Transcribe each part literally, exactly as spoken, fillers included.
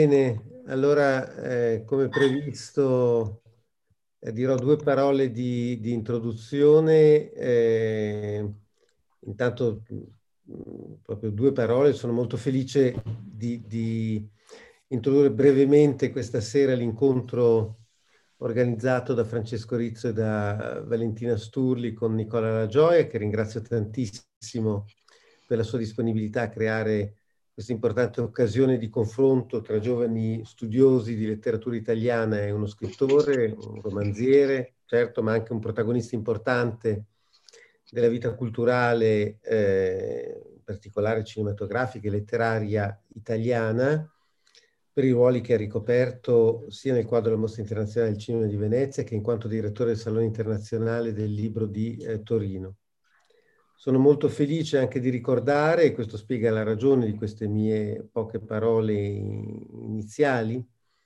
Bene, allora eh, come previsto eh, dirò due parole di, di introduzione. eh, intanto mh, proprio due parole, sono molto felice di, di introdurre brevemente questa sera l'incontro organizzato da Francesco Rizzo e da Valentina Sturli con Nicola La Gioia, che ringrazio tantissimo per la sua disponibilità a creare questa importante occasione di confronto tra giovani studiosi di letteratura italiana e uno scrittore, un romanziere, certo, ma anche un protagonista importante della vita culturale, eh, in particolare cinematografica e letteraria italiana, per i ruoli che ha ricoperto sia nel quadro della Mostra Internazionale del Cinema di Venezia che in quanto direttore del Salone Internazionale del Libro di eh, Torino. Sono molto felice anche di ricordare, e questo spiega la ragione di queste mie poche parole iniziali,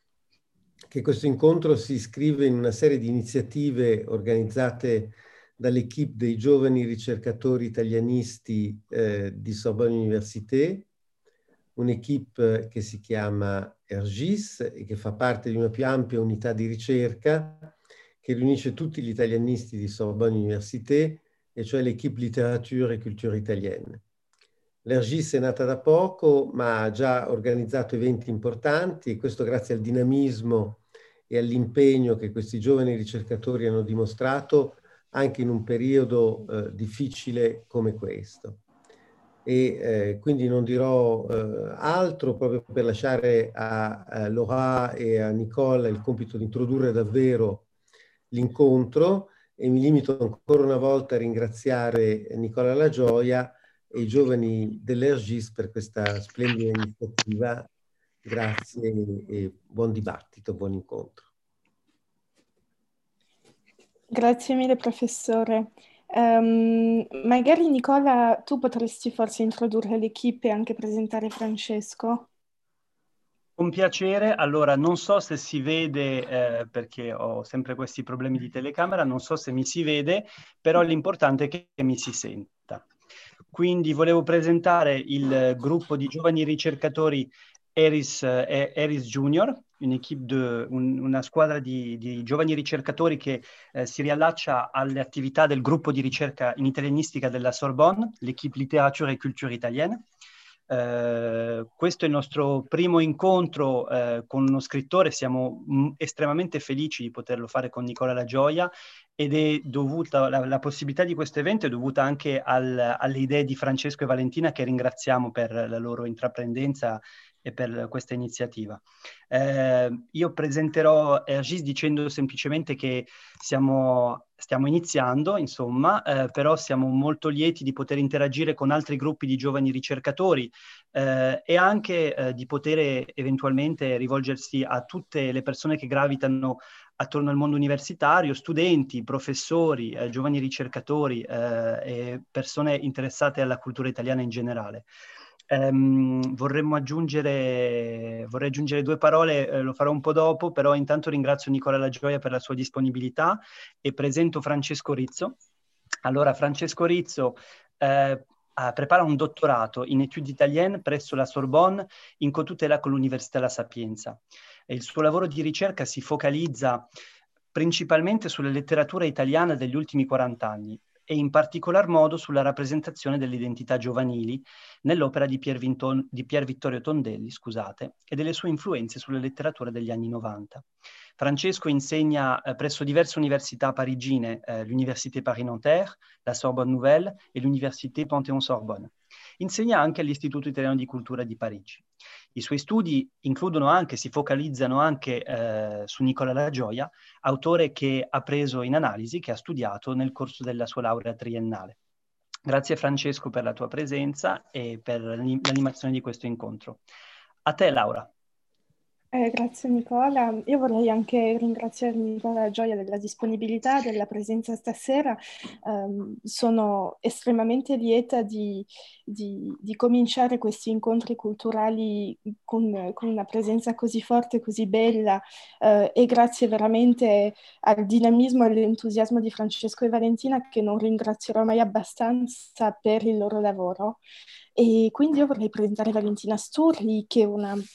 che questo incontro si iscrive in una serie di iniziative organizzate dall'equipe dei giovani ricercatori italianisti eh, di Sorbonne Université, un'equipe che si chiama Ergis e che fa parte di una più ampia unità di ricerca che riunisce tutti gli italianisti di Sorbonne Université, e cioè l'equipe Littérature et Culture Italienne. L'Ergis è nata da poco, ma ha già organizzato eventi importanti, e questo grazie al dinamismo e all'impegno che questi giovani ricercatori hanno dimostrato anche in un periodo eh, difficile come questo. E eh, quindi non dirò eh, altro, proprio per lasciare a, a Laura e a Nicola il compito di introdurre davvero l'incontro, e mi limito ancora una volta a ringraziare Nicola La Gioia e i giovani dell'Ergis per questa splendida iniziativa. Grazie e buon dibattito, buon incontro. Grazie mille, professore. Um, magari Nicola, tu potresti forse introdurre l'equipe e anche presentare Francesco? Con piacere. Allora, non so se si vede, eh, perché ho sempre questi problemi di telecamera, non so se mi si vede, però l'importante è che mi si senta. Quindi volevo presentare il gruppo di giovani ricercatori Eris, eh, Eris Junior, de, un, una squadra di, di giovani ricercatori che eh, si riallaccia alle attività del gruppo di ricerca in italianistica della Sorbonne, l'Équipe Littérature et Culture Italienne. Uh, questo è il nostro primo incontro uh, con uno scrittore, siamo m- estremamente felici di poterlo fare con Nicola La Gioia, ed è dovuta, la, la possibilità di questo evento è dovuta anche al, alle idee di Francesco e Valentina, che ringraziamo per la loro intraprendenza e per questa iniziativa. Uh, io presenterò Ergis dicendo semplicemente che siamo, stiamo iniziando, insomma, eh, però siamo molto lieti di poter interagire con altri gruppi di giovani ricercatori eh, e anche eh, di poter eventualmente rivolgersi a tutte le persone che gravitano attorno al mondo universitario, studenti, professori, eh, giovani ricercatori eh, e persone interessate alla cultura italiana in generale. Um, vorremmo aggiungere, vorrei aggiungere due parole, eh, lo farò un po' dopo, però intanto ringrazio Nicola La Gioia per la sua disponibilità e presento Francesco Rizzo. Allora, Francesco Rizzo eh, prepara un dottorato in études italienne presso la Sorbonne in cotutela con l'Università La Sapienza. E il suo lavoro di ricerca si focalizza principalmente sulla letteratura italiana degli ultimi quaranta anni, e in particolar modo sulla rappresentazione delle identità giovanili nell'opera di Pier, Vinton, di Pier Vittorio Tondelli, scusate, e delle sue influenze sulla letteratura degli anni novanta. Francesco insegna eh, presso diverse università parigine, eh, l'Université Paris-Nanterre, la Sorbonne Nouvelle e l'Université Panthéon-Sorbonne. Insegna anche all'Istituto Italiano di Cultura di Parigi. I suoi studi includono anche, si focalizzano anche eh, su Nicola La Gioia, autore che ha preso in analisi, che ha studiato nel corso della sua laurea triennale. Grazie Francesco per la tua presenza e per l'animazione di questo incontro. A te Laura. Eh, grazie Nicola. Io vorrei anche ringraziare Nicola Gioia della disponibilità, della presenza stasera. Um, sono estremamente lieta di, di, di cominciare questi incontri culturali con, con una presenza così forte, così bella, uh, e grazie veramente al dinamismo e all'entusiasmo di Francesco e Valentina, che non ringrazierò mai abbastanza per il loro lavoro. E quindi io vorrei presentare Valentina Sturli, che è una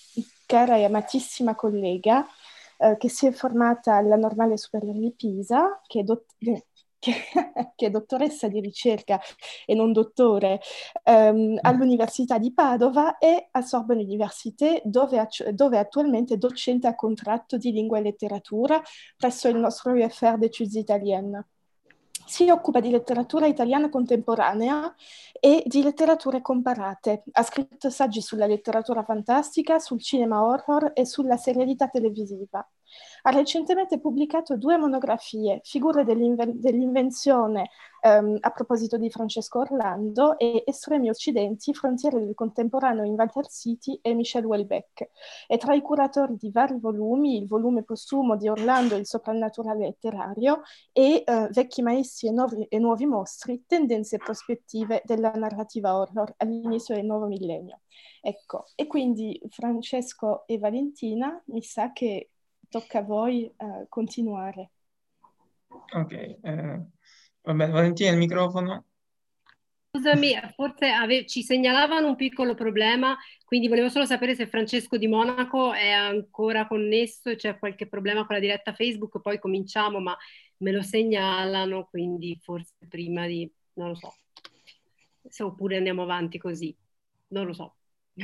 cara e amatissima collega eh, che si è formata alla Normale Superiore di Pisa, che è, dott- che, che è dottoressa di ricerca e non dottore ehm, all'Università di Padova e a Sorbonne Université, dove, dove attualmente è docente a contratto di lingua e letteratura presso il nostro U F R d'études italiennes. Si occupa di letteratura italiana contemporanea e di letterature comparate. Ha scritto saggi sulla letteratura fantastica, sul cinema horror e sulla serialità televisiva. Ha recentemente pubblicato due monografie, Figure dell'inven- dell'invenzione ehm, a proposito di Francesco Orlando e Estremi Occidenti, Frontiere del contemporaneo in Walter City e Michel Houellebecq. È tra i curatori di vari volumi, il volume postumo di Orlando, Il soprannaturale letterario e eh, Vecchi maestri e nuovi, e nuovi mostri, tendenze e prospettive della narrativa horror all'inizio del nuovo millennio. Ecco, e quindi Francesco e Valentina, mi sa che tocca a voi eh, continuare. Ok, eh, vabbè, Valentina, il microfono. Scusami, forse ave- ci segnalavano un piccolo problema, quindi volevo solo sapere se Francesco di Monaco è ancora connesso, c'è qualche problema con la diretta Facebook, poi cominciamo, ma me lo segnalano, quindi forse prima di, non lo so, se oppure andiamo avanti così, non lo so.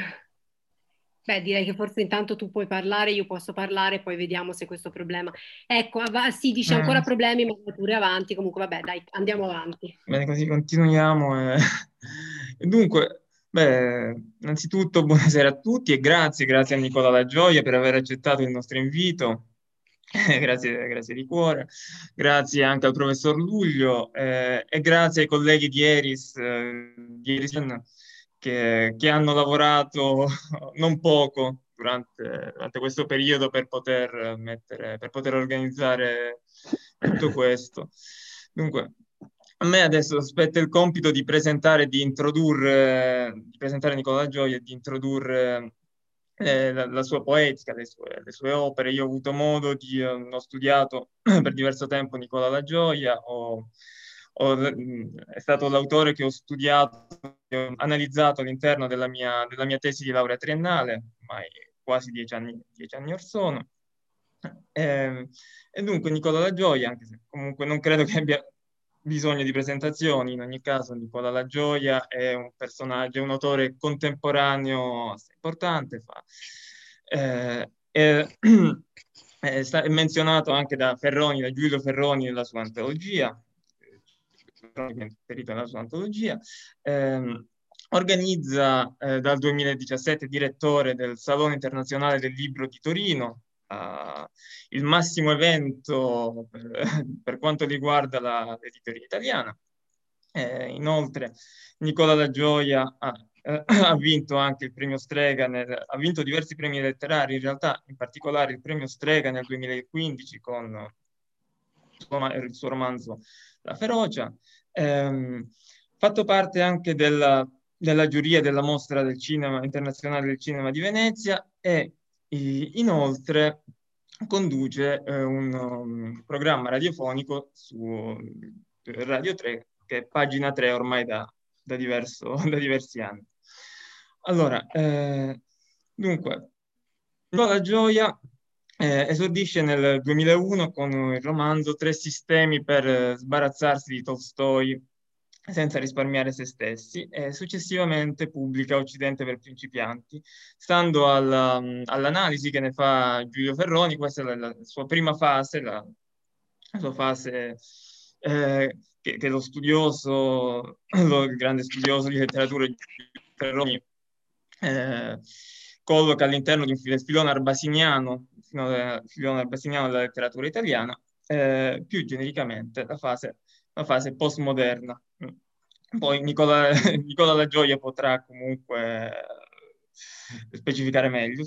Beh, direi che forse intanto tu puoi parlare, io posso parlare, poi vediamo se questo problema... Ecco, av- sì, dice ancora Eh, problemi, ma vai pure avanti, comunque vabbè, dai, andiamo avanti. Bene, così continuiamo. eh. E Dunque, beh, innanzitutto buonasera a tutti e grazie, grazie a Nicola La Gioia per aver accettato il nostro invito. Grazie, grazie di cuore. Grazie anche al professor Luglio eh, e grazie ai colleghi di Eris, eh, di Erisen che, che hanno lavorato non poco durante, durante questo periodo per poter mettere, per poter organizzare tutto questo. Dunque, a me adesso spetta il compito di presentare, di introdurre, di presentare Nicola Gioia e di introdurre eh, la, la sua poetica, le sue, le sue opere. Io ho avuto modo di, eh, ho studiato per diverso tempo Nicola La Gioia, ho, ho, mh, è stato l'autore che ho studiato, che ho analizzato all'interno della mia, della mia tesi di laurea triennale, ormai quasi dieci anni, dieci anni or sono. Eh, e dunque Nicola La Gioia, anche se comunque non credo che abbia bisogno di presentazioni, in ogni caso Nicola La Gioia è un personaggio, è un autore contemporaneo importante, fa, eh, è, è, sta- è menzionato anche da Ferroni, da Giulio Ferroni nella sua antologia, inserito nella sua antologia. Eh, organizza eh, dal duemiladiciassette direttore del Salone Internazionale del Libro di Torino, Uh, il massimo evento per, per quanto riguarda la, l'editoria italiana. Eh, inoltre Nicola La Gioia ha, eh, ha vinto anche il premio Strega, nel, ha vinto diversi premi letterari, in realtà in particolare il premio Strega nel duemilaquindici con il suo, il suo romanzo La Ferocia. Eh, fatto parte anche della, della giuria della Mostra del Cinema Internazionale del Cinema di Venezia e inoltre conduce eh, un, um, programma radiofonico su Radio tre, che è pagina tre ormai da, da, diverso, da diversi anni. Allora, eh, dunque, Nicola Gioia eh, esordisce nel duemilauno con il romanzo Tre sistemi per eh, sbarazzarsi di Tolstoi senza risparmiare se stessi, e successivamente pubblica Occidente per principianti. Stando alla, all'analisi che ne fa Giulio Ferroni, questa è la, la sua prima fase, la, la sua fase eh, che, che lo studioso, lo, il grande studioso di letteratura Giulio Ferroni eh, colloca all'interno di un fil- filone arbasiniano, il filone arbasiniano della letteratura italiana, eh, più genericamente la fase, la fase postmoderna. Poi Nicola, Nicola La Gioia potrà comunque eh, specificare meglio.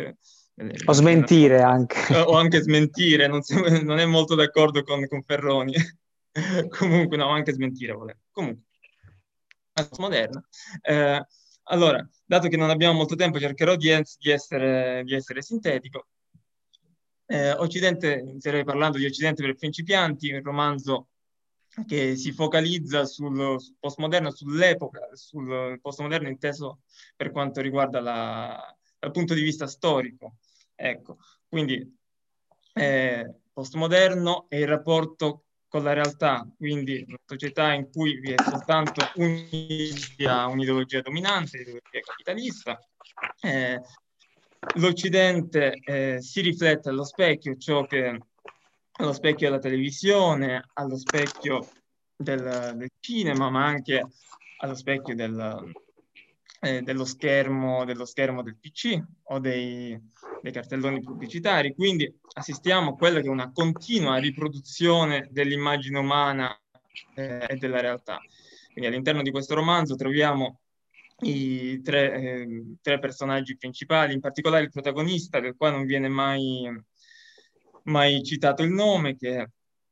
O smentire anche. O anche smentire, non, si- non è molto d'accordo con, con Ferroni. Comunque, no, anche smentire vuole. Comunque, la postmoderna. Eh, allora, dato che non abbiamo molto tempo, cercherò di, di, essere, di essere sintetico. Eh, Occidente, inizierei parlando di Occidente per principianti, un romanzo che si focalizza sul, sul postmoderno, sull'epoca, sul postmoderno inteso per quanto riguarda la, dal punto di vista storico. Ecco, quindi eh, postmoderno è il rapporto con la realtà, quindi una società in cui vi è soltanto un'idea, un'ideologia dominante, l'ideologia capitalista. Eh, L'Occidente eh, si riflette allo specchio, ciò che allo specchio della televisione, allo specchio del, del cinema, ma anche allo specchio del, eh, dello schermo, dello schermo del P C o dei, dei cartelloni pubblicitari. Quindi assistiamo a quella che è una continua riproduzione dell'immagine umana eh, e della realtà. Quindi all'interno di questo romanzo troviamo i tre, eh, tre personaggi principali, in particolare il protagonista, del quale non viene mai, mai citato il nome, che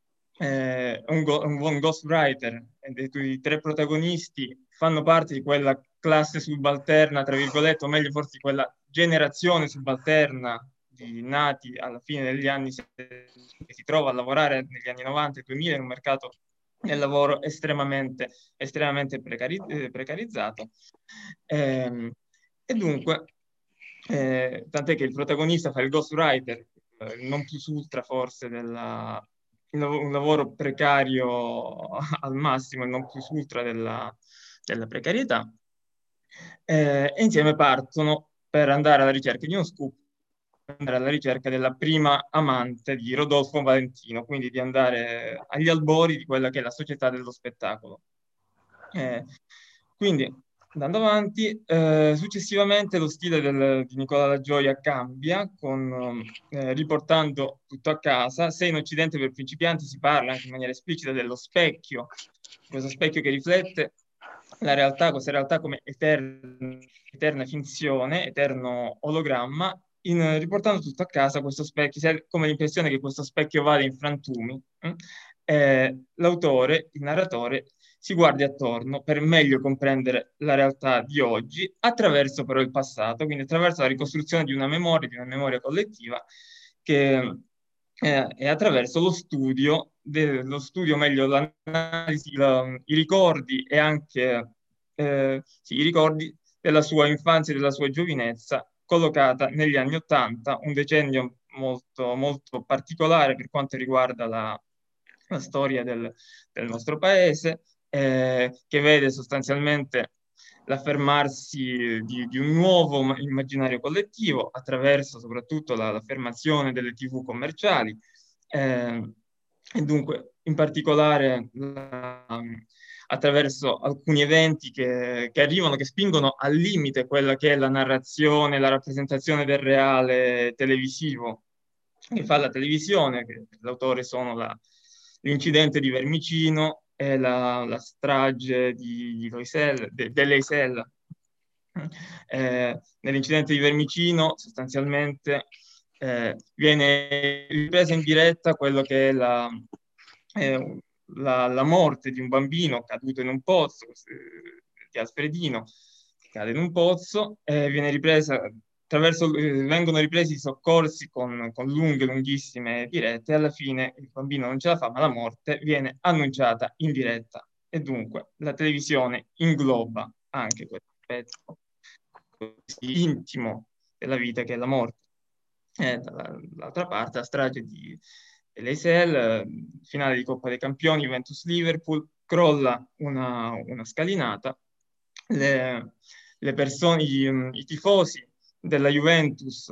è un, go- un buon ghostwriter, e i tre protagonisti fanno parte di quella classe subalterna, tra virgolette, o meglio forse di quella generazione subalterna di nati alla fine degli anni settanta, che si trova a lavorare negli anni novanta e duemila in un mercato del lavoro estremamente, estremamente precari- eh, precarizzato. Ehm, e dunque, eh, tant'è che il protagonista fa il ghostwriter, eh, il non plus ultra forse della, un lav- un lavoro precario al massimo, il non plus ultra della, della precarietà, eh, e insieme partono per andare alla ricerca di uno scoop, per andare alla ricerca della prima amante di Rodolfo Valentino, quindi di andare agli albori di quella che è la società dello spettacolo. Eh, quindi, andando avanti, eh, successivamente lo stile del- di Nicola La Gioia cambia, con, eh, riportando tutto a casa. Se in Occidente per principianti si parla anche in maniera esplicita dello specchio, questo specchio che riflette la realtà, questa realtà come eterna, eterna finzione, eterno ologramma, in, riportando tutto a casa, questo specchio, si ha come l'impressione che questo specchio vada in frantumi. hm? Eh, l'autore, il narratore, si guardi attorno per meglio comprendere la realtà di oggi attraverso però il passato, quindi attraverso la ricostruzione di una memoria, di una memoria collettiva, che eh, è attraverso lo studio, de, lo studio meglio l'analisi, la, i ricordi e anche eh, sì, i ricordi della sua infanzia e della sua giovinezza, collocata negli anni Ottanta, un decennio molto, molto particolare per quanto riguarda la, la storia del, del nostro paese, eh, che vede sostanzialmente l'affermarsi di, di un nuovo immaginario collettivo attraverso soprattutto la, l'affermazione delle tivù commerciali, eh, e dunque in particolare la, attraverso alcuni eventi che, che arrivano, che spingono al limite quella che è la narrazione, la rappresentazione del reale televisivo che fa la televisione, che l'autore sono la, l'incidente di Vermicino e la, la strage di, di Loisel, de, dell'Eisel. Eh, nell'incidente di Vermicino sostanzialmente eh, viene ripresa in diretta quello che è la, eh, la, la morte di un bambino caduto in un pozzo, eh, di Alfredino, che cade in un pozzo, e viene ripresa attraverso, eh, vengono ripresi i soccorsi con, con lunghe, lunghissime dirette, e alla fine il bambino non ce la fa, ma la morte viene annunciata in diretta. E dunque la televisione ingloba anche questo aspetto così intimo della vita che è la morte. E dall'altra parte la strage di dell'Eisel, finale di Coppa dei Campioni, Juventus-Liverpool, crolla una, una scalinata, le, le persone, i, i tifosi della Juventus,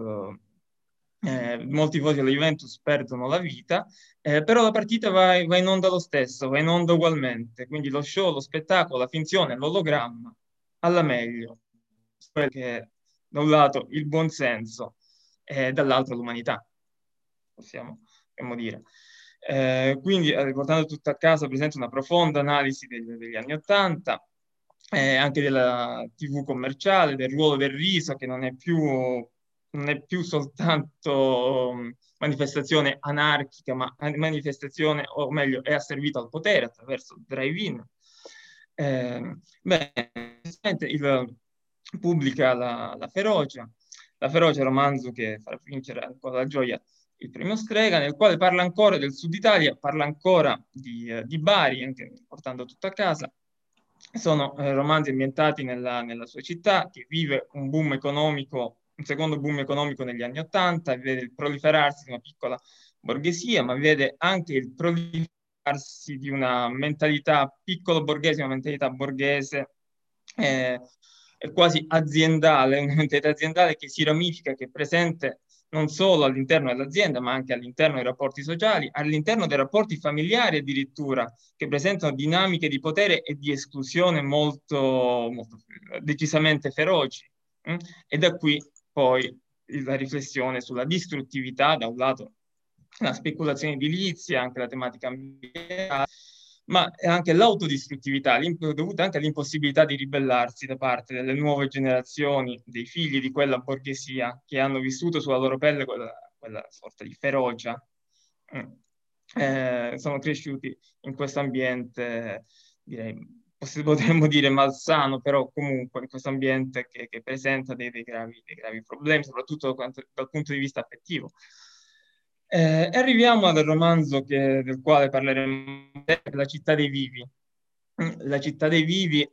eh, molti tifosi della Juventus perdono la vita, eh, però la partita va, va in onda lo stesso, va in onda ugualmente, quindi lo show, lo spettacolo, la finzione, l'ologramma, alla meglio, quello che è da un lato il buonsenso e dall'altro l'umanità, possiamo, possiamo dire. Eh, quindi, eh, portando tutto a casa, presenta una profonda analisi degli, degli anni Ottanta, eh, anche della tivù commerciale, del ruolo del riso, che non è più, non è più soltanto um, manifestazione anarchica, ma manifestazione, o meglio, è asservito al potere attraverso il drive-in. Eh, beh, il, pubblica la, la Ferocia, la Ferocia, romanzo che farà vincere ancora la gioia il premio Strega, nel quale parla ancora del Sud Italia, parla ancora di, eh, di Bari, anche portando tutto a casa. Sono eh, romanzi ambientati nella, nella sua città, che vive un boom economico un secondo boom economico negli anni Ottanta, vede il proliferarsi di una piccola borghesia, ma vede anche il proliferarsi di una mentalità piccolo borghese, una mentalità borghese eh, quasi aziendale, una mentalità aziendale che si ramifica, che è presente non solo all'interno dell'azienda, ma anche all'interno dei rapporti sociali, all'interno dei rapporti familiari addirittura, che presentano dinamiche di potere e di esclusione molto, molto decisamente feroci. Mm? E da qui poi la riflessione sulla distruttività, da un lato la speculazione edilizia, anche la tematica ambientale, ma anche l'autodistruttività, dovuta anche all'impossibilità di ribellarsi da parte delle nuove generazioni, dei figli di quella borghesia che hanno vissuto sulla loro pelle quella, quella sorta di ferocia. Eh, sono cresciuti in questo ambiente, direi, potremmo dire malsano, però comunque in questo ambiente che, che presenta dei, dei, gravi, dei gravi problemi, soprattutto dal, dal punto di vista affettivo. Eh, e arriviamo al romanzo che, del quale parleremo, La città dei vivi. La città dei vivi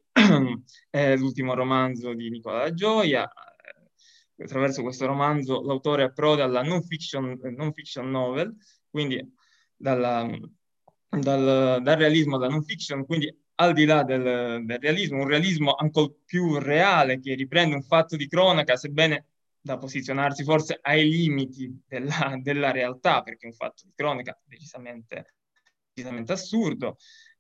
è l'ultimo romanzo di Nicola La Gioia. Attraverso questo romanzo l'autore approda alla non fiction, non fiction novel, quindi dalla, dal, dal realismo alla non fiction, quindi al di là del, del realismo, un realismo ancora più reale che riprende un fatto di cronaca, sebbene da posizionarsi forse ai limiti della, della realtà, perché è un fatto di cronaca decisamente, decisamente assurdo.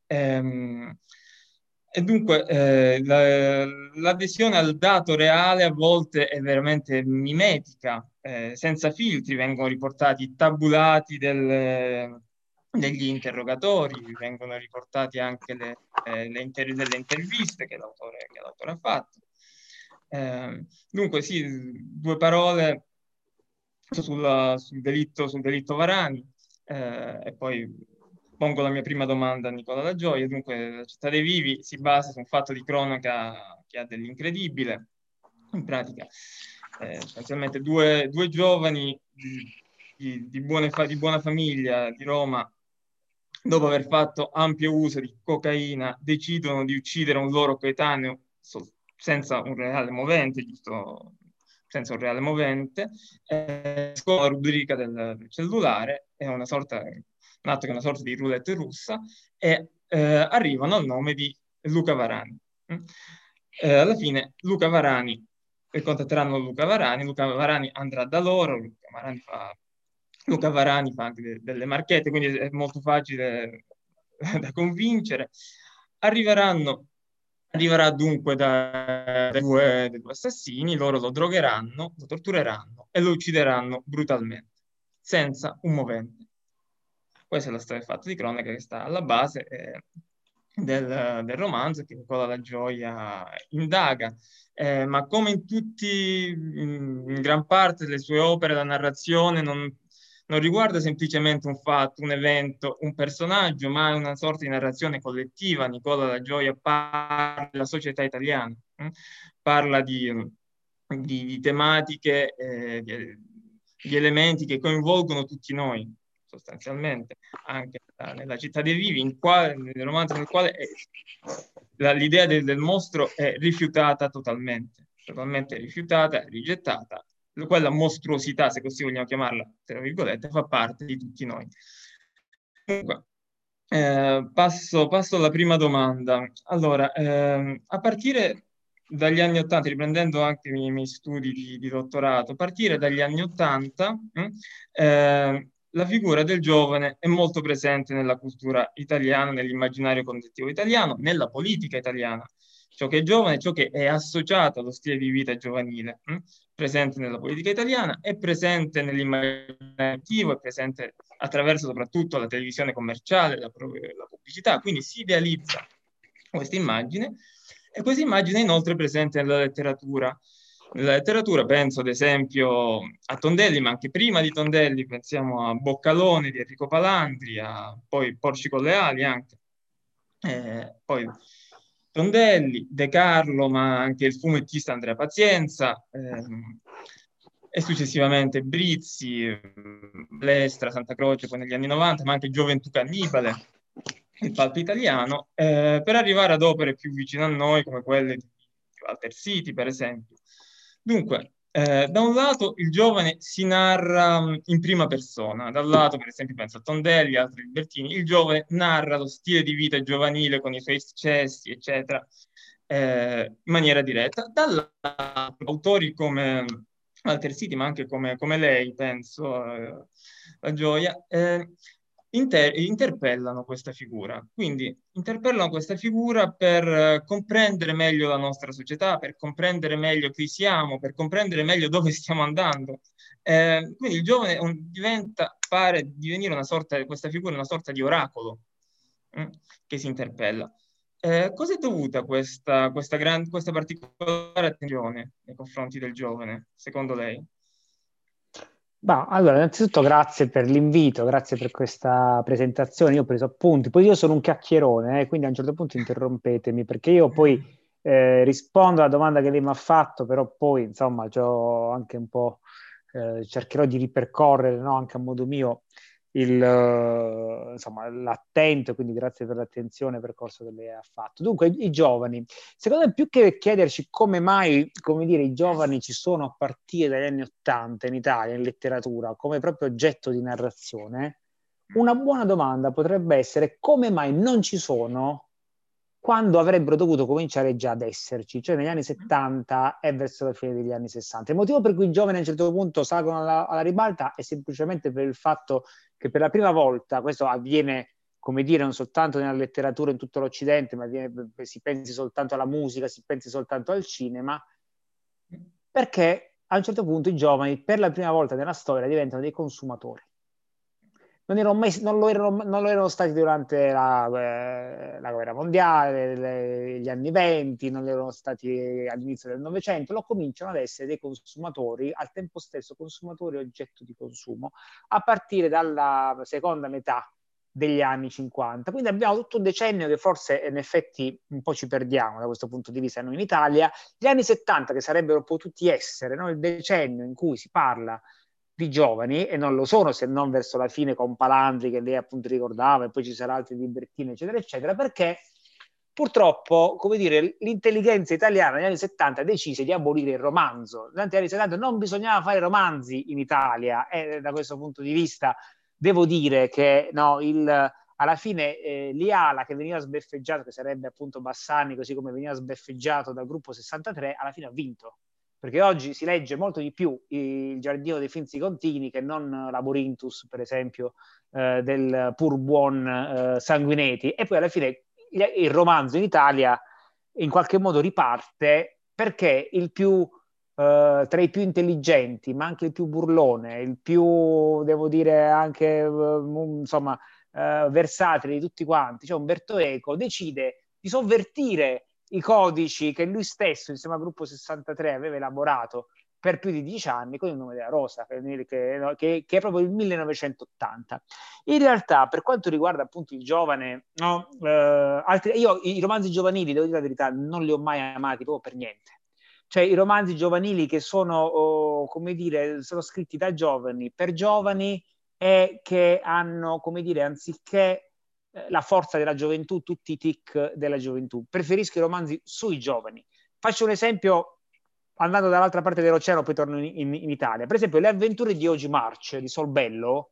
Ehm, e dunque eh, la, l'adesione al dato reale a volte è veramente mimetica, eh, senza filtri, vengono riportati i tabulati del, degli interrogatori, vengono riportati anche le, eh, le inter- delle interviste che l'autore, che l'autore ha fatto. Eh, dunque sì, due parole sulla, sul, delitto, sul delitto Varani eh, e poi pongo la mia prima domanda a Nicola La Gioia. Dunque La città dei vivi si basa su un fatto di cronaca che ha dell'incredibile. In pratica eh, essenzialmente due, due giovani di, di, di, buone fa- di buona famiglia di Roma, dopo aver fatto ampio uso di cocaina, decidono di uccidere un loro coetaneo senza un reale movente, giusto? Senza un reale movente, eh, con la rubrica del, del cellulare, è una sorta, un atto che è una sorta di roulette russa, e eh, arrivano al nome di Luca Varani. Eh, alla fine Luca Varani, eh, contatteranno Luca Varani, Luca Varani andrà da loro, Luca Varani fa, Luca Varani fa anche de, delle marchette, quindi è molto facile da convincere. Arriveranno Arriverà dunque da, da due, dai due assassini, loro lo drogheranno, lo tortureranno e lo uccideranno brutalmente, senza un movente. Questa è la storia fatta di cronaca che sta alla base eh, del, del romanzo che Nicola La Gioia indaga. Eh, ma come in tutti, in, in gran parte delle sue opere, la narrazione non non riguarda semplicemente un fatto, un evento, un personaggio, ma è una sorta di narrazione collettiva. Nicola La Gioia parla della società italiana, hm? Parla di, di, di tematiche, eh, di, di elementi che coinvolgono tutti noi, sostanzialmente, anche nella città dei vivi, in quale, nel romanzo nel quale è, la, l'idea del, del mostro è rifiutata totalmente, totalmente rifiutata, rigettata. Quella mostruosità, se così vogliamo chiamarla, tra virgolette, fa parte di tutti noi. Comunque, eh, passo, passo alla prima domanda. Allora, eh, a partire dagli anni Ottanta, riprendendo anche i miei, miei studi di, di dottorato, a partire dagli anni Ottanta, eh, la figura del giovane è molto presente nella cultura italiana, nell'immaginario collettivo italiano, nella politica italiana. Ciò che è giovane, ciò che è associato allo stile di vita giovanile, hm? presente nella politica italiana, è presente nell'immaginario, è presente attraverso soprattutto la televisione commerciale, la, la pubblicità, quindi si idealizza questa immagine e questa immagine è inoltre presente nella letteratura. Nella letteratura penso ad esempio a Tondelli, ma anche prima di Tondelli pensiamo a Boccalone di Enrico Palandri, a poi Porci con le ali anche. Eh, poi Tondelli, De Carlo, ma anche il fumettista Andrea Pazienza, ehm, e successivamente Brizzi, Lestra, Santa Croce, poi negli anni novanta, ma anche Gioventù Cannibale, il palpo italiano, eh, per arrivare ad opere più vicine a noi, come quelle di Walter City, per esempio. Dunque, Eh, da un lato il giovane si narra mh, in prima persona, dal lato per esempio penso a Tondelli, altri libertini, il giovane narra lo stile di vita giovanile con i suoi eccessi, eccetera, eh, in maniera diretta. Dall'altro, autori come Walter City, ma anche come, come lei, penso, eh, la Gioia, eh, inter- interpellano questa figura. Quindi interpellano questa figura per eh, comprendere meglio la nostra società, per comprendere meglio chi siamo, per comprendere meglio dove stiamo andando. Eh, quindi il giovane un- diventa, pare divenire una sorta, questa figura una sorta di oracolo mm, che si interpella. Eh, cosa è dovuta questa, questa, gran- questa particolare attenzione nei confronti del giovane, secondo lei? Ma allora, innanzitutto grazie per l'invito, grazie per questa presentazione. Io ho preso appunti, poi io sono un chiacchierone, eh, quindi a un certo punto interrompetemi, perché io poi eh, rispondo alla domanda che lei mi ha fatto, però poi insomma c'ho anche un po', eh, cercherò di ripercorrere, no, anche a modo mio il, eh, insomma, l'attento, quindi grazie per l'attenzione, percorso che lei ha fatto. Dunque, i, i giovani, secondo me più che chiederci come mai, come dire, i giovani ci sono a partire dagli anni Ottanta in Italia, in letteratura, come proprio oggetto di narrazione, una buona domanda potrebbe essere come mai non ci sono quando avrebbero dovuto cominciare già ad esserci, cioè negli anni settanta e verso la fine degli anni sessanta. Il motivo per cui i giovani a un certo punto salgono alla, alla ribalta è semplicemente per il fatto che per la prima volta, questo avviene, come dire, non soltanto nella letteratura in tutto l'Occidente, ma avviene, si pensi soltanto alla musica, si pensi soltanto al cinema, perché a un certo punto i giovani per la prima volta nella storia diventano dei consumatori. Non, erano mai, non, lo erano, non lo erano stati durante la, eh, la guerra mondiale, le, gli anni venti, non lo erano stati all'inizio del Novecento, lo cominciano ad essere dei consumatori, al tempo stesso consumatori oggetto di consumo, a partire dalla seconda metà degli anni cinquanta. Quindi abbiamo tutto un decennio che forse in effetti un po' ci perdiamo da questo punto di vista noi in Italia. Gli anni settanta che sarebbero potuti essere, no, il decennio in cui si parla di giovani, e non lo sono se non verso la fine con Palandri che lei appunto ricordava, e poi ci sarà altri libertini eccetera eccetera, perché purtroppo, come dire, l'intelligenza italiana negli anni settanta decise di abolire il romanzo. Negli anni settanta non bisognava fare romanzi in Italia, e da questo punto di vista devo dire che no, il, alla fine eh, Liala, che veniva sbeffeggiato, che sarebbe appunto Bassani, così come veniva sbeffeggiato dal gruppo sessantatré, alla fine ha vinto. Perché oggi si legge molto di più Il Giardino dei Finzi Contini che non Laborinthus, per esempio, eh, del pur buon eh, Sanguinetti. E poi alla fine il romanzo in Italia in qualche modo riparte perché il più Uh, tra i più intelligenti, ma anche il più burlone, il più, devo dire, anche uh, insomma, uh, versatile di tutti quanti, cioè Umberto Eco, decide di sovvertire i codici che lui stesso, insieme al gruppo sessantatré, aveva elaborato per più di dieci anni con il nome della rosa, che, che, che è proprio il millenovecentottanta. In realtà, per quanto riguarda appunto il giovane, no, uh, altri, io i romanzi giovanili, devo dire la verità, non li ho mai amati proprio per niente. Cioè i romanzi giovanili che sono, oh, come dire, sono scritti da giovani, per giovani e che hanno, come dire, anziché eh, la forza della gioventù, tutti i tic della gioventù. Preferisco i romanzi sui giovani. Faccio un esempio andando dall'altra parte dell'oceano, poi torno in, in, in Italia. Per esempio Le avventure di Ogi March di Solbello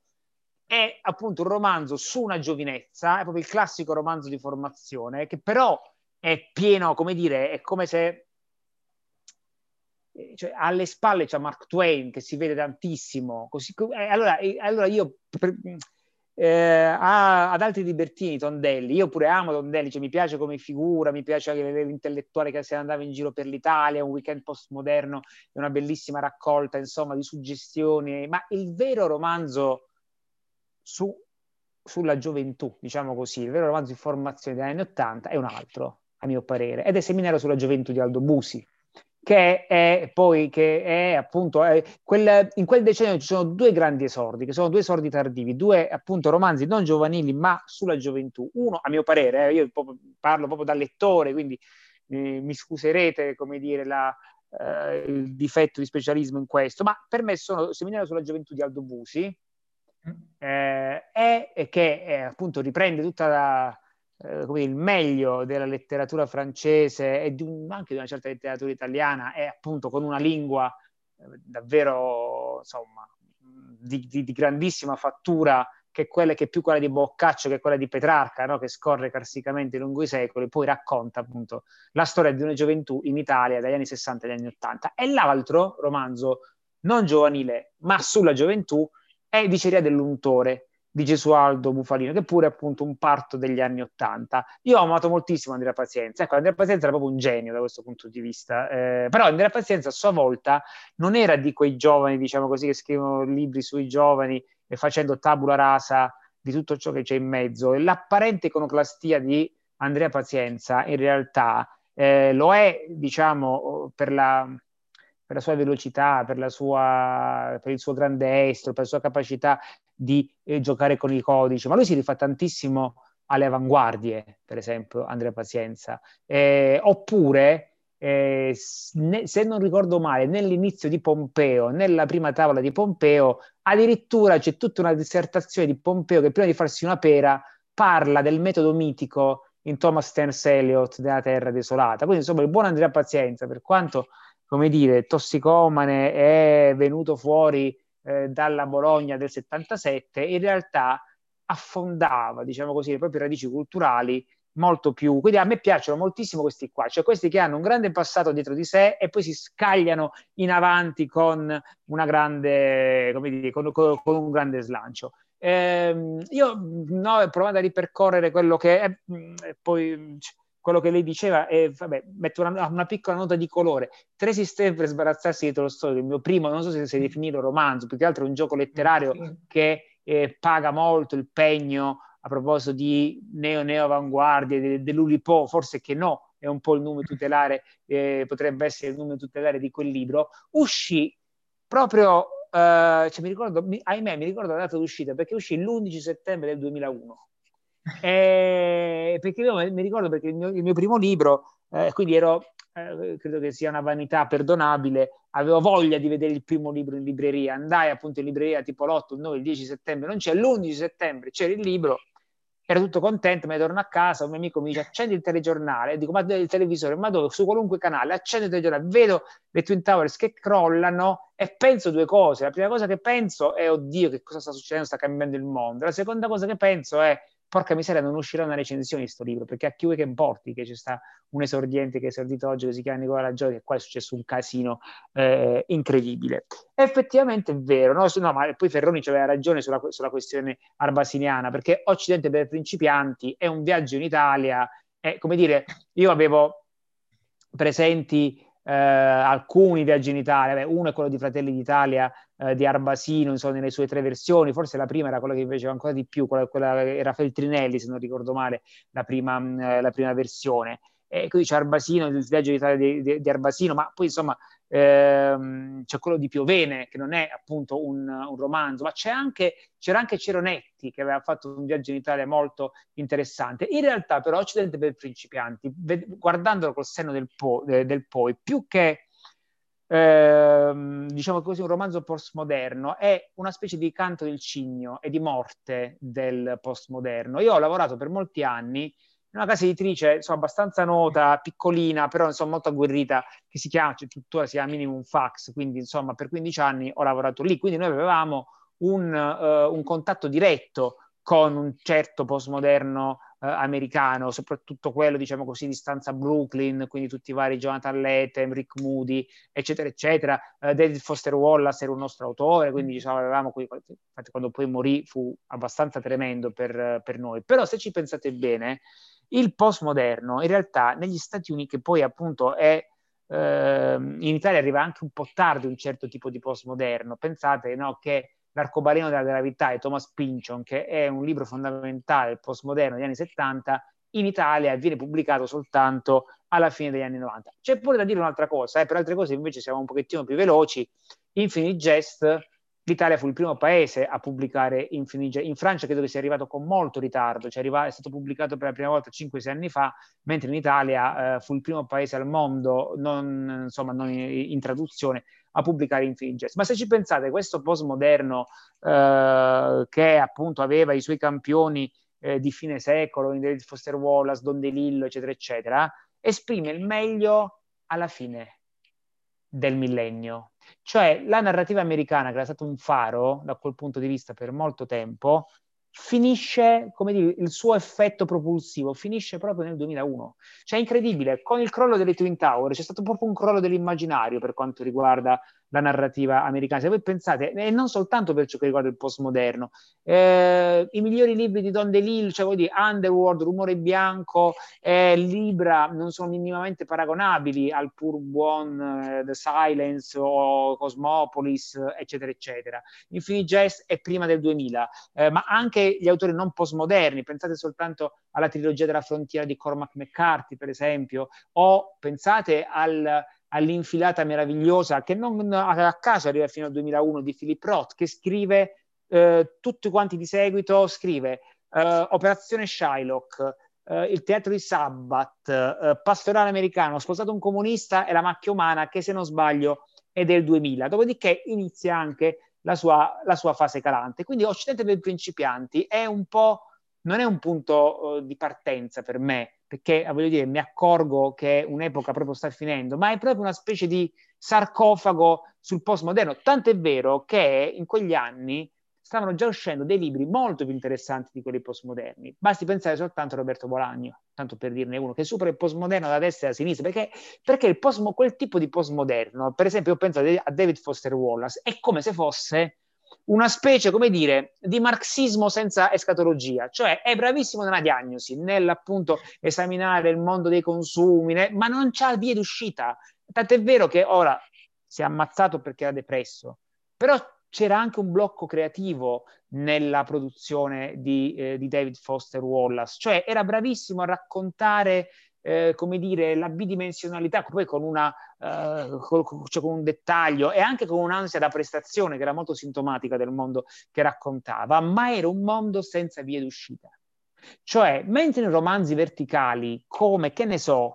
è appunto un romanzo su una giovinezza, è proprio il classico romanzo di formazione, che però è pieno, come dire, è come se cioè, alle spalle c'è Mark Twain che si vede tantissimo così, eh, allora, eh, allora io per, eh, a, ad altri libertini Tondelli, io pure amo Tondelli, cioè, mi piace come figura, mi piace l'intellettuale che se ne andava in giro per l'Italia, Un weekend postmoderno è una bellissima raccolta insomma di suggestioni, ma il vero romanzo su, sulla gioventù, diciamo così, il vero romanzo di formazione degli anni Ottanta è un altro, a mio parere, ed è Seminario sulla gioventù di Aldo Busi, che è poi che è appunto è quel, in quel decennio ci sono due grandi esordi, che sono due esordi tardivi, due appunto romanzi non giovanili ma sulla gioventù. Uno, a mio parere, eh, io proprio, parlo proprio da lettore, quindi eh, mi scuserete, come dire, la, eh, il difetto di specialismo in questo, ma per me sono Seminario sulla gioventù di Aldo Busi, eh, e che eh, appunto riprende tutta la Eh, come il meglio della letteratura francese e di un, anche di una certa letteratura italiana, è appunto con una lingua davvero, insomma, di, di, di grandissima fattura, che quella che è più quella di Boccaccio che quella di Petrarca, no? Che scorre carsicamente lungo i secoli, poi racconta appunto la storia di una gioventù in Italia dagli anni sessanta agli anni ottanta. E l'altro romanzo, non giovanile, ma sulla gioventù, è Diceria dell'untore di Gesualdo Bufalino, che pure è appunto un parto degli anni ottanta. Io ho amato moltissimo Andrea Pazienza. Ecco, Andrea Pazienza era proprio un genio da questo punto di vista. Eh, però Andrea Pazienza a sua volta non era di quei giovani, diciamo così, che scrivono libri sui giovani e facendo tabula rasa di tutto ciò che c'è in mezzo. L'apparente iconoclastia di Andrea Pazienza in realtà eh, lo è, diciamo, per la, per la sua velocità, per, la sua, per il suo grande estro, per la sua capacità di eh, giocare con i codici, ma lui si rifà tantissimo alle avanguardie, per esempio Andrea Pazienza, eh, oppure eh, ne, se non ricordo male, nell'inizio di Pompeo, nella prima tavola di Pompeo, addirittura c'è tutta una dissertazione di Pompeo che prima di farsi una pera parla del metodo mitico in Thomas Stearns Eliot della Terra Desolata. Quindi insomma il buon Andrea Pazienza, per quanto, come dire, tossicomane, è venuto fuori eh, dalla Bologna del settantasette, in realtà affondava, diciamo così, le proprie radici culturali molto più. Quindi a me piacciono moltissimo questi qua, cioè questi che hanno un grande passato dietro di sé e poi si scagliano in avanti con una grande, come dire, con, con, con un grande slancio. Eh, io no, provando a ripercorrere quello che è, poi quello che lei diceva, e vabbè, metto una, una piccola nota di colore. Tre sistemi per sbarazzarsi di Tolstoi, il mio primo, non so se si definito romanzo, più che altro è un gioco letterario sì. che eh, paga molto il pegno a proposito di neo-neo avanguardie, de, dell'Ulipo, forse che no, è un po' il nome tutelare, eh, potrebbe essere il nome tutelare di quel libro, uscì proprio, eh, cioè mi ricordo, mi, ahimè mi ricordo la data d'uscita, perché uscì l'undici settembre del duemilauno. Eh, perché io mi ricordo perché il mio, il mio primo libro, eh, quindi ero, eh, credo che sia una vanità perdonabile, avevo voglia di vedere il primo libro in libreria, andai appunto in libreria tipo l'otto, il nove, il dieci settembre, non c'è, l'undici settembre c'era il libro, ero tutto contento, me ne torno a casa, un mio amico mi dice accendi il telegiornale, dico ma il televisore, ma dove? Su qualunque canale, accendo il telegiornale, vedo le Twin Towers che crollano e penso due cose. La prima cosa che penso è oddio che cosa sta succedendo, sta cambiando il mondo. La seconda cosa che penso è porca miseria, non uscirà una recensione di sto libro, perché a chiunque che importi che c'è sta un esordiente che è esordito oggi che si chiama Nicola Raggio, che qua è successo un casino eh, incredibile. Effettivamente è vero, no? No, ma poi Ferroni aveva ragione sulla, sulla questione arbasiniana, perché Occidente per principianti è un viaggio in Italia, è come dire, io avevo presenti eh, alcuni viaggi in Italia, beh, uno è quello di Fratelli d'Italia eh, di Arbasino, insomma, nelle sue tre versioni, forse la prima era quella che invece ancora di più, quella, quella era Feltrinelli, se non ricordo male, la prima, mh, la prima versione. E qui c'è Arbasino, il viaggio d'Italia di, di, di Arbasino, ma poi insomma ehm, c'è quello di Piovene, che non è appunto un, un romanzo, ma c'è anche, c'era anche Ceronetti, che aveva fatto un viaggio in Italia molto interessante. In realtà però Occidente per principianti, ved- guardandolo col senno del, po- de- del poi, più che ehm, diciamo così un romanzo postmoderno, è una specie di canto del cigno e di morte del postmoderno. Io ho lavorato per molti anni in una casa editrice insomma, abbastanza nota, piccolina, però insomma molto agguerrita, che si chiama, cioè, tuttora si chiama Minimum Fax, quindi insomma per quindici anni ho lavorato lì, quindi noi avevamo un, uh, un contatto diretto con un certo postmoderno uh, americano, soprattutto quello, diciamo così, di stanza Brooklyn, quindi tutti i vari Jonathan Lethem, Rick Moody, eccetera, eccetera. Uh, David Foster Wallace era un nostro autore, quindi diciamo, avevamo qui, infatti quando poi morì fu abbastanza tremendo per, per noi. Però se ci pensate bene, il postmoderno in realtà negli Stati Uniti, che poi appunto è eh, in Italia arriva anche un po' tardi un certo tipo di postmoderno. Pensate no, che L'arcobaleno della gravità di Thomas Pynchon, che è un libro fondamentale del postmoderno degli anni settanta, in Italia viene pubblicato soltanto alla fine degli anni novanta. C'è pure da dire un'altra cosa, eh, per altre cose invece siamo un pochettino più veloci. Infinite Jest, l'Italia fu il primo paese a pubblicare Infinite Jest. In Francia credo che sia arrivato con molto ritardo, cioè è stato pubblicato per la prima volta cinque sei anni fa, mentre in Italia eh, fu il primo paese al mondo, non, insomma, non in, in traduzione, a pubblicare Infinite Jest. Ma se ci pensate, questo postmoderno eh, che appunto aveva i suoi campioni eh, di fine secolo, David Foster Wallace, Don DeLillo, eccetera, eccetera, esprime il meglio alla fine del millennio, Cioè la narrativa americana, che era stato un faro da quel punto di vista per molto tempo, finisce, come dire, il suo effetto propulsivo finisce proprio nel duemilauno. Cioè è incredibile, con il crollo delle Twin Tower c'è stato proprio un crollo dell'immaginario per quanto riguarda la narrativa americana. Se voi pensate, e non soltanto per ciò che riguarda il postmoderno, eh, i migliori libri di Don DeLillo, cioè vuol dire Underworld, Rumore Bianco, eh, Libra, non sono minimamente paragonabili al pur buon eh, The Silence o Cosmopolis, eccetera, eccetera. Infinite Jest è prima del duemila, eh, ma anche gli autori non postmoderni, pensate soltanto alla trilogia della frontiera di Cormac McCarthy, per esempio, o pensate al, all'infilata meravigliosa, che non a caso arriva fino al duemilauno, di Philip Roth, che scrive eh, tutti quanti di seguito, scrive eh, Operazione Shylock, eh, Il teatro di Sabbath, eh, Pastorale americano, Sposato un comunista e La macchia umana, che se non sbaglio è del duemila. Dopodiché inizia anche la sua, la sua fase calante. Quindi Occidente per principianti è un po', non è un punto uh, di partenza per me, perché voglio dire, mi accorgo che un'epoca proprio sta finendo, ma è proprio una specie di sarcofago sul postmoderno. Tanto è vero che in quegli anni stavano già uscendo dei libri molto più interessanti di quelli postmoderni. Basti pensare soltanto a Roberto Bolaño, tanto per dirne uno, che supera il postmoderno da destra e da sinistra, perché, perché il post, quel tipo di postmoderno, per esempio io penso a David Foster Wallace, è come se fosse una specie, come dire, di marxismo senza escatologia, cioè è bravissimo nella diagnosi, nell'appunto esaminare il mondo dei consumi, né, ma non c'ha vie d'uscita. Tant'è vero che ora si è ammazzato perché era depresso, però c'era anche un blocco creativo nella produzione di, eh, di David Foster Wallace, cioè era bravissimo a raccontare, eh, come dire, la bidimensionalità, poi con, una, eh, con, cioè con un dettaglio e anche con un'ansia da prestazione che era molto sintomatica del mondo che raccontava, ma era un mondo senza vie d'uscita. Cioè, mentre in romanzi verticali, come, che ne so,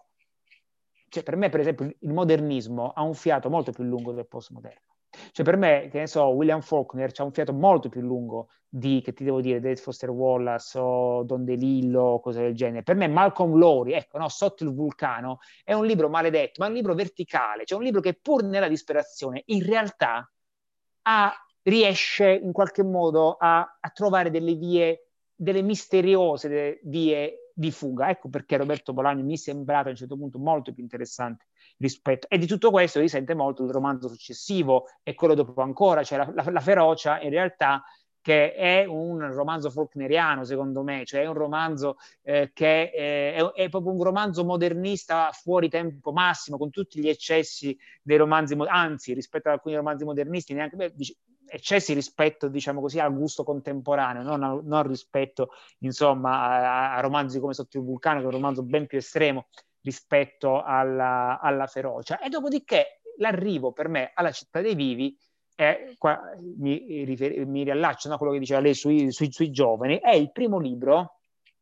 cioè per me per esempio il modernismo ha un fiato molto più lungo del postmoderno. Cioè per me, che ne so, William Faulkner c'ha un fiato molto più lungo di, che ti devo dire, David Foster Wallace o Don DeLillo o cose del genere. Per me Malcolm Lowry, ecco, no, Sotto il vulcano, è un libro maledetto, ma è un libro verticale, cioè un libro che pur nella disperazione in realtà ha, riesce in qualche modo a, a trovare delle vie, delle misteriose delle vie di fuga. Ecco perché Roberto Bolaño mi è sembrato a un certo punto molto più interessante rispetto, e di tutto questo risente molto il romanzo successivo e quello dopo ancora, cioè la, la, la ferocia in realtà, che è un romanzo faulkneriano secondo me, cioè è un romanzo eh, che eh, è, è proprio un romanzo modernista fuori tempo massimo, con tutti gli eccessi dei romanzi, anzi rispetto ad alcuni romanzi modernisti neanche beh, eccessi rispetto, diciamo così, al gusto contemporaneo, non, non rispetto insomma a, a romanzi come Sotto il vulcano, che è un romanzo ben più estremo rispetto alla, alla ferocia. E dopodiché l'arrivo per me alla Città dei Vivi, è, qua, mi, rifer- mi riallaccio a quello che diceva lei sui, sui, sui giovani, è il primo libro,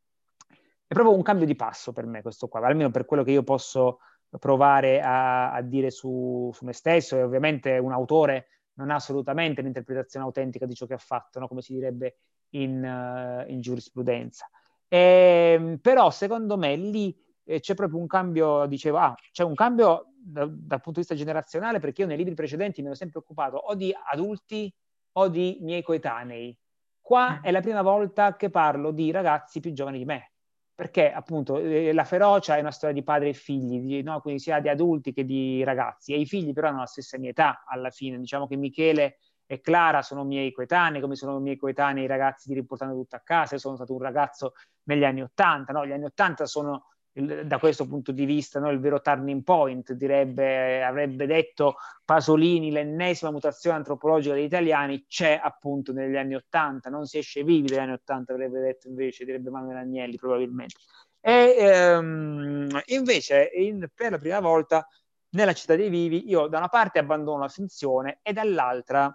è proprio un cambio di passo per me questo qua, almeno per quello che io posso provare a, a dire su, su me stesso, e ovviamente un autore non ha assolutamente l'interpretazione autentica di ciò che ha fatto, no? Come si direbbe in, uh, in giurisprudenza. E, però secondo me lì eh, c'è proprio un cambio, dicevo, ah, c'è un cambio da, dal punto di vista generazionale, perché io nei libri precedenti mi ero sempre occupato o di adulti o di miei coetanei. Qua è la prima volta che parlo di ragazzi più giovani di me, perché appunto eh, la ferocia è una storia di padri e figli, di, no? Quindi sia di adulti che di ragazzi, e i figli però hanno la stessa mia età alla fine. Diciamo che Michele e Clara sono miei coetanei, come sono miei coetanei i ragazzi di Riportando tutto a casa. Io sono stato un ragazzo negli anni Ottanta, no? Gli anni Ottanta sono il, da questo punto di vista, no? Il vero turning point, direbbe, avrebbe detto Pasolini, l'ennesima mutazione antropologica degli italiani c'è appunto negli anni Ottanta, non si esce vivi dagli anni Ottanta, avrebbe detto invece, direbbe Manuel Agnelli probabilmente. E ehm, invece in, per la prima volta nella Città dei Vivi io da una parte abbandono la finzione e dall'altra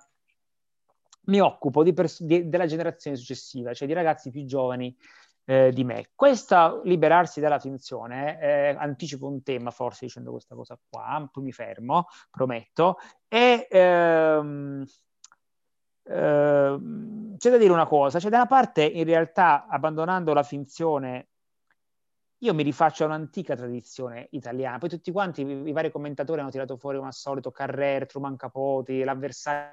mi occupo di pers- di, della generazione successiva, cioè di ragazzi più giovani eh, di me. Questa liberarsi dalla finzione, eh, anticipo un tema forse dicendo questa cosa qua, poi mi fermo, prometto, e ehm, ehm, c'è da dire una cosa, cioè da una parte in realtà abbandonando la finzione io mi rifaccio a un'antica tradizione italiana. Poi tutti quanti, i, i vari commentatori hanno tirato fuori come al solito Carrer, Truman Capote, l'avversario.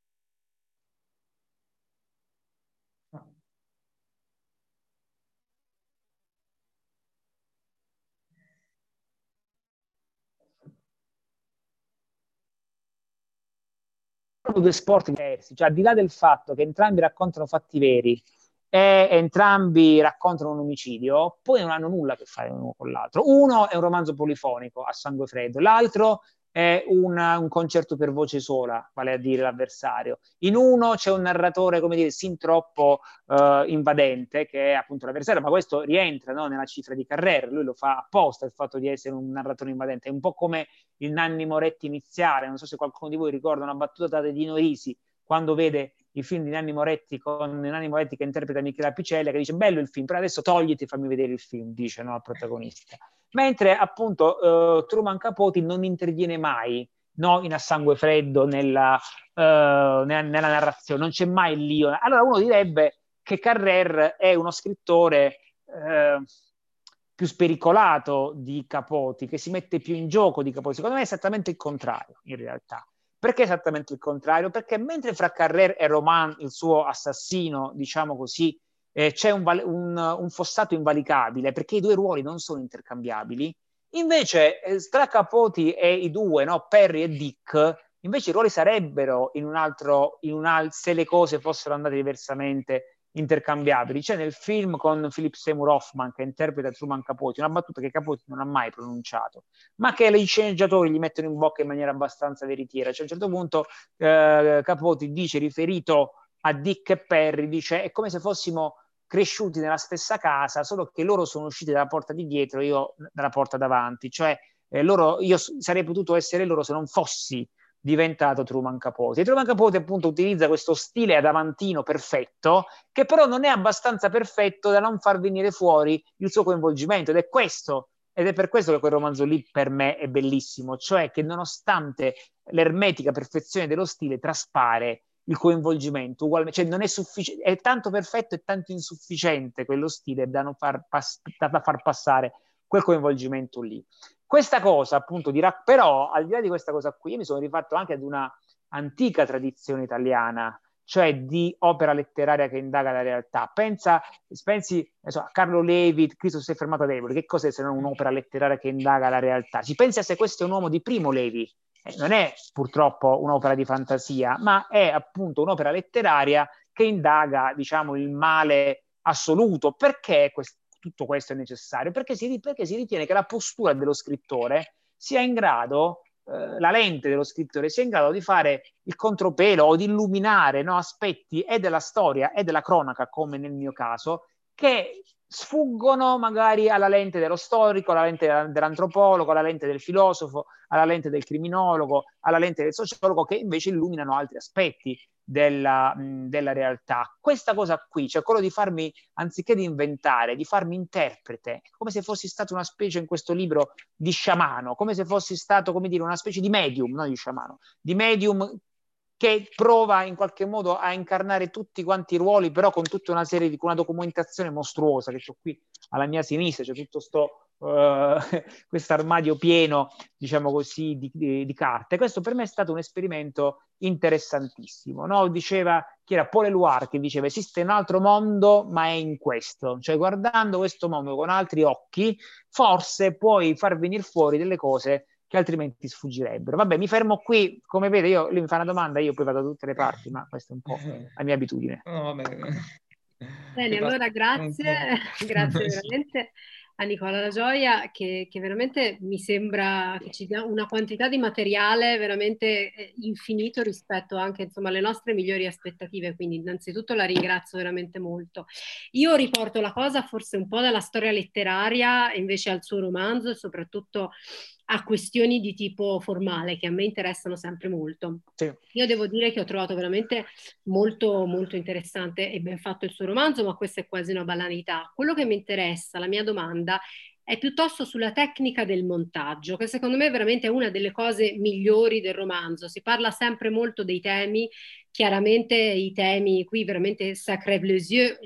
Due sport diversi, cioè al di là del fatto che entrambi raccontano fatti veri e entrambi raccontano un omicidio, poi non hanno nulla a che fare l'uno con l'altro. Uno è un romanzo polifonico a sangue freddo, l'altro è un, un concerto per voce sola, vale a dire l'avversario. In uno c'è un narratore, come dire, sin troppo uh, invadente, che è appunto l'avversario, ma questo rientra, no, nella cifra di Carrer, lui lo fa apposta il fatto di essere un narratore invadente, è un po' come il Nanni Moretti iniziale, non so se qualcuno di voi ricorda una battuta da Dino Risi, quando vede il film di Nanni Moretti con Nanni Moretti che interpreta Michela Picella, che dice bello il film, però adesso togliti e fammi vedere il film, dice, no, al protagonista. Mentre appunto uh, Truman Capote non interviene mai, no, in A sangue freddo nella, uh, nella, nella narrazione, non c'è mai il Lio. Allora uno direbbe che Carrer è uno scrittore uh, più spericolato di Capote, che si mette più in gioco di Capote. Secondo me è esattamente il contrario, in realtà. Perché esattamente il contrario? Perché mentre fra Carrer e Roman, il suo assassino, diciamo così, eh, c'è un, un, un fossato invalicabile, perché i due ruoli non sono intercambiabili, invece eh, tra Capote e i due, no, Perry e Dick, invece i ruoli sarebbero in un altro, in un al- se le cose fossero andate diversamente, intercambiabili. C'è nel film con Philip Seymour Hoffman che interpreta Truman Capote una battuta che Capote non ha mai pronunciato, ma che gli sceneggiatori gli mettono in bocca in maniera abbastanza veritiera. Cioè, a un certo punto eh, Capote dice, riferito a Dick e Perry, dice è come se fossimo cresciuti nella stessa casa, solo che loro sono usciti dalla porta di dietro, io dalla porta davanti. Cioè eh, loro, io sarei potuto essere loro se non fossi diventato Truman Capote. E Truman Capote appunto utilizza questo stile adamantino perfetto, che però non è abbastanza perfetto da non far venire fuori il suo coinvolgimento, ed è questo, ed è per questo che quel romanzo lì per me è bellissimo, cioè che nonostante l'ermetica perfezione dello stile traspare il coinvolgimento ugualmente, cioè non è sufficiente, è tanto perfetto e tanto insufficiente quello stile da non far, pass- da far passare quel coinvolgimento lì. Questa cosa appunto dirà, però al di là di questa cosa qui, io mi sono rifatto anche ad una antica tradizione italiana, cioè di opera letteraria che indaga la realtà. Pensa, pensi so, a Carlo Levi, Cristo si è fermato ad Eboli, che cos'è se non un'opera letteraria che indaga la realtà? Si pensa se questo è un uomo di Primo Levi, eh, non è purtroppo un'opera di fantasia, ma è appunto un'opera letteraria che indaga, diciamo, il male assoluto. Perché questo? Tutto questo è necessario perché si, perché si ritiene che la postura dello scrittore sia in grado, eh, la lente dello scrittore sia in grado di fare il contropelo o di illuminare, no, aspetti e della storia e della cronaca, come nel mio caso, che sfuggono magari alla lente dello storico, alla lente dell'antropologo, alla lente del filosofo, alla lente del criminologo, alla lente del sociologo, che invece illuminano altri aspetti della, mh, della realtà. Questa cosa qui, cioè quello di farmi, anziché di inventare, di farmi interprete, come se fossi stato una specie in questo libro di sciamano, come se fossi stato, come dire, una specie di medium, non di sciamano, di medium che prova in qualche modo a incarnare tutti quanti i ruoli, però con tutta una serie di una documentazione mostruosa, che ho qui alla mia sinistra, c'è tutto sto uh, questo armadio pieno, diciamo così, di, di, di carte. Questo per me è stato un esperimento interessantissimo, no? Diceva, chi era Paul Eluard, che diceva esiste un altro mondo ma è in questo, cioè guardando questo mondo con altri occhi forse puoi far venire fuori delle cose che altrimenti sfuggirebbero. Vabbè, mi fermo qui, come vede io, lui mi fa una domanda, io poi vado da tutte le parti, ma questa è un po' la mia abitudine. No, vabbè. Bene, allora grazie, grazie veramente a Nicola La Gioia, che, che veramente mi sembra che ci dia una quantità di materiale veramente infinito rispetto anche, insomma, alle nostre migliori aspettative, quindi innanzitutto la ringrazio veramente molto. Io riporto la cosa forse un po' dalla storia letteraria, invece al suo romanzo e soprattutto a questioni di tipo formale che a me interessano sempre molto. Sì. Io devo dire che ho trovato veramente molto molto interessante e ben fatto il suo romanzo, ma questa è quasi una banalità. Quello che mi interessa, la mia domanda, è piuttosto sulla tecnica del montaggio, che secondo me veramente è una delle cose migliori del romanzo. Si parla sempre molto dei temi, chiaramente i temi qui veramente sacré les yeux,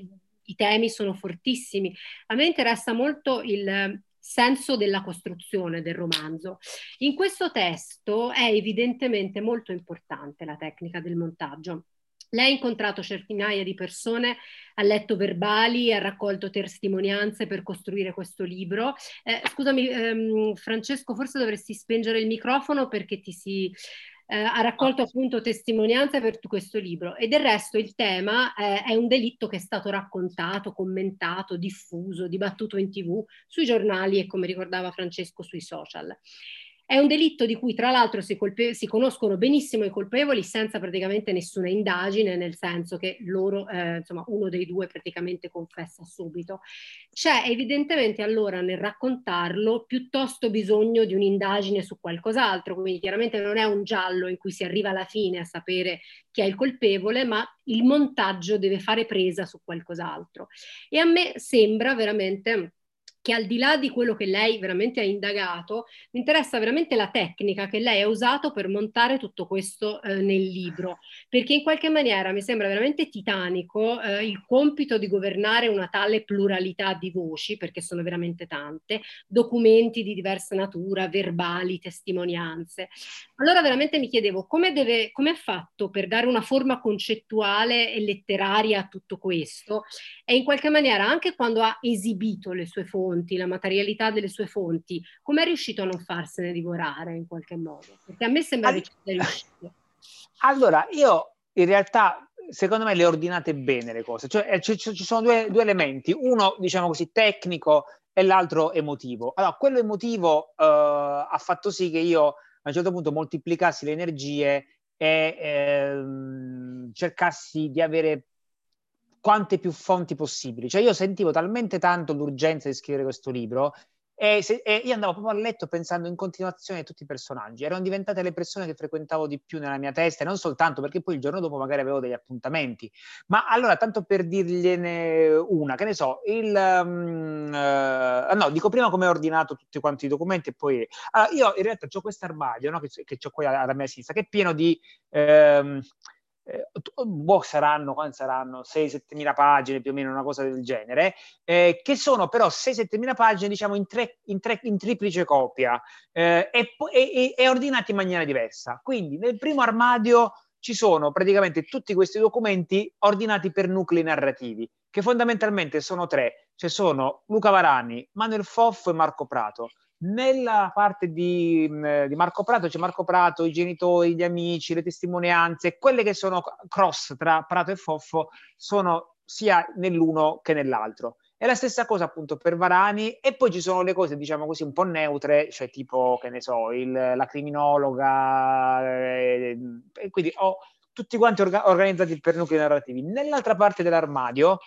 i temi sono fortissimi. A me interessa molto il senso della costruzione del romanzo. In questo testo è evidentemente molto importante la tecnica del montaggio. Lei ha incontrato centinaia di persone, ha letto verbali, ha raccolto testimonianze per costruire questo libro. Eh, scusami, ehm, Francesco, forse dovresti spengere il microfono perché ti si... Eh, ha raccolto appunto testimonianze per questo libro e del resto il tema eh, è un delitto che è stato raccontato, commentato, diffuso, dibattuto in tv, sui giornali e come ricordava Francesco sui social. È un delitto di cui tra l'altro si, colpe- si conoscono benissimo i colpevoli senza praticamente nessuna indagine, nel senso che loro, eh, insomma, uno dei due praticamente confessa subito. C'è evidentemente allora nel raccontarlo piuttosto bisogno di un'indagine su qualcos'altro, quindi chiaramente non è un giallo in cui si arriva alla fine a sapere chi è il colpevole, ma il montaggio deve fare presa su qualcos'altro. E a me sembra veramente che al di là di quello che lei veramente ha indagato, mi interessa veramente la tecnica che lei ha usato per montare tutto questo eh, nel libro, perché in qualche maniera mi sembra veramente titanico eh, il compito di governare una tale pluralità di voci, perché sono veramente tante, documenti di diversa natura, verbali, testimonianze. Allora veramente mi chiedevo come deve, come è fatto per dare una forma concettuale e letteraria a tutto questo e in qualche maniera anche quando ha esibito le sue fonti, la materialità delle sue fonti, come è riuscito a non farsene divorare in qualche modo? Perché a me sembra che ci sia riuscito. Allora, io in realtà, secondo me, le ho ordinate bene le cose. Cioè, ci, ci sono due, due elementi, uno, diciamo così, tecnico e l'altro emotivo. Allora, quello emotivo eh, ha fatto sì che io, a un certo punto, moltiplicassi le energie e ehm, cercassi di avere quante più fonti possibili. Cioè io sentivo talmente tanto l'urgenza di scrivere questo libro e, se, e io andavo proprio a letto pensando in continuazione a tutti i personaggi. Erano diventate le persone che frequentavo di più nella mia testa e non soltanto perché poi il giorno dopo magari avevo degli appuntamenti. Ma allora, tanto per dirgliene una, che ne so, il... Um, uh, no, dico prima come ho ordinato tutti quanti i documenti e poi... Allora, io in realtà ho questo armadio, no, che, che ho qui alla mia sinistra, che è pieno di... Um, Eh, boh, saranno, quando saranno sei sette mila pagine più o meno, una cosa del genere, eh, che sono però sei sette mila pagine diciamo in, tre, in, tre, in triplice copia eh, e, e, e ordinati in maniera diversa. Quindi nel primo armadio ci sono praticamente tutti questi documenti ordinati per nuclei narrativi, che fondamentalmente sono tre, cioè sono Luca Varani, Manuel Foffo e Marco Prato. Nella parte di, di Marco Prato c'è Marco Prato, i genitori, gli amici, le testimonianze, quelle che sono cross tra Prato e Foffo sono sia nell'uno che nell'altro. È la stessa cosa appunto per Varani e poi ci sono le cose diciamo così un po' neutre, cioè tipo che ne so, il, la criminologa eh, e quindi ho tutti quanti orga- organizzati per nuclei narrativi. Nell'altra parte dell'armadio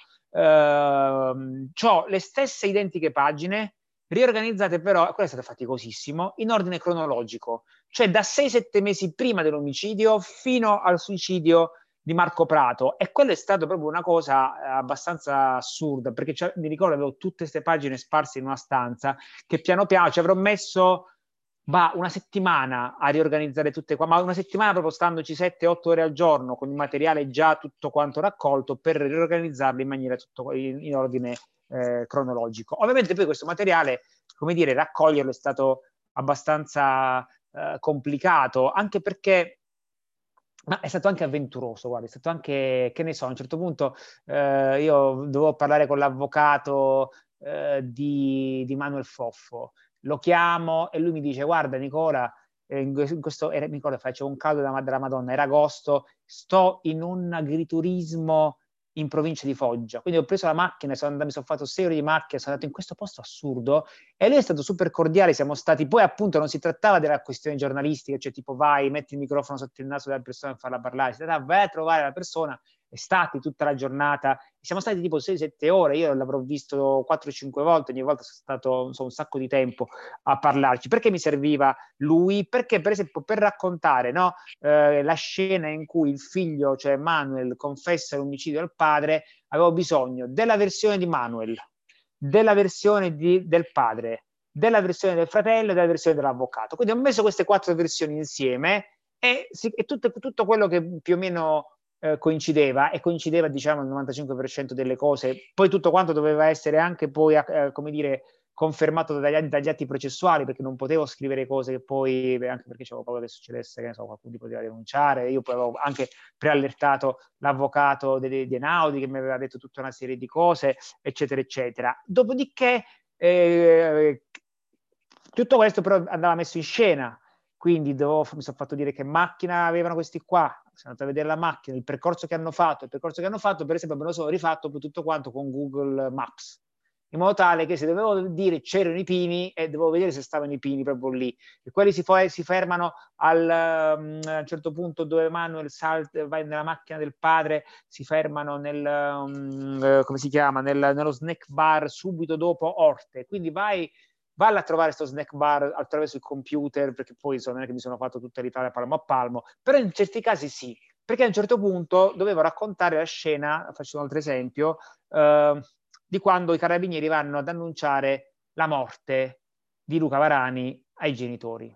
ehm, ho le stesse identiche pagine riorganizzate però, quello è stato faticosissimo, in ordine cronologico, cioè da sei sette mesi prima dell'omicidio fino al suicidio di Marco Prato e quello è stato proprio una cosa abbastanza assurda perché mi ricordo avevo tutte queste pagine sparse in una stanza che piano piano ci avrò messo bah, una settimana a riorganizzare tutte qua, ma una settimana proprio standoci sette otto ore al giorno con il materiale già tutto quanto raccolto per riorganizzarlo in maniera tutto in, in ordine Eh, cronologico. Ovviamente poi questo materiale, come dire, raccoglierlo è stato abbastanza eh, complicato, anche perché ma è stato anche avventuroso, guarda, è stato anche, che ne so, a un certo punto eh, io dovevo parlare con l'avvocato eh, di, di Manuel Foffo, lo chiamo e lui mi dice, guarda Nicola, eh, in questo, era, mi ricordo, facevo un caldo della, della Madonna, era agosto, sto in un agriturismo in provincia di Foggia, quindi ho preso la macchina, sono andato, mi sono fatto sei ore di macchina, sono andato in questo posto assurdo e lui è stato super cordiale, siamo stati, poi appunto non si trattava della questione giornalistica, cioè tipo vai, metti il microfono sotto il naso della persona e farla parlare, si trattava vai a trovare la persona e stati tutta la giornata, siamo stati tipo sei sette ore, io l'avrò visto quattro cinque volte, ogni volta sono stato so, un sacco di tempo a parlarci, perché mi serviva lui? Perché per esempio per raccontare no, eh, la scena in cui il figlio, cioè Manuel, confessa l'omicidio al padre, avevo bisogno della versione di Manuel, della versione di, del padre, della versione del fratello e della versione dell'avvocato. Quindi ho messo queste quattro versioni insieme e, si, e tutto, tutto quello che più o meno eh, coincideva, e coincideva diciamo il novantacinque per cento delle cose. Poi tutto quanto doveva essere anche poi, eh, come dire, confermato dagli, dagli atti processuali, perché non potevo scrivere cose che poi, beh, anche perché c'avevo paura che succedesse, che ne so, qualcuno ti poteva denunciare. Io poi avevo anche preallertato l'avvocato di, di Einaudi, che mi aveva detto tutta una serie di cose, eccetera, eccetera. Dopodiché eh, tutto questo però andava messo in scena, quindi dovevo, mi sono fatto dire che macchina avevano questi qua, sono andato a vedere la macchina, il percorso che hanno fatto, il percorso che hanno fatto, per esempio me lo sono rifatto tutto quanto con Google Maps, in modo tale che se dovevo dire c'erano i pini, e eh, dovevo vedere se stavano i pini proprio lì, e quelli si, si fermano al, um, a un certo punto dove Manuel salta, va nella macchina del padre, si fermano nel, um, come si chiama, nel, nello snack bar subito dopo Orte, quindi vai, valla a trovare questo snack bar attraverso il computer, perché poi insomma, non è che mi sono fatto tutta l'Italia palmo a palmo, però in certi casi sì, perché a un certo punto dovevo raccontare la scena, faccio un altro esempio, eh, di quando i carabinieri vanno ad annunciare la morte di Luca Varani ai genitori.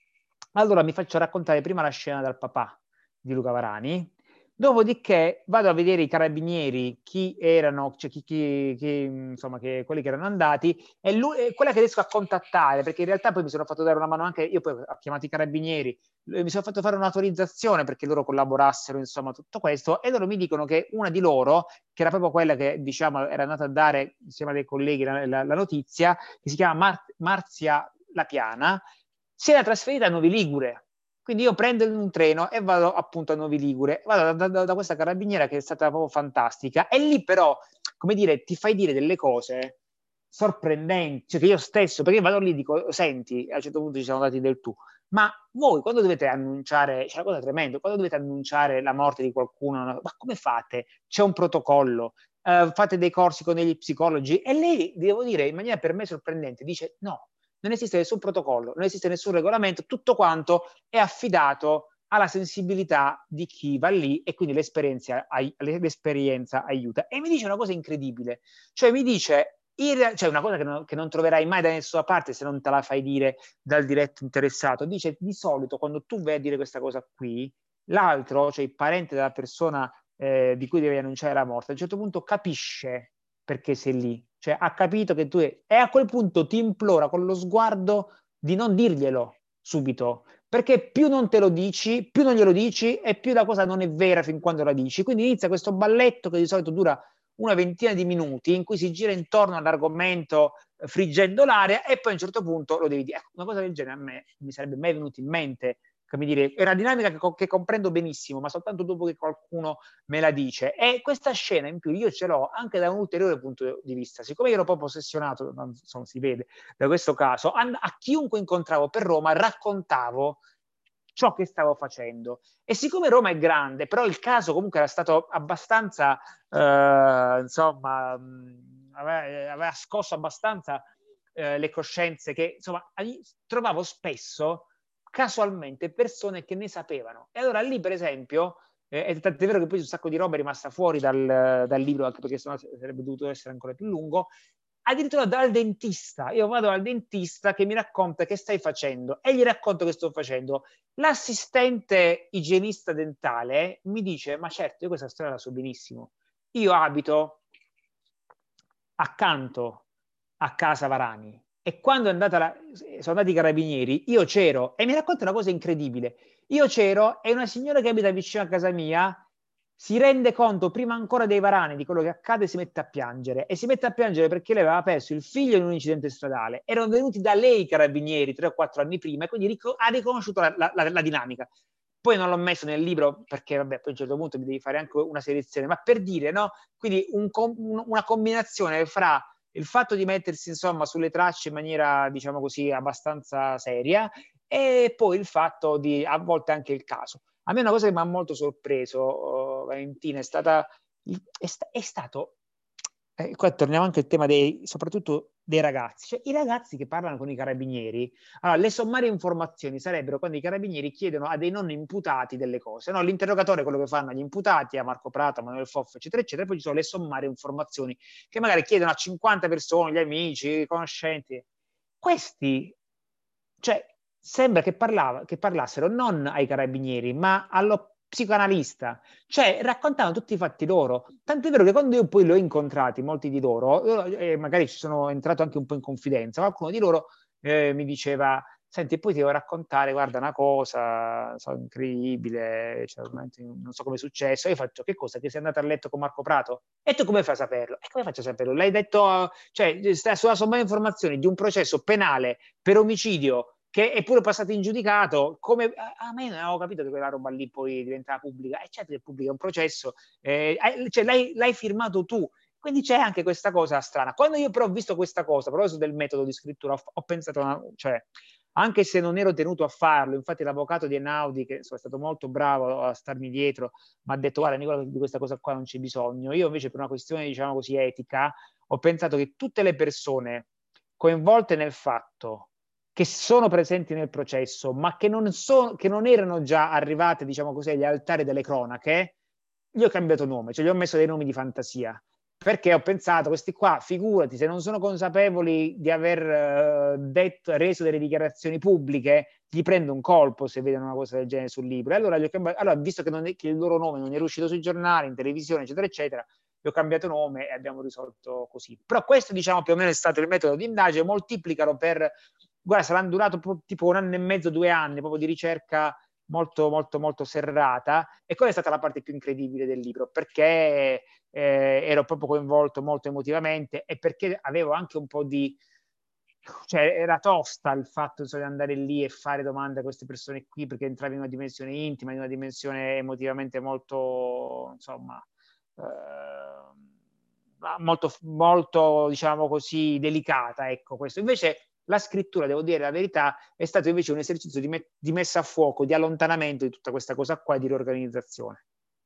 Allora mi faccio raccontare prima la scena dal papà di Luca Varani, dopodiché vado a vedere i carabinieri, chi erano, cioè chi, chi, chi insomma, che, quelli che erano andati, e lui, quella che riesco a contattare, perché in realtà poi mi sono fatto dare una mano anche, io poi ho chiamato i carabinieri, mi sono fatto fare un'autorizzazione perché loro collaborassero, insomma, tutto questo, e loro mi dicono che una di loro, che era proprio quella che, diciamo, era andata a dare, insieme a dei colleghi, la, la, la notizia, che si chiama Mar- Marzia Lapiana, si era trasferita a Novi Ligure. Quindi io prendo un treno e vado appunto a Novi Ligure, vado da, da, da questa carabiniera che è stata proprio fantastica, e lì però, come dire, ti fai dire delle cose sorprendenti, cioè che io stesso, perché io vado lì e dico, senti, a un certo punto ci siamo dati del tu, ma voi quando dovete annunciare, c'è una cosa tremenda, quando dovete annunciare la morte di qualcuno, ma come fate? C'è un protocollo, uh, fate dei corsi con degli psicologi, e lei, devo dire, in maniera per me sorprendente, dice no, non esiste nessun protocollo, non esiste nessun regolamento, tutto quanto è affidato alla sensibilità di chi va lì, e quindi l'esperienza, l'esperienza aiuta. E mi dice una cosa incredibile, cioè mi dice, cioè una cosa che non, che non troverai mai da nessuna parte se non te la fai dire dal diretto interessato, dice di solito quando tu vai a dire questa cosa qui, l'altro, cioè il parente della persona eh, di cui devi annunciare la morte, a un certo punto capisce perché sei lì, cioè ha capito che tu è, e a quel punto ti implora con lo sguardo di non dirglielo subito, perché più non te lo dici, più non glielo dici, e più la cosa non è vera fin quando la dici. Quindi inizia questo balletto che di solito dura una ventina di minuti, in cui si gira intorno all'argomento eh, friggendo l'aria, e poi a un certo punto lo devi dire. Ecco, una cosa del genere a me mi sarebbe mai venuta in mente, come dire, è una dinamica che, che comprendo benissimo, ma soltanto dopo che qualcuno me la dice. E questa scena in più io ce l'ho anche da un ulteriore punto di vista, siccome io ero proprio ossessionato, non so, si vede da questo caso, a, a chiunque incontravo per Roma raccontavo ciò che stavo facendo, e siccome Roma è grande, però il caso comunque era stato abbastanza eh, insomma mh, aveva, aveva scosso abbastanza eh, le coscienze, che insomma trovavo spesso casualmente persone che ne sapevano, e allora lì per esempio eh, è tanto vero che poi un sacco di roba è rimasta fuori dal, dal libro, anche perché sennò sarebbe dovuto essere ancora più lungo, addirittura dal dentista. Io vado al dentista che mi racconta che stai facendo, e gli racconto che sto facendo. L'assistente igienista dentale mi dice, ma certo, io questa storia la so benissimo, io abito accanto a casa Varani, e quando è andata la, sono andati i carabinieri, io c'ero, e mi racconta una cosa incredibile, io c'ero, e una signora che abita vicino a casa mia si rende conto prima ancora dei Varani di quello che accade, e si mette a piangere, e si mette a piangere perché lei aveva perso il figlio in un incidente stradale, erano venuti da lei i carabinieri tre o quattro anni prima, e quindi ric- ha riconosciuto la, la, la, la dinamica. Poi non l'ho messo nel libro perché, vabbè, poi a un certo punto mi devi fare anche una selezione, ma per dire, no? Quindi un, un, una combinazione fra il fatto di mettersi, insomma, sulle tracce in maniera, diciamo così, abbastanza seria, e poi il fatto di, a volte, anche il caso. A me una cosa che mi ha molto sorpreso, oh, Valentina, è stata, è, sta, è stato, eh, qua torniamo anche al tema dei, soprattutto dei ragazzi, cioè i ragazzi che parlano con i carabinieri. Allora, le sommarie informazioni sarebbero quando i carabinieri chiedono a dei non imputati delle cose, no? L'interrogatorio è quello che fanno agli imputati, a Marco Prato, a Manuel Foff, eccetera, eccetera, e poi ci sono le sommarie informazioni che magari chiedono a cinquanta persone, gli amici, i conoscenti. Questi, cioè, sembra che, parlava, che parlassero non ai carabinieri, ma allo, psicoanalista, cioè raccontavano tutti i fatti loro, tant'è vero che quando io poi li ho incontrati, molti di loro, e eh, magari ci sono entrato anche un po' in confidenza, qualcuno di loro eh, mi diceva: senti, poi ti devo raccontare, guarda, una cosa, so, incredibile, cioè, non so come è successo. Io faccio: che cosa? Che sei andato a letto con Marco Prato? E tu come fai a saperlo? E come faccio a saperlo? L'hai detto, cioè, sta sulla somma informazioni di un processo penale per omicidio che è pure passato in giudicato. Come a me non avevo capito che quella roba lì poi diventava pubblica. E certo che pubblica un processo, eh, cioè, l'hai, l'hai firmato tu. Quindi c'è anche questa cosa strana. Quando io però ho visto questa cosa, a proposito del metodo di scrittura, ho, ho pensato, una, cioè, anche se non ero tenuto a farlo, infatti l'avvocato di Einaudi, che insomma, è stato molto bravo a starmi dietro, mi ha detto: guarda Nicola, di questa cosa qua non c'è bisogno. Io invece, per una questione, diciamo così, etica, ho pensato che tutte le persone coinvolte nel fatto, che sono presenti nel processo, ma che non, so, che non erano già arrivate, diciamo così, agli altari delle cronache, gli ho cambiato nome, cioè gli ho messo dei nomi di fantasia. Perché ho pensato, questi qua, figurati, se non sono consapevoli di aver uh, detto, reso delle dichiarazioni pubbliche, gli prendo un colpo se vedono una cosa del genere sul libro. E allora, gli ho cambiato, allora visto che, non è, che il loro nome non era uscito sui giornali, in televisione, eccetera, eccetera, gli ho cambiato nome e abbiamo risolto così. Però questo, diciamo, più o meno è stato il metodo di indagine. Moltiplicalo per, guarda, saranno durato tipo un anno e mezzo, due anni, proprio di ricerca molto, molto, molto serrata. E quella è stata la parte più incredibile del libro, perché Eh, ero proprio coinvolto molto emotivamente, e perché avevo anche un po' di, cioè era tosta il fatto, insomma, di andare lì e fare domande a queste persone qui, perché entravi in una dimensione intima, in una dimensione emotivamente molto, insomma, eh, molto, molto, diciamo così, delicata, ecco. Questo invece, la scrittura, devo dire la verità, è stato invece un esercizio di, me- di messa a fuoco, di allontanamento di tutta questa cosa qua e di riorganizzazione.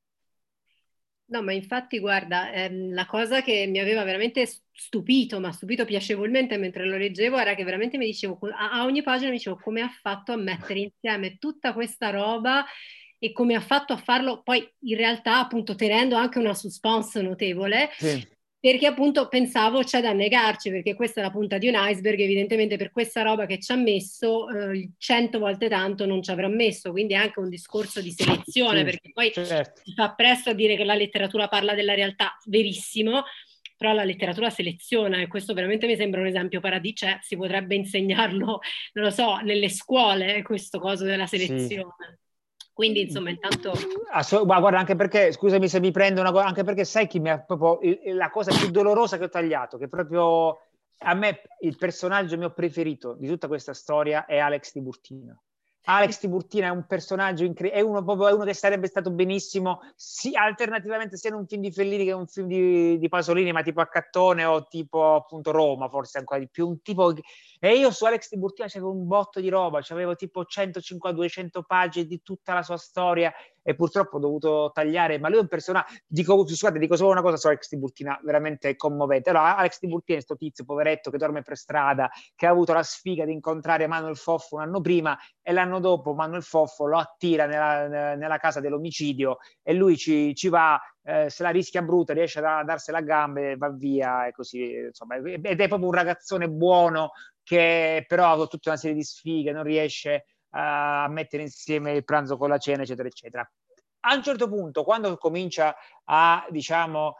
No, ma infatti, guarda, ehm, la cosa che mi aveva veramente stupito, ma stupito piacevolmente mentre lo leggevo, era che veramente mi dicevo, a, a ogni pagina mi dicevo: come ha fatto a mettere insieme tutta questa roba e come ha fatto a farlo, poi in realtà appunto tenendo anche una suspense notevole. Sì. Perché appunto pensavo c'è da negarci, perché questa è la punta di un iceberg, evidentemente per questa roba che ci ha messo eh, cento volte tanto non ci avrà messo, quindi è anche un discorso di selezione, sì, perché poi certo. Si fa presto a dire che la letteratura parla della realtà, verissimo, però la letteratura seleziona, e questo veramente mi sembra un esempio paradiso, cioè, si potrebbe insegnarlo, non lo so, nelle scuole, questo coso della selezione. Sì. Quindi insomma intanto Assu- ma guarda, anche perché, scusami se mi prendo una cosa, anche perché sai chi mi ha proprio il, la cosa più dolorosa che ho tagliato, che proprio a me il personaggio mio preferito di tutta questa storia è Alex Tiburtina. Alex Tiburtina è un personaggio incredibile, è uno, proprio, è uno che sarebbe stato benissimo sì, alternativamente sia in un film di Fellini che in un film di, di Pasolini, ma tipo Accattone o tipo appunto Roma, forse ancora di più, un tipo. E io su Alex Tiburtina c'avevo un botto di roba, c'avevo tipo centocinquanta duecento pagine di tutta la sua storia, e purtroppo ho dovuto tagliare, ma lui è un personaggio, dico, scusate, dico solo una cosa su Alex Tiburtina, veramente commovente. Allora, Alex Tiburtina è sto tizio poveretto che dorme per strada, che ha avuto la sfiga di incontrare Manuel Foffo un anno prima, e l'anno dopo Manuel Foffo lo attira nella, nella casa dell'omicidio, e lui ci, ci va, eh, se la rischia brutta, riesce a darsela a gambe, va via, e così, insomma, ed è proprio un ragazzone buono, che però ha avuto tutta una serie di sfighe, non riesce a mettere insieme il pranzo con la cena, eccetera, eccetera. A un certo punto, quando comincia a, diciamo,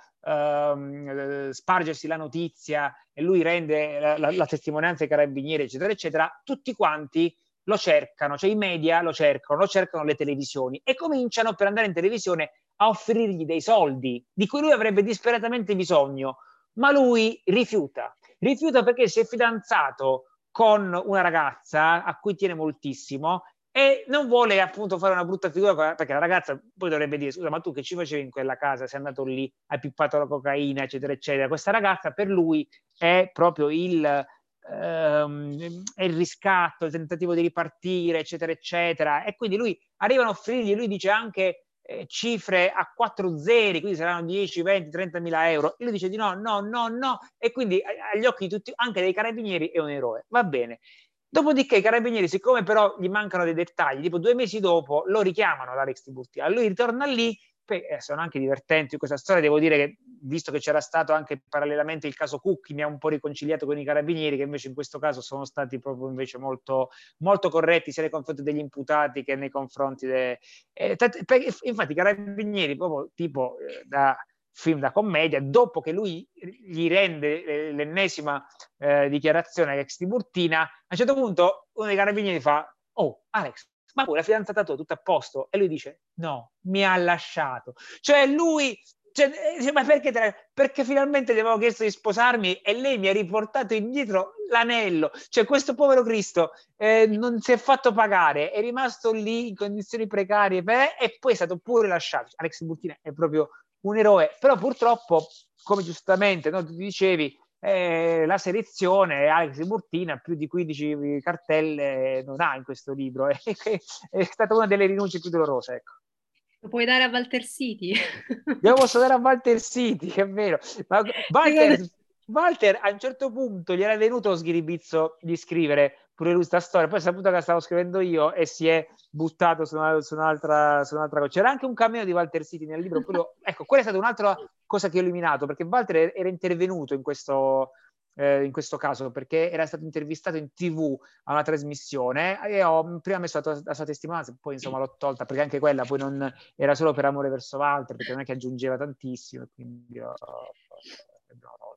ehm, spargersi la notizia, e lui rende la, la, la testimonianza ai carabinieri, eccetera, eccetera, tutti quanti lo cercano, cioè i media lo cercano, lo cercano le televisioni, e cominciano, per andare in televisione, a offrirgli dei soldi di cui lui avrebbe disperatamente bisogno, ma lui rifiuta. Rifiuta perché si è fidanzato con una ragazza a cui tiene moltissimo, e non vuole appunto fare una brutta figura, perché la ragazza poi dovrebbe dire: scusa, ma tu che ci facevi in quella casa? Sei andato lì, hai pippato la cocaina, eccetera, eccetera. Questa ragazza per lui è proprio il, ehm, è il riscatto, il tentativo di ripartire, eccetera, eccetera. E quindi lui arrivano a offrirgli, lui dice anche Eh, cifre a quattro zeri, quindi saranno dieci, venti, trenta mila euro, e lui dice di no, no, no, no, e quindi agli occhi di tutti, anche dei carabinieri, è un eroe. Va bene. Dopodiché i carabinieri, siccome però gli mancano dei dettagli, tipo due mesi dopo lo richiamano ad Alex Tiburtina, lui ritorna lì poi eh, sono anche divertenti questa storia. Devo dire che, visto che c'era stato anche parallelamente il caso Cucchi, mi ha un po' riconciliato con i carabinieri, che invece in questo caso sono stati proprio invece molto, molto corretti sia nei confronti degli imputati che nei confronti de... eh, t- per, infatti i carabinieri proprio tipo eh, da film da commedia, dopo che lui gli rende eh, l'ennesima eh, dichiarazione ex Tiburtina, a un certo punto uno dei carabinieri fa: oh Alex, ma poi la fidanzata tua tutto a posto? E lui dice: no, mi ha lasciato. Cioè lui, cioè, ma perché, te, perché finalmente gli avevo chiesto di sposarmi e lei mi ha riportato indietro l'anello. Cioè questo povero Cristo eh, non si è fatto pagare, è rimasto lì in condizioni precarie beh, e poi è stato pure lasciato. Alex Tiburtina è proprio un eroe, però purtroppo, come giustamente no, tu dicevi, eh, la selezione, Alex Tiburtina più di quindici cartelle non ha in questo libro, è, è stata una delle rinunce più dolorose, ecco. Lo puoi dare a Walter City? Io posso dare a Walter City, è vero, ma Walter, Walter a un certo punto gli era venuto schiribizzo di scrivere pure lui sta storia, poi ha saputo che la stavo scrivendo io e si è buttato su, una, su, un'altra, su un'altra cosa. C'era anche un cameo di Walter City nel libro, quello, ecco, quella è stata un'altra cosa che ho eliminato, perché Walter era intervenuto in questo, eh, in questo caso, perché era stato intervistato in tivù a una trasmissione e ho prima messo la, tua, la sua testimonianza, poi insomma l'ho tolta, perché anche quella poi non era solo per amore verso Walter, perché non è che aggiungeva tantissimo, quindi ho, ho tolto.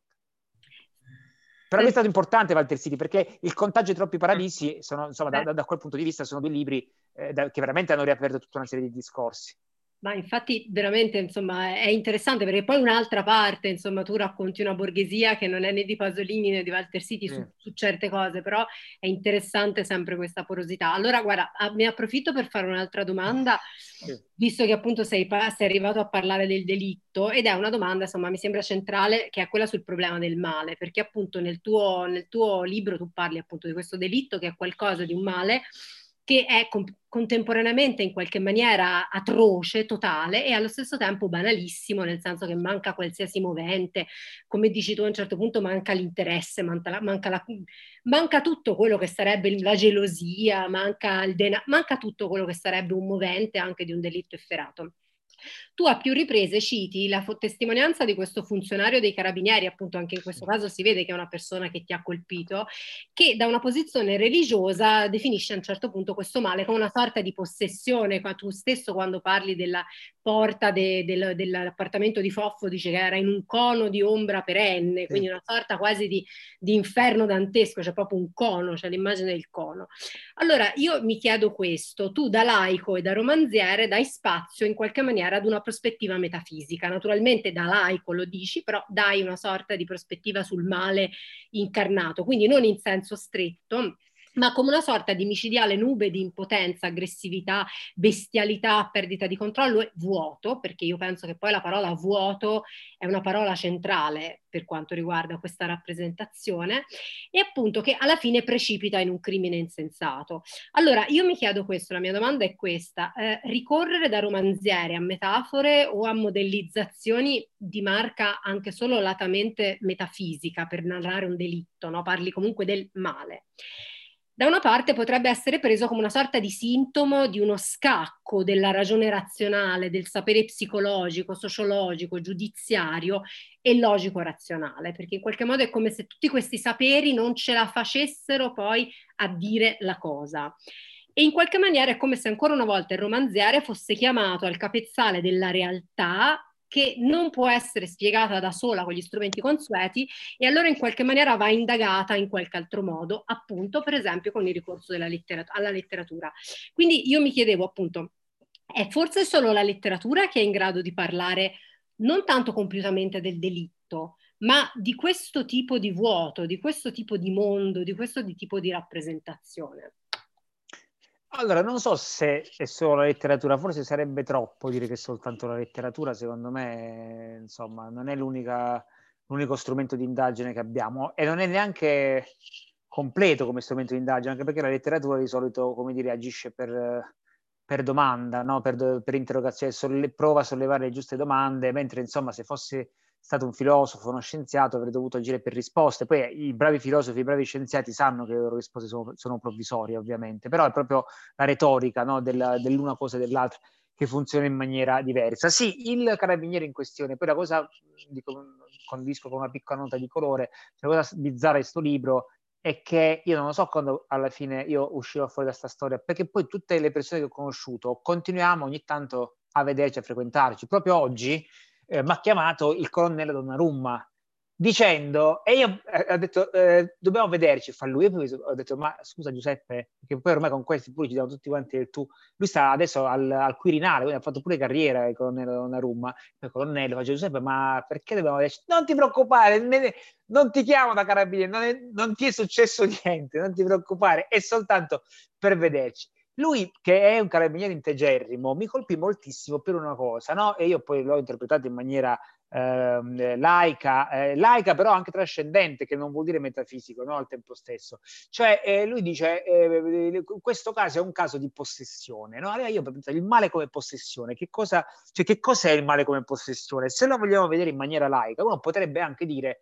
Però è stato importante Walter City, perché Il contagio di troppi paradisi sono, insomma, da, da quel punto di vista sono due libri eh, da, che veramente hanno riaperto tutta una serie di discorsi. Ma infatti veramente insomma è interessante, perché poi un'altra parte, insomma, tu racconti una borghesia che non è né di Pasolini né di Walter City su, su certe cose, però è interessante sempre questa porosità. Allora guarda, ne approfitto per fare un'altra domanda, sì. Visto che appunto sei, sei arrivato a parlare del delitto, ed è una domanda, insomma, mi sembra centrale, che è quella sul problema del male, perché appunto nel tuo, nel tuo libro tu parli appunto di questo delitto che è qualcosa di un male che è com- contemporaneamente in qualche maniera atroce, totale, e allo stesso tempo banalissimo, nel senso che manca qualsiasi movente, come dici tu a un certo punto manca l'interesse, manca, la, manca, la, manca tutto quello che sarebbe la gelosia, manca, il dena- manca tutto quello che sarebbe un movente anche di un delitto efferato. Tu a più riprese citi la testimonianza di questo funzionario dei carabinieri, appunto anche in questo caso si vede che è una persona che ti ha colpito, che da una posizione religiosa definisce a un certo punto questo male come una sorta di possessione. Tu stesso quando parli della porta de, del, dell'appartamento di Foffo dice che era in un cono di ombra perenne, quindi una sorta quasi di, di inferno dantesco, c'è proprio un cono, c'è l'immagine del cono. Allora io mi chiedo questo, tu da laico e da romanziere dai spazio in qualche maniera ad una prospettiva metafisica, naturalmente da laico lo dici, però dai una sorta di prospettiva sul male incarnato, quindi non in senso stretto, ma come una sorta di micidiale nube di impotenza, aggressività, bestialità, perdita di controllo e vuoto, perché io penso che poi la parola vuoto è una parola centrale per quanto riguarda questa rappresentazione, e appunto che alla fine precipita in un crimine insensato. Allora io mi chiedo questo, la mia domanda è questa, eh, ricorrere da romanziere a metafore o a modellizzazioni di marca anche solo latamente metafisica per narrare un delitto, no? Parli comunque del male. Da una parte potrebbe essere preso come una sorta di sintomo di uno scacco della ragione razionale, del sapere psicologico, sociologico, giudiziario e logico-razionale, perché in qualche modo è come se tutti questi saperi non ce la facessero poi a dire la cosa. E in qualche maniera è come se ancora una volta il romanziere fosse chiamato al capezzale della realtà che non può essere spiegata da sola con gli strumenti consueti, e allora in qualche maniera va indagata in qualche altro modo, appunto per esempio con il ricorso della letteratura, alla letteratura. Quindi io mi chiedevo appunto, è forse solo la letteratura che è in grado di parlare non tanto compiutamente del delitto, ma di questo tipo di vuoto, di questo tipo di mondo, di questo di tipo di rappresentazione? Allora, non so se è solo la letteratura, forse sarebbe troppo dire che è soltanto la letteratura, secondo me, insomma, non è l'unica, l'unico strumento di indagine che abbiamo e non è neanche completo come strumento di indagine, anche perché la letteratura di solito, come dire, agisce per, per domanda, no? per, per interrogazione, solle, prova a sollevare le giuste domande, mentre insomma se fosse stato un filosofo, uno scienziato, avrei dovuto agire per risposte. Poi i bravi filosofi, i bravi scienziati sanno che le loro risposte sono, sono provvisorie, ovviamente, però è proprio la retorica, no? Del, dell'una cosa e dell'altra che funziona in maniera diversa. Sì, il carabiniere in questione, poi la cosa, dico, condisco con una piccola nota di colore, la cosa bizzarra di sto libro è che io non lo so quando alla fine io uscirò fuori da sta storia, perché poi tutte le persone che ho conosciuto continuiamo ogni tanto a vederci, a frequentarci. Proprio oggi eh, mi ha chiamato il colonnello Donnarumma dicendo, e io eh, ho detto eh, dobbiamo vederci, fa lui, e poi ho detto ma scusa Giuseppe, perché poi ormai con questi pure ci diamo tutti quanti il tu, lui sta adesso al, al Quirinale, quindi ha fatto pure carriera il colonnello Donnarumma, il colonnello faccio Giuseppe ma perché dobbiamo vederci? Non ti preoccupare, ne, non ti chiamo da carabinieri, non, è, non ti è successo niente, non ti preoccupare, è soltanto per vederci. Lui, che è un carabiniere integerrimo, mi colpì moltissimo per una cosa, no? E io poi l'ho interpretato in maniera eh, laica, eh, laica però anche trascendente, che non vuol dire metafisico, no? Al tempo stesso. Cioè, eh, lui dice, eh, questo caso è un caso di possessione, no? Allora io penso, il male come possessione, che cosa, cioè, che cos'è il male come possessione? Se lo vogliamo vedere in maniera laica, uno potrebbe anche dire,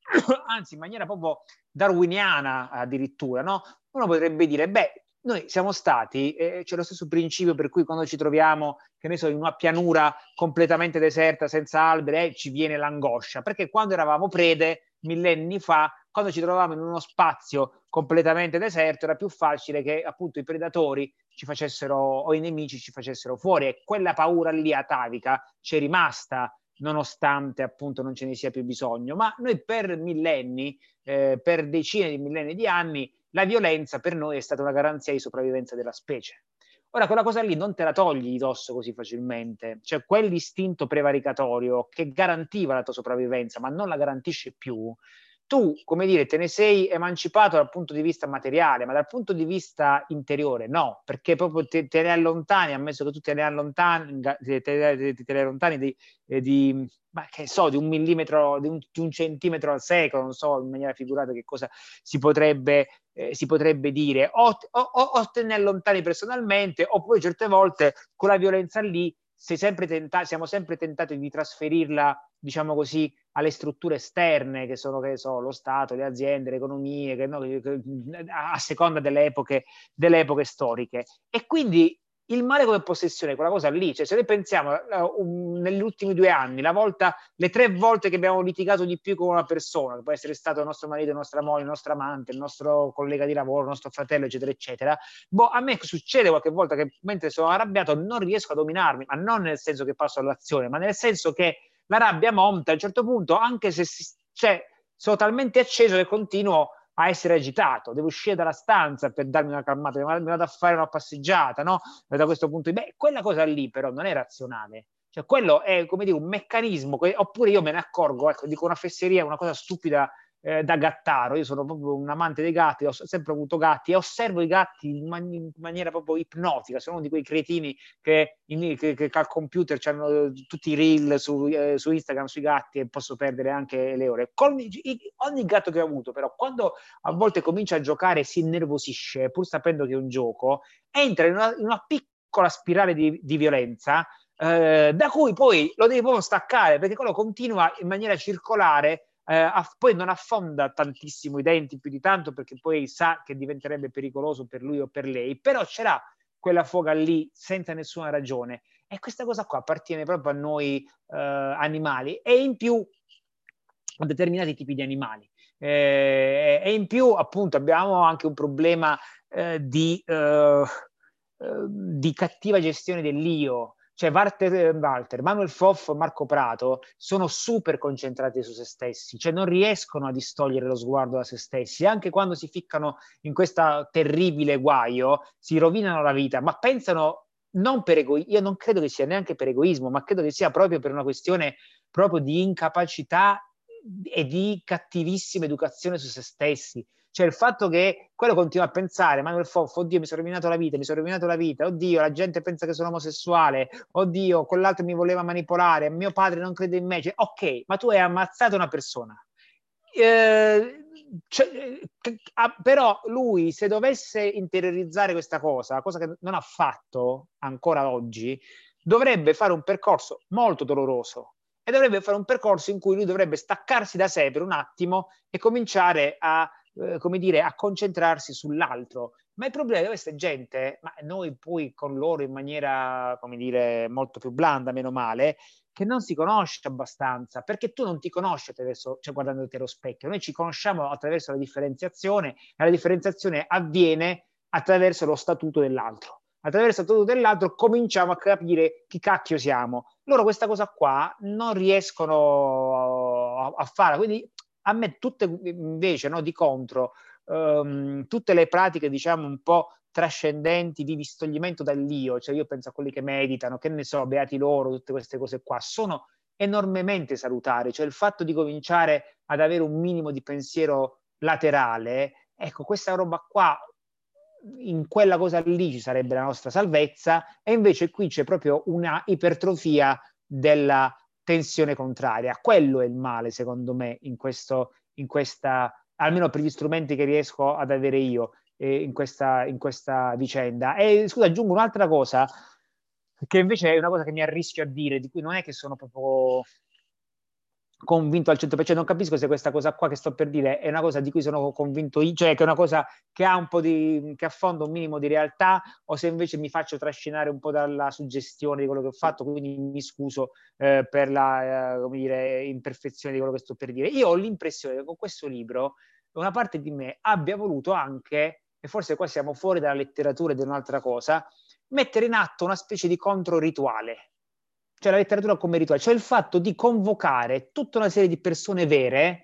anzi in maniera proprio darwiniana addirittura, no? Uno potrebbe dire, beh, noi siamo stati, eh, c'è lo stesso principio per cui quando ci troviamo, che ne so, in una pianura completamente deserta, senza alberi, eh, ci viene l'angoscia, perché quando eravamo prede, millenni fa, quando ci trovavamo in uno spazio completamente deserto, era più facile che appunto i predatori ci facessero, o i nemici ci facessero fuori, e quella paura lì atavica c'è rimasta, nonostante appunto non ce ne sia più bisogno. Ma noi per millenni, eh, per decine di millenni di anni, la violenza per noi è stata una garanzia di sopravvivenza della specie. Ora, quella cosa lì non te la togli di dosso così facilmente, cioè quell'istinto prevaricatorio che garantiva la tua sopravvivenza, ma non la garantisce più. Tu, come dire, te ne sei emancipato dal punto di vista materiale, ma dal punto di vista interiore no, perché proprio te, te ne allontani, ammesso che tu te ne allontani, te, te, te ne allontani di, di, ma che so, di un millimetro, di un, di un centimetro al secolo, non so in maniera figurata che cosa si potrebbe, eh, si potrebbe dire, o, o, o te ne allontani personalmente, oppure certe volte quella violenza lì sei sempre tenta- siamo sempre tentati di trasferirla, diciamo così, alle strutture esterne, che sono, che so, lo Stato, le aziende, le economie, che, no, che, che, a seconda delle epoche, delle epoche storiche. E quindi il male come possessione, quella cosa lì, cioè se noi pensiamo uh, um, negli ultimi due anni, la volta, le tre volte che abbiamo litigato di più con una persona, che può essere stato il nostro marito, la nostra moglie, il nostro amante, il nostro collega di lavoro, il nostro fratello, eccetera, eccetera, boh, a me succede qualche volta che mentre sono arrabbiato non riesco a dominarmi, ma non nel senso che passo all'azione, ma nel senso che la rabbia monta a un certo punto, anche se si, cioè, sono talmente acceso che continuo a essere agitato, devo uscire dalla stanza per darmi una calmata, mi vado a fare una passeggiata, no? Da questo punto di vista, quella cosa lì però non è razionale, cioè quello è come dire un meccanismo, che, oppure io me ne accorgo, ecco, dico una fesseria, una cosa stupida eh, da gattaro, io sono proprio un amante dei gatti, ho sempre avuto gatti e osservo i gatti in, man- in maniera proprio ipnotica, sono uno di quei cretini che, in, che, che al computer hanno tutti i reel su, eh, su Instagram sui gatti e posso perdere anche le ore. Con i, ogni gatto che ho avuto però, quando a volte comincia a giocare e si innervosisce, pur sapendo che è un gioco, entra in una, in una piccola spirale di, di violenza eh, da cui poi lo devi proprio staccare, perché quello continua in maniera circolare. Eh, aff- poi non affonda tantissimo i denti più di tanto, perché poi sa che diventerebbe pericoloso per lui o per lei, però ce l'ha quella foga lì senza nessuna ragione, e questa cosa qua appartiene proprio a noi eh, animali, e in più a determinati tipi di animali, eh, e in più appunto abbiamo anche un problema eh, di, eh, eh, di cattiva gestione dell'io. Cioè Walter, Walter, Manuel Foff, Marco Prato sono super concentrati su se stessi, cioè non riescono a distogliere lo sguardo da se stessi, anche quando si ficcano in questo terribile guaio, si rovinano la vita, ma pensano non per egoismo, io non credo che sia neanche per egoismo, ma credo che sia proprio per una questione proprio di incapacità e di cattivissima educazione su se stessi. Cioè il fatto che quello continua a pensare, Manuel Foff, oddio mi sono rovinato la vita, mi sono rovinato la vita, oddio la gente pensa che sono omosessuale, oddio quell'altro mi voleva manipolare, mio padre non crede in me, cioè, ok, ma tu hai ammazzato una persona. Eh, cioè, ah, però lui, se dovesse interiorizzare questa cosa, cosa che non ha fatto ancora oggi, dovrebbe fare un percorso molto doloroso, e dovrebbe fare un percorso in cui lui dovrebbe staccarsi da sé per un attimo e cominciare a, eh, come dire, a concentrarsi sull'altro, Ma il problema di questa gente, ma noi poi con loro in maniera, come dire, molto più blanda, meno male, che non si conosce abbastanza, perché tu non ti conosci attraverso, cioè guardandoti allo specchio, noi ci conosciamo attraverso la differenziazione, e la differenziazione avviene attraverso lo statuto dell'altro. Attraverso lo statuto dell'altro cominciamo a capire chi cacchio siamo. Loro questa cosa qua non riescono a, a fare, quindi a me tutte invece, no, di contro, um, tutte le pratiche, diciamo, un po' trascendenti di distoglimento dall'io, cioè io penso a quelli che meditano, che ne so, beati loro, tutte queste cose qua, sono enormemente salutari, cioè il fatto di cominciare ad avere un minimo di pensiero laterale, ecco, questa roba qua, in quella cosa lì ci sarebbe la nostra salvezza, e invece qui c'è proprio una ipertrofia della tensione contraria. Quello è il male, secondo me, in questo, in questa, almeno per gli strumenti che riesco ad avere io eh, in, questa, in questa vicenda. E scusa, aggiungo un'altra cosa, che invece è una cosa che mi arrischio a dire, di cui non è che sono proprio convinto al cento per cento, non capisco se questa cosa qua che sto per dire è una cosa di cui sono convinto io, cioè che è una cosa che ha un po' di, che affonda un minimo di realtà, o se invece mi faccio trascinare un po' dalla suggestione di quello che ho fatto, quindi mi scuso eh, per la eh, come dire, imperfezione di quello che sto per dire. Io ho l'impressione che con questo libro una parte di me abbia voluto anche, e forse qua siamo fuori dalla letteratura ed è un'altra cosa, mettere in atto una specie di controrituale. Cioè la letteratura come rituale, cioè il fatto di convocare tutta una serie di persone vere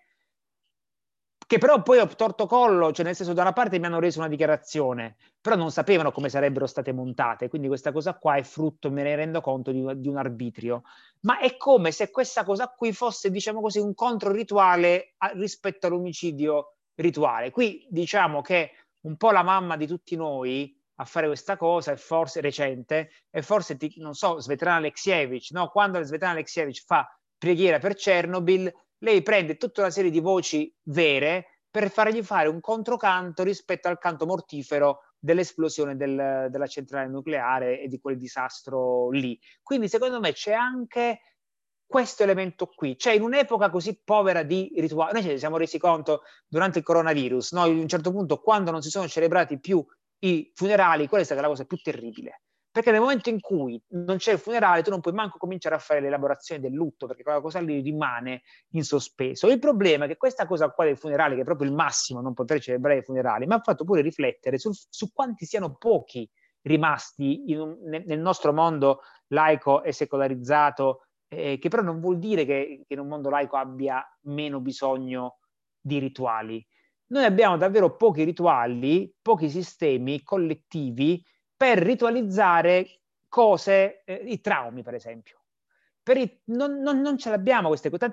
che però poi ho torto collo, cioè nel senso da una parte mi hanno reso una dichiarazione, però non sapevano come sarebbero state montate, quindi questa cosa qua è frutto, me ne rendo conto, di, di un arbitrio. Ma è come se questa cosa qui fosse, diciamo così, un controrituale a, rispetto all'omicidio rituale. Qui diciamo che un po' la mamma di tutti noi a fare questa cosa, e forse recente, e forse, ti, non so, Svetlana Alexievich, no? Quando Svetlana Alexievich fa preghiera per Chernobyl, lei prende tutta una serie di voci vere per fargli fare un controcanto rispetto al canto mortifero dell'esplosione del, della centrale nucleare e di quel disastro lì. Quindi secondo me c'è anche questo elemento qui, cioè in un'epoca così povera di rituali, noi ci siamo resi conto durante il coronavirus, no? In un certo punto, quando non si sono celebrati più i funerali, quella è stata la cosa più terribile, perché nel momento in cui non c'è il funerale tu non puoi manco cominciare a fare l'elaborazione del lutto, perché quella cosa lì rimane in sospeso. Il problema è che questa cosa qua del funerale, che è proprio il massimo, non poter celebrare i funerali, mi ha fatto pure riflettere sul, su quanti siano pochi rimasti in, nel, nel nostro mondo laico e secolarizzato, eh, che però non vuol dire che, che in un mondo laico abbia meno bisogno di rituali. Noi abbiamo davvero pochi rituali, pochi sistemi collettivi per ritualizzare cose, eh, i traumi per esempio. Per i, non, non, non ce l'abbiamo queste cose,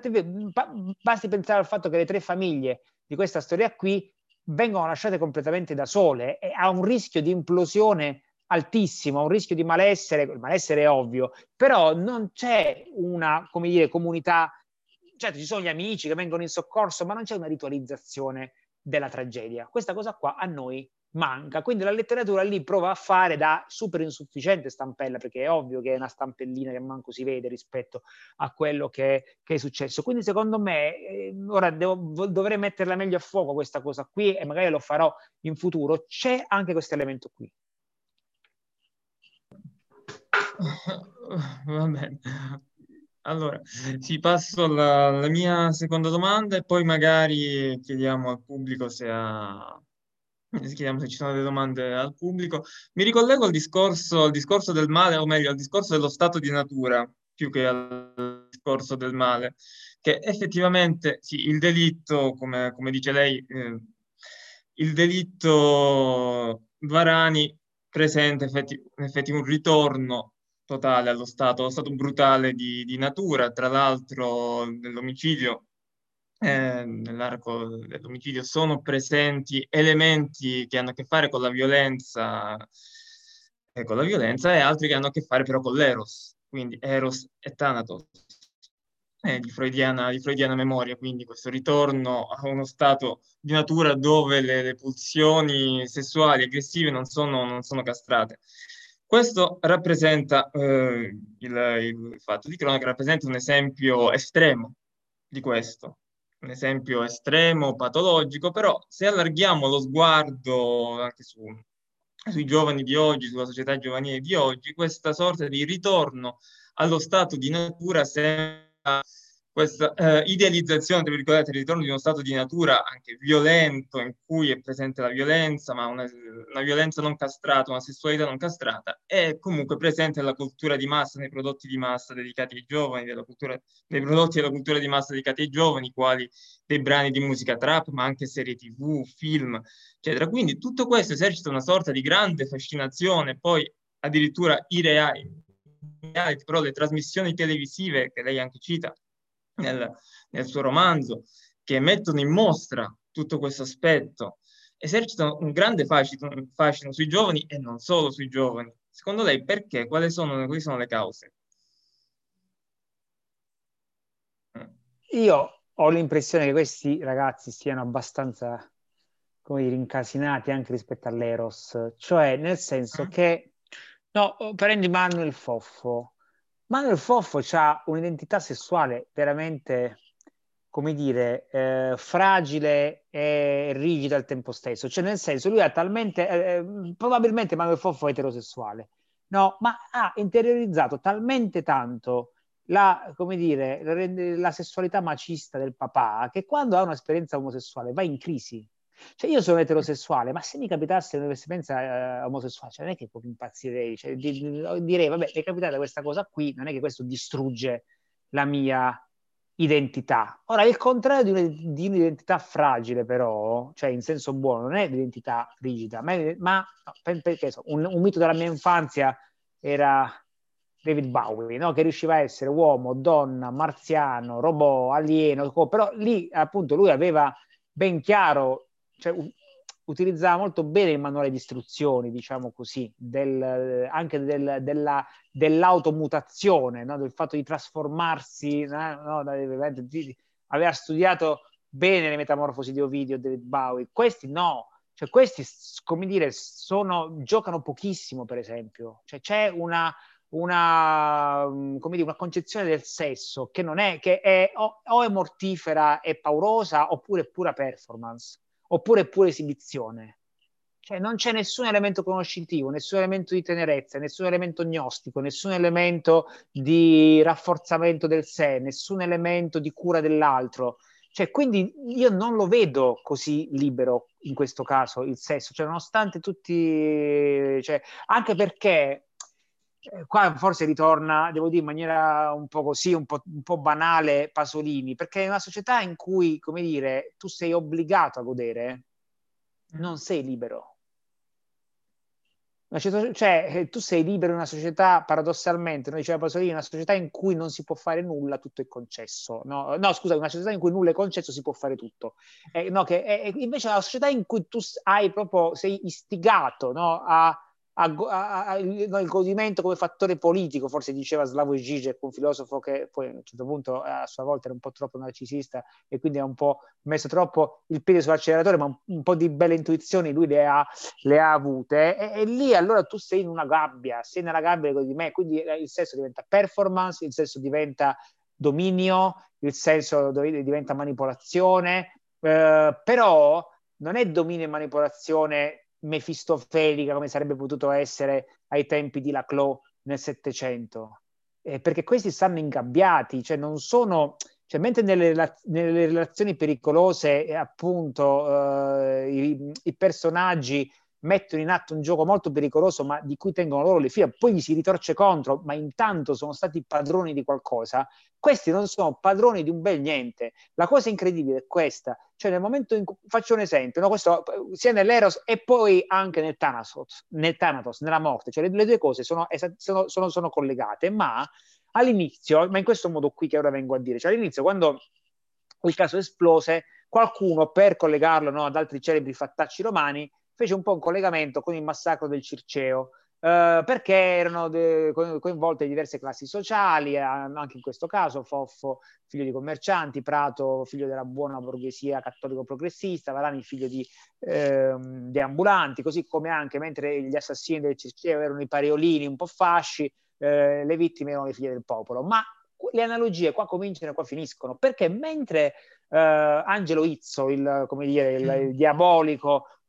basti pensare al fatto che le tre famiglie di questa storia qui vengono lasciate completamente da sole e ha un rischio di implosione altissimo, un rischio di malessere, il malessere è ovvio, però non c'è una, come dire, comunità, certo ci sono gli amici che vengono in soccorso, ma non c'è una ritualizzazione della tragedia. Questa cosa qua a noi manca, quindi la letteratura lì prova a fare da super insufficiente stampella, perché è ovvio che è una stampellina che manco si vede rispetto a quello che, che è successo. Quindi secondo me eh, ora devo, dovrei metterla meglio a fuoco questa cosa qui e magari lo farò in futuro. C'è anche questo elemento qui. Va bene. Allora, sì, passo alla, alla mia seconda domanda e poi magari chiediamo al pubblico se ha... chiediamo se ci sono delle domande al pubblico. Mi ricollego al discorso, al discorso del male, o meglio, al discorso dello stato di natura, più che al discorso del male, che effettivamente, sì, il delitto, come, come dice lei, eh, il delitto Varani presenta effetti, in effetti un ritorno totale allo stato, allo stato brutale di, di natura, tra l'altro nell'omicidio, eh, nell'arco dell'omicidio sono presenti elementi che hanno a che fare con la violenza, eh, con la violenza e altri che hanno a che fare però con l'eros, quindi eros e thanatos, eh, di freudiana, di freudiana memoria, quindi questo ritorno a uno stato di natura dove le, le pulsioni sessuali aggressive non sono, non sono castrate. Questo rappresenta, eh, il, il fatto di cronaca rappresenta un esempio estremo di questo, un esempio estremo, patologico, però se allarghiamo lo sguardo anche su sui giovani di oggi, sulla società giovanile di oggi, questa sorta di ritorno allo stato di natura sembra questa eh, idealizzazione, tra virgolette, il ritorno di uno stato di natura anche violento, in cui è presente la violenza, ma una, una violenza non castrata, una sessualità non castrata, è comunque presente nella cultura di massa, nei prodotti di massa dedicati ai giovani, della cultura, nei prodotti della cultura di massa dedicati ai giovani, quali dei brani di musica trap, ma anche serie tivù, film, eccetera. Quindi tutto questo esercita una sorta di grande fascinazione, poi addirittura i reali, però le trasmissioni televisive che lei anche cita nel, nel suo romanzo, che mettono in mostra tutto questo aspetto, esercitano un grande fascino, fascino sui giovani e non solo sui giovani. Secondo lei perché? Quali sono, quali sono le cause? Io ho l'impressione che questi ragazzi siano abbastanza, come dire, incasinati anche rispetto all'Eros, cioè nel senso che, no, prendi Manuel Foffo. Manuel Foffo ha un'identità sessuale veramente, come dire, eh, fragile e rigida al tempo stesso. Cioè, nel senso, lui ha talmente, eh, probabilmente Manuel Foffo è eterosessuale, no, ma ha interiorizzato talmente tanto la, come dire, la, la sessualità macista del papà che quando ha un'esperienza omosessuale va in crisi. Cioè io sono eterosessuale, ma se mi capitasse un'esperienza eh, omosessuale, cioè non è che proprio impazzirei, cioè, di, di, direi vabbè, mi è capitata questa cosa qui, non è che questo distrugge la mia identità. Ora, il contrario di, un, di un'identità fragile però, cioè in senso buono, non è l'identità rigida, ma, ma no, per, perché so, un, un mito della mia infanzia era David Bowie, no? Che riusciva a essere uomo, donna, marziano, robot, alieno, però lì appunto lui aveva ben chiaro, cioè, utilizzava molto bene il manuale di istruzioni, diciamo così, del, anche del, della, dell'automutazione, no? Del fatto di trasformarsi, no? Aveva studiato bene le metamorfosi di Ovidio e David Bowie. Questi no, cioè questi, come dire, sono, giocano pochissimo, per esempio. Cioè c'è una una, come dire, una concezione del sesso che non è, che è o, o è mortifera e paurosa, oppure è pura performance, oppure è pura esibizione. Cioè non c'è nessun elemento conoscitivo, nessun elemento di tenerezza, nessun elemento gnostico, nessun elemento di rafforzamento del sé, nessun elemento di cura dell'altro. Cioè, quindi io non lo vedo così libero in questo caso il sesso, cioè nonostante tutti, cioè, anche perché qua forse ritorna, devo dire in maniera un po' così, un po', un po' banale, Pasolini, perché è una società in cui, come dire, tu sei obbligato a godere, non sei libero. Cioè, tu sei libero in una società, paradossalmente, noi diceva Pasolini, una società in cui non si può fare nulla, tutto è concesso. No, no scusa, una società in cui nulla è concesso, si può fare tutto. Eh, no, che è, invece è una società in cui tu hai proprio, sei istigato, no, a A, a, a, il, il godimento come fattore politico, forse diceva Slavoj Žižek, un filosofo che poi a un certo punto a sua volta era un po' troppo narcisista e quindi ha un po' messo troppo il piede sull'acceleratore, ma un, un po' di belle intuizioni lui le ha, le ha avute e, e lì allora tu sei in una gabbia, sei nella gabbia di me, quindi il sesso diventa performance, il sesso diventa dominio, il sesso diventa manipolazione, eh, però non è dominio e manipolazione mefistofelica come sarebbe potuto essere ai tempi di Laclos nel Settecento, eh, perché questi stanno ingabbiati, cioè non sono, cioè mentre nelle, nelle relazioni pericolose eh, appunto eh, i, i personaggi mettono in atto un gioco molto pericoloso ma di cui tengono loro le fila, poi gli si ritorce contro, ma intanto sono stati padroni di qualcosa, questi non sono padroni di un bel niente. La cosa incredibile è questa, cioè nel momento in cui, faccio un esempio, no? Questo sia nell'Eros e poi anche nel Thanatos, nel Thanatos, nella morte, cioè le, le due cose sono, sono, sono, sono collegate, ma all'inizio, ma in questo modo qui che ora vengo a dire, cioè all'inizio quando il caso esplose, qualcuno per collegarlo, no, ad altri celebri fattacci romani fece un po' un collegamento con il massacro del Circeo, eh, perché erano de- coinvolte diverse classi sociali, eh, anche in questo caso Foffo figlio di commercianti, Prato figlio della buona borghesia cattolico progressista, Varani figlio di, eh, di ambulanti, così come anche mentre gli assassini del Circeo erano i pareolini un po' fasci, eh, le vittime erano le figlie del popolo. Ma le analogie qua cominciano e qua finiscono, perché mentre eh, Angelo Izzo, il, come dire, il, il diabolico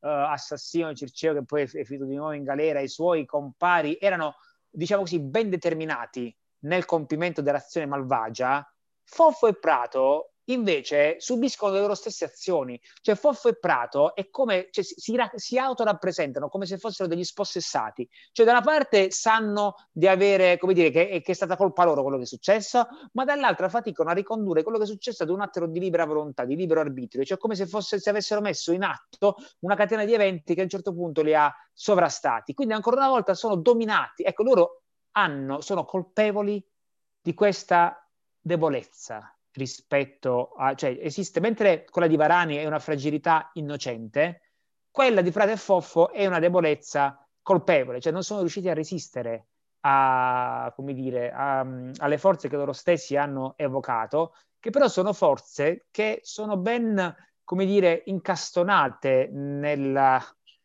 assassino Circeo, che poi è finito di nuovo in galera, i suoi compari erano, diciamo così, ben determinati nel compimento dell'azione malvagia, Foffo e Prato invece subiscono le loro stesse azioni. Cioè Foffo e Prato è come, cioè, si, si, si autorappresentano come se fossero degli spossessati. Cioè da una parte sanno di avere, come dire, che, che è stata colpa loro quello che è successo, ma dall'altra faticano a ricondurre quello che è successo ad un atto di libera volontà, di libero arbitrio, cioè come se, fosse, se avessero messo in atto una catena di eventi che a un certo punto li ha sovrastati. Quindi ancora una volta sono dominati. Ecco, loro hanno, sono colpevoli di questa debolezza rispetto a, cioè esiste, mentre quella di Varani è una fragilità innocente, quella di Prato e Foffo è una debolezza colpevole, cioè non sono riusciti a resistere a, come dire, a, alle forze che loro stessi hanno evocato, che però sono forze che sono ben, come dire, incastonate nella,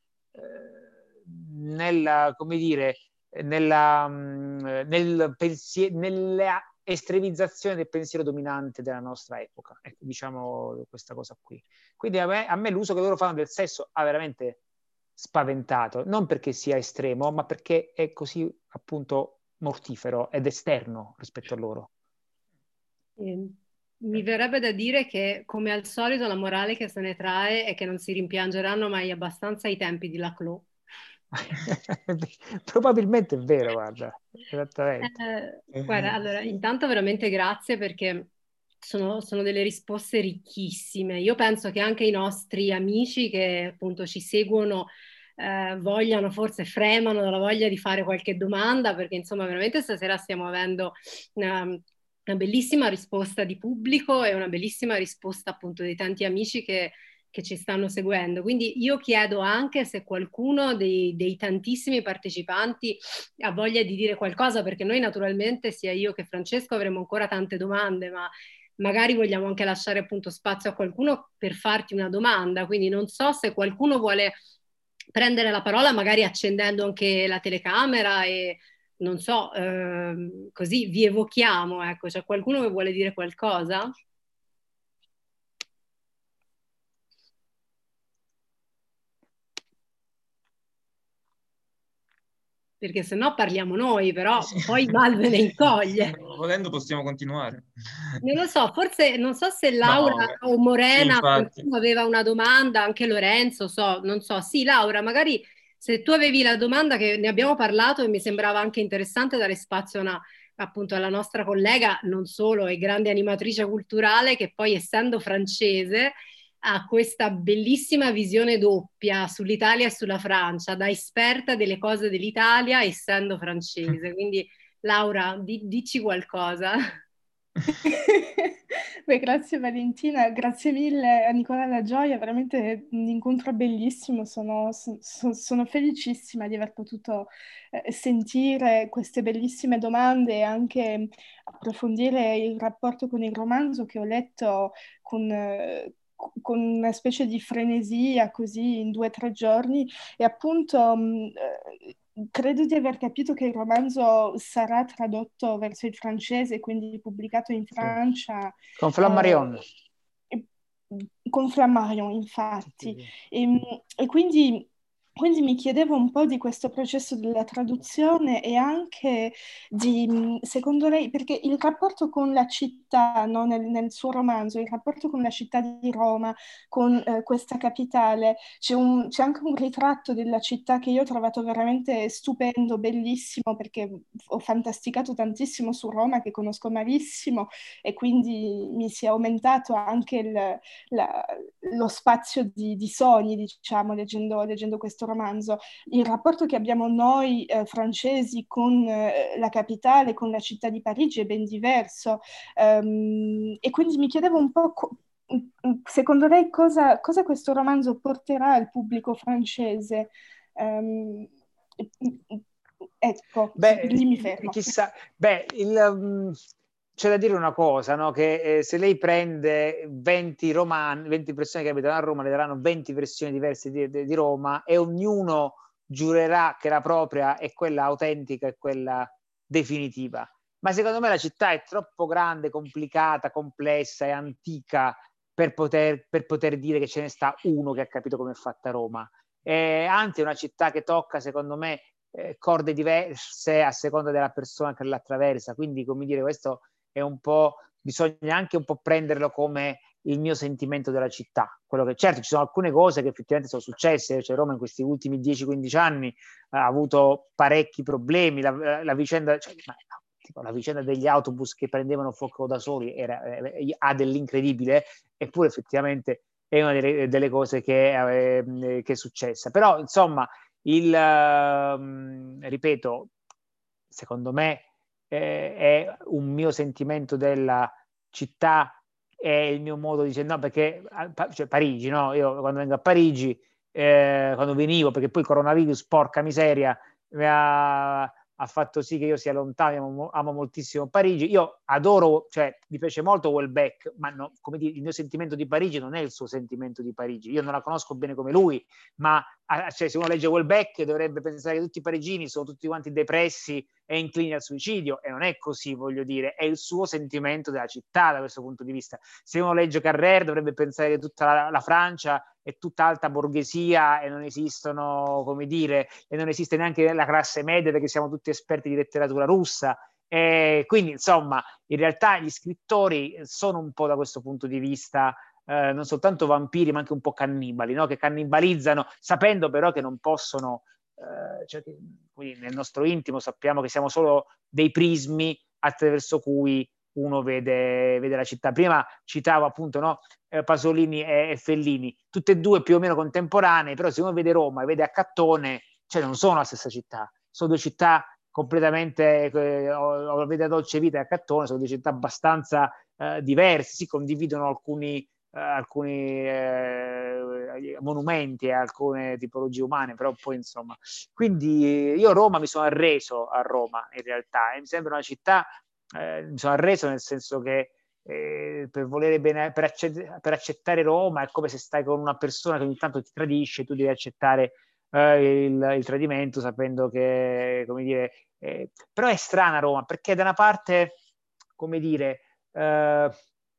eh, nella come dire, nella, nel pensiero, nella estremizzazione del pensiero dominante della nostra epoca, ecco, diciamo questa cosa qui. Quindi a me, a me l'uso che loro fanno del sesso ha veramente spaventato, non perché sia estremo, ma perché è così appunto mortifero ed esterno rispetto a loro. Eh, mi verrebbe da dire che, come al solito, la morale che se ne trae è che non si rimpiangeranno mai abbastanza i tempi di Laclos. Probabilmente è vero, guarda, esattamente. Eh, guarda, allora, intanto veramente grazie, perché sono, sono delle risposte ricchissime. Io penso che anche i nostri amici che appunto ci seguono eh, vogliano, forse fremano dalla voglia di fare qualche domanda, perché insomma veramente stasera stiamo avendo una, una bellissima risposta di pubblico e una bellissima risposta appunto dei tanti amici che che ci stanno seguendo. Quindi io chiedo anche se qualcuno dei, dei tantissimi partecipanti ha voglia di dire qualcosa, perché noi naturalmente, sia io che Francesco, avremo ancora tante domande, ma magari vogliamo anche lasciare appunto spazio a qualcuno per farti una domanda. Quindi non so se qualcuno vuole prendere la parola, magari accendendo anche la telecamera e non so, ehm, così vi evochiamo, ecco, c'è qualcuno che vuole dire qualcosa? Perché se no parliamo noi, però Sì. poi mal ve ne incoglie. Volendo possiamo continuare. Non lo so, forse non so se Laura No, o Morena, sì, qualcuno aveva una domanda, anche Lorenzo, so, non so. Sì, Laura, magari se tu avevi la domanda, che ne abbiamo parlato e mi sembrava anche interessante dare spazio a una, appunto alla nostra collega, non solo, è grande animatrice culturale, che poi essendo francese ha questa bellissima visione doppia sull'Italia e sulla Francia, da esperta delle cose dell'Italia essendo francese. Quindi Laura, di, dici qualcosa. Beh, grazie Valentina, grazie mille a Nicola La Gioia, veramente un incontro bellissimo, sono, so- sono felicissima di aver potuto eh, sentire queste bellissime domande e anche approfondire il rapporto con il romanzo che ho letto con, eh, con una specie di frenesia così in due o tre giorni e appunto mh, eh, credo di aver capito che il romanzo sarà tradotto verso il francese, quindi pubblicato in Francia. Con Flammarion. Eh, con Flammarion, infatti. Sì, sì. E, e quindi, quindi mi chiedevo un po' di questo processo della traduzione e anche di, secondo lei, perché il rapporto con la città, no, nel, nel suo romanzo, il rapporto con la città di Roma, con eh, questa capitale, c'è, un, c'è anche un ritratto della città che io ho trovato veramente stupendo, bellissimo, perché ho fantasticato tantissimo su Roma, che conosco malissimo, e quindi mi si è aumentato anche il, la, lo spazio di, di sogni, diciamo, leggendo, leggendo questo romanzo. Il rapporto che abbiamo noi eh, francesi con eh, la capitale, con la città di Parigi è ben diverso. Um, e quindi mi chiedevo un po' co- secondo lei cosa, cosa questo romanzo porterà al pubblico francese? Um, ecco, Beh, lì mi fermo. chissà, beh, il, um, c'è da dire una cosa, no? Che eh, se lei prende venti romani, venti persone che abitano a Roma, le daranno venti versioni diverse di, di, di Roma e ognuno giurerà che la propria è quella autentica e quella definitiva. Ma secondo me la città è troppo grande, complicata, complessa e antica per poter, per poter dire che ce ne sta uno che ha capito come è fatta Roma. eh, anzi è una città che tocca, secondo me, eh, corde diverse a seconda della persona che l'attraversa, quindi, come dire, questo è un po', bisogna anche un po' prenderlo come il mio sentimento della città. Quello che, certo, ci sono alcune cose che effettivamente sono successe, cioè Roma in questi ultimi dieci quindici anni ha avuto parecchi problemi, la, la vicenda, cioè, ma, tipo, la vicenda degli autobus che prendevano fuoco da soli era, eh, ha dell'incredibile, eppure effettivamente è una delle, delle cose che, eh, che è successa. Però, insomma, il, eh, ripeto, secondo me eh, è un mio sentimento della città, è il mio modo di dire, no, perché cioè, Parigi, no? Io quando vengo a Parigi, eh, quando venivo, perché poi il coronavirus, porca miseria, mi ha, ha fatto sì che io sia lontano, amo, amo moltissimo Parigi. Io adoro, cioè mi piace molto Houellebecq, ma no, come dire, il mio sentimento di Parigi non è il suo sentimento di Parigi. Io non la conosco bene come lui, ma cioè, se uno legge Houellebecq dovrebbe pensare che tutti i parigini sono tutti quanti depressi e inclini al suicidio, e non è così, voglio dire, è il suo sentimento della città da questo punto di vista. Se uno legge Carrère dovrebbe pensare che tutta la, la Francia è tutta alta borghesia e non esistono, come dire, e non esiste neanche la classe media perché siamo tutti esperti di letteratura russa. E quindi, insomma, in realtà gli scrittori sono un po' da questo punto di vista eh, non soltanto vampiri, ma anche un po' cannibali, no? Che cannibalizzano, sapendo però che non possono, eh, cioè che, quindi nel nostro intimo sappiamo che siamo solo dei prismi attraverso cui uno vede, vede la città. Prima citavo appunto, no, eh, Pasolini e, e Fellini, tutte e due più o meno contemporanee, però se uno vede Roma e vede Accattone, cioè non sono la stessa città, sono due città completamente, eh, o, o vede Dolce Vita e Accattone, sono due città abbastanza eh, diverse, si condividono alcuni Uh, alcuni eh, monumenti e alcune tipologie umane, però poi insomma, quindi io Roma mi sono arreso a Roma in realtà, e mi sembra una città, eh, mi sono arreso nel senso che eh, per volere bene, per, accett- per accettare Roma è come se stai con una persona che ogni tanto ti tradisce, tu devi accettare eh, il, il tradimento sapendo che, come dire, eh, però è strana Roma perché da una parte, come dire, eh,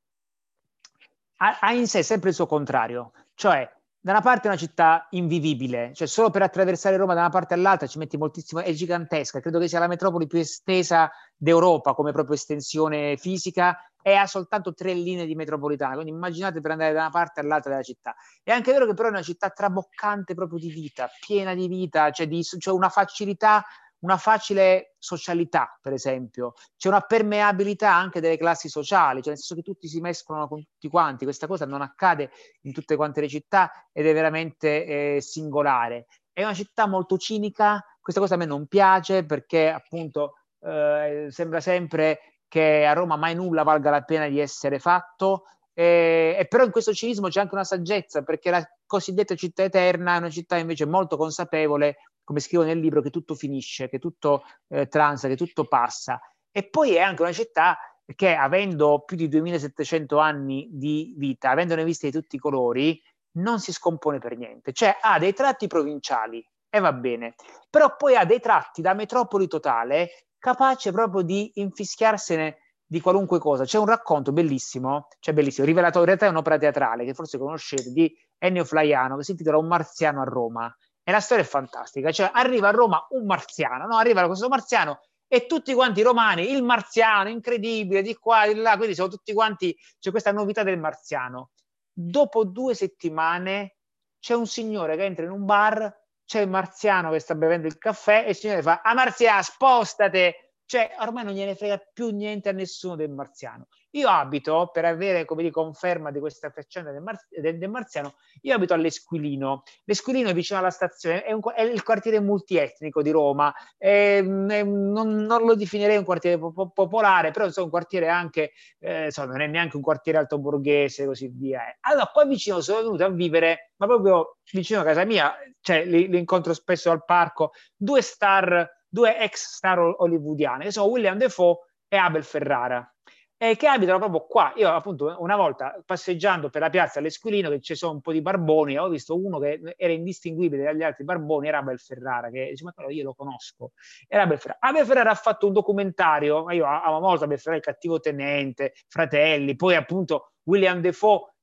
ha in sé sempre il suo contrario, cioè da una parte è una città invivibile, cioè solo per attraversare Roma da una parte all'altra ci metti moltissimo, è gigantesca, credo che sia la metropoli più estesa d'Europa come proprio estensione fisica e ha soltanto tre linee di metropolitana, quindi immaginate per andare da una parte all'altra della città. È anche vero che però è una città traboccante proprio di vita, piena di vita, cioè, di, cioè una facilità, una facile socialità, per esempio, c'è una permeabilità anche delle classi sociali, cioè nel senso che tutti si mescolano con tutti quanti, questa cosa non accade in tutte quante le città ed è veramente eh, singolare. È una città molto cinica, questa cosa a me non piace perché appunto eh, sembra sempre che a Roma mai nulla valga la pena di essere fatto, eh, e però in questo cinismo c'è anche una saggezza perché la cosiddetta città eterna è una città invece molto consapevole, come scrivo nel libro, che tutto finisce, che tutto eh, transa, che tutto passa. E poi è anche una città che, avendo più di duemilasettecento anni di vita, avendone viste di tutti i colori, non si scompone per niente. Cioè ha dei tratti provinciali, e va bene, però poi ha dei tratti da metropoli totale, capace proprio di infischiarsene di qualunque cosa. C'è un racconto bellissimo, cioè bellissimo, rivelato, in realtà è un'opera teatrale che forse conoscete, di Ennio Flaiano, che si intitola Un marziano a Roma. E la storia è fantastica, cioè arriva a Roma un marziano, no? Arriva questo marziano e tutti quanti i romani, il marziano, incredibile, di qua, di là, quindi sono tutti quanti, c'è questa novità del marziano. Dopo due settimane c'è un signore che entra in un bar, c'è il marziano che sta bevendo il caffè e il signore fa: "Ah, marziano, spostate!" Cioè ormai non gliene frega più niente a nessuno del marziano. Io abito, per avere, come dire, conferma di questa faccenda del, Mar- del, del marziano, io abito all'Esquilino. L'Esquilino è vicino alla stazione, è, un, è il quartiere multietnico di Roma, è, è, non, non lo definirei un quartiere po- popolare, però insomma un quartiere anche, eh, insomma, non è neanche un quartiere altoborghese e così via. Allora qua vicino sono venuto a vivere, ma proprio vicino a casa mia, cioè li, li incontro spesso al parco, due star, due ex star hollywoodiane, che sono William Dafoe e Abel Ferrara, eh, che abitano proprio qua. Io appunto una volta passeggiando per la piazza all'Esquilino, che ci sono un po' di barboni, ho visto uno che era indistinguibile dagli altri barboni, era Abel Ferrara, che dice: "Ma però io lo conosco." Era Abel Ferrara. Abel Ferrara ha fatto un documentario, io amo molto Abel Ferrara, Il cattivo tenente, Fratelli, poi appunto William Dafoe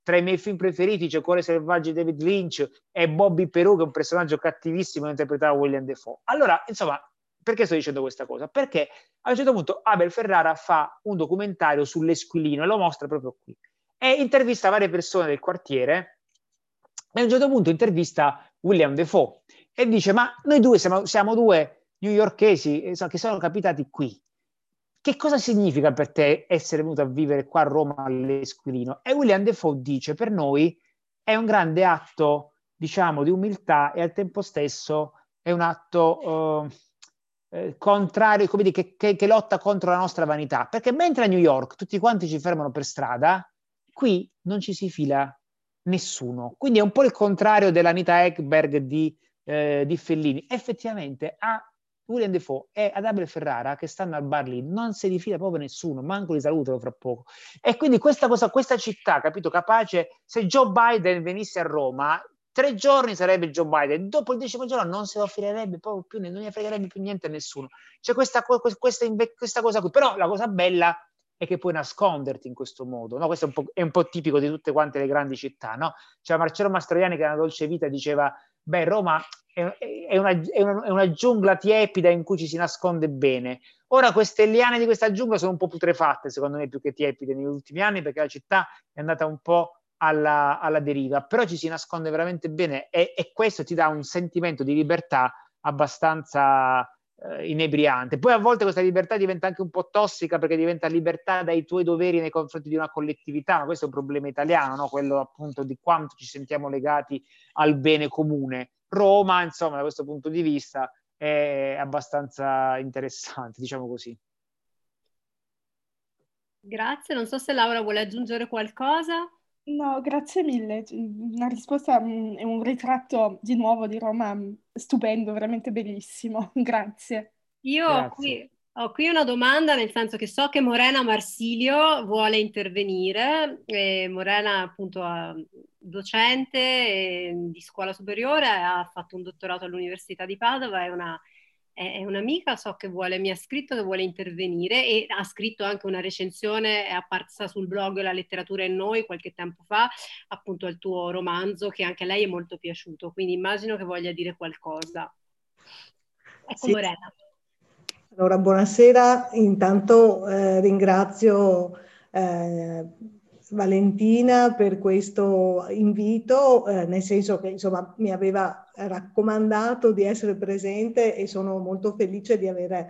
tra i miei film preferiti c'è Cuore selvaggio di David Lynch e Bobby Peru, che è un personaggio cattivissimo, interpretava William Dafoe. Allora, insomma, perché sto dicendo questa cosa? Perché a un certo punto Abel Ferrara fa un documentario sull'Esquilino e lo mostra proprio qui. E intervista varie persone del quartiere e a un certo punto intervista William Dafoe e dice: ma noi due siamo, siamo due newyorkesi che sono capitati qui. Che cosa significa per te essere venuto a vivere qua a Roma all'Esquilino? E William Dafoe dice: per noi è un grande atto, diciamo, di umiltà e al tempo stesso è un atto eh, eh, contrario, come dire, che, che, che lotta contro la nostra vanità. Perché mentre a New York tutti quanti ci fermano per strada, qui non ci si fila nessuno. Quindi è un po' il contrario dell'Anita Ekberg di, eh, di Fellini. Effettivamente a William Dafoe e ad Abel Ferrara, che stanno al bar lì, non si rifila proprio nessuno, manco li salutano fra poco. E quindi questa cosa, questa città, capito, capace, se Joe Biden venisse a Roma, tre giorni sarebbe Joe Biden, dopo il decimo giorno non se lo offrirebbe proprio più, non gli fregherebbe più niente a nessuno. C'è questa, questa, questa cosa qui. Però la cosa bella è che puoi nasconderti in questo modo, no? Questo è un, po', è un po' tipico di tutte quante le grandi città, no? Cioè Marcello Mastroianni, che è una dolce vita, diceva: beh, Roma è, è, una, è, una, è una giungla tiepida in cui ci si nasconde bene. Ora queste liane di questa giungla sono un po' putrefatte, secondo me, più che tiepide negli ultimi anni, perché la città è andata un po' alla, alla deriva, però ci si nasconde veramente bene e, e questo ti dà un sentimento di libertà abbastanza eh, inebriante. Poi a volte questa libertà diventa anche un po' tossica, perché diventa libertà dai tuoi doveri nei confronti di una collettività, ma questo è un problema italiano, no? Quello appunto di quanto ci sentiamo legati al bene comune. Roma, insomma, da questo punto di vista è abbastanza interessante, diciamo così. Grazie, non so se Laura vuole aggiungere qualcosa. No, grazie mille. Una risposta, è un ritratto di nuovo di Roma stupendo, veramente bellissimo. Grazie. Io ho qui, ho qui una domanda, nel senso che so che Morena Marsilio vuole intervenire. E Morena, appunto, è docente di scuola superiore, ha fatto un dottorato all'Università di Padova, è una è un'amica, so che vuole, mi ha scritto che vuole intervenire e ha scritto anche una recensione, è apparsa sul blog La letteratura e noi qualche tempo fa, appunto al tuo romanzo, che anche a lei è molto piaciuto, quindi immagino che voglia dire qualcosa. Ecco, sì. Morena. Allora, buonasera, intanto eh, ringrazio eh, Valentina per questo invito, eh, nel senso che insomma mi aveva raccomandato di essere presente e sono molto felice di aver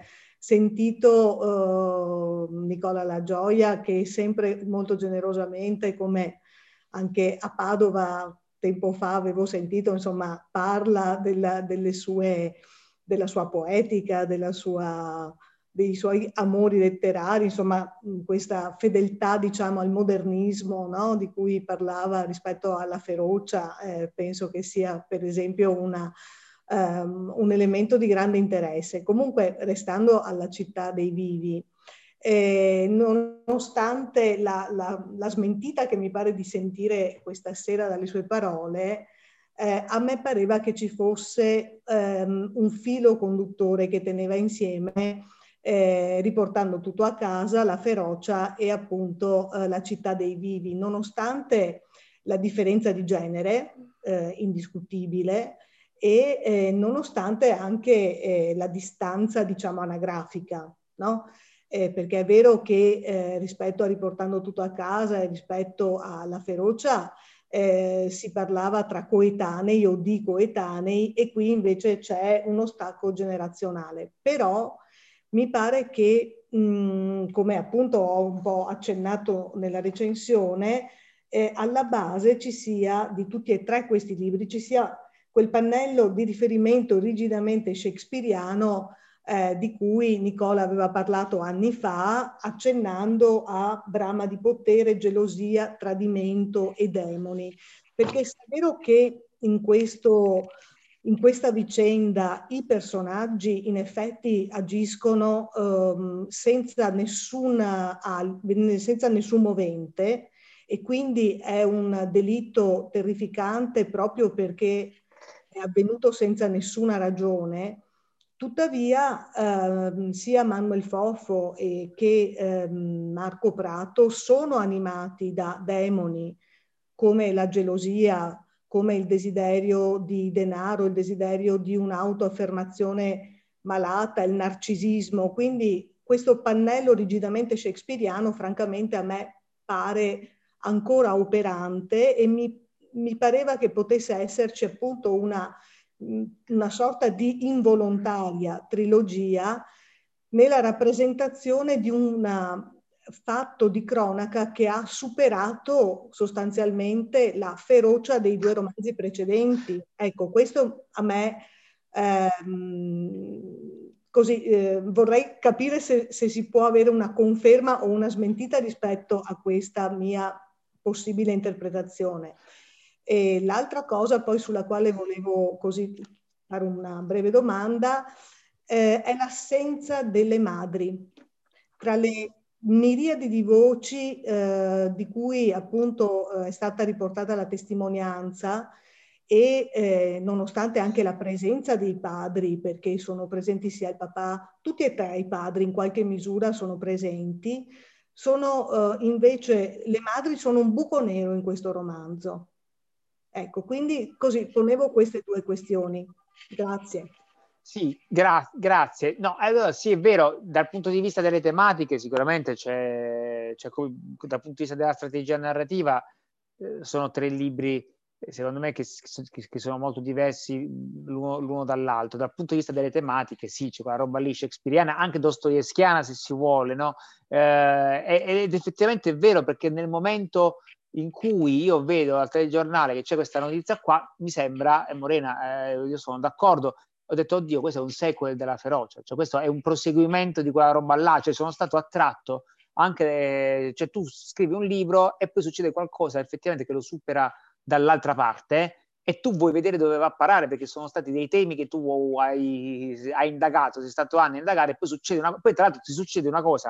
sentito eh, Nicola La Gioia, che sempre molto generosamente, come anche a Padova tempo fa avevo sentito, insomma, parla della, delle sue, della sua poetica, della sua... dei suoi amori letterari, insomma questa fedeltà diciamo al modernismo, no? Di cui parlava rispetto alla ferocia, eh, penso che sia per esempio una, um, un elemento di grande interesse. Comunque restando alla città dei vivi, eh, nonostante la, la, la smentita che mi pare di sentire questa sera dalle sue parole, Eh, a me pareva che ci fosse um, un filo conduttore che teneva insieme, eh, riportando tutto a casa, la ferocia e appunto eh, la città dei vivi, nonostante la differenza di genere eh, indiscutibile e eh, nonostante anche eh, la distanza diciamo anagrafica, no? Eh, perché è vero che eh, rispetto a riportando tutto a casa e rispetto alla ferocia Eh, si parlava tra coetanei o di coetanei e qui invece c'è uno stacco generazionale. Però mi pare che, mh, come appunto ho un po' accennato nella recensione, eh, alla base ci sia, di tutti e tre questi libri, ci sia quel pannello di riferimento rigidamente shakespeariano Eh, di cui Nicola aveva parlato anni fa, accennando a brama di potere, gelosia, tradimento e demoni. Perché è vero che in, questo, in questa vicenda i personaggi in effetti agiscono ehm, senza, nessuna, senza nessun movente, e quindi è un delitto terrificante proprio perché è avvenuto senza nessuna ragione. Tuttavia, eh, sia Manuel Fofo e che eh, Marco Prato sono animati da demoni come la gelosia, come il desiderio di denaro, il desiderio di un'autoaffermazione malata, il narcisismo. Quindi questo pannello rigidamente shakespeariano, francamente, a me pare ancora operante, e mi, mi pareva che potesse esserci appunto una, una sorta di involontaria trilogia nella rappresentazione di un fatto di cronaca che ha superato sostanzialmente la ferocia dei due romanzi precedenti. Ecco, questo a me ehm, così eh, vorrei capire se, se si può avere una conferma o una smentita rispetto a questa mia possibile interpretazione. E l'altra cosa poi sulla quale volevo così fare una breve domanda eh, è l'assenza delle madri. Tra le miriadi di voci eh, di cui appunto eh, è stata riportata la testimonianza, e eh, nonostante anche la presenza dei padri, perché sono presenti sia il papà, tutti e tre i padri in qualche misura sono presenti, sono eh, invece le madri sono un buco nero in questo romanzo. Ecco, quindi così ponevo queste due questioni. Grazie. Sì, gra- grazie. No, allora sì, è vero, dal punto di vista delle tematiche sicuramente c'è, c'è dal punto di vista della strategia narrativa, eh, sono tre libri, eh, secondo me, che, che, che sono molto diversi l'uno, l'uno dall'altro. Dal punto di vista delle tematiche, sì, c'è quella roba lì shakespeariana, anche dostoevskiana se si vuole, no? Eh, ed effettivamente è vero, perché nel momento in cui io vedo al telegiornale che c'è questa notizia qua, mi sembra, e Morena, eh, io sono d'accordo, ho detto, oddio, questo è un sequel della Ferocia, cioè questo è un proseguimento di quella roba là, cioè sono stato attratto anche, cioè tu scrivi un libro e poi succede qualcosa effettivamente che lo supera dall'altra parte e tu vuoi vedere dove va a parare, perché sono stati dei temi che tu hai, hai indagato, sei stato anni a indagare, e poi succede una, poi tra l'altro ti succede una cosa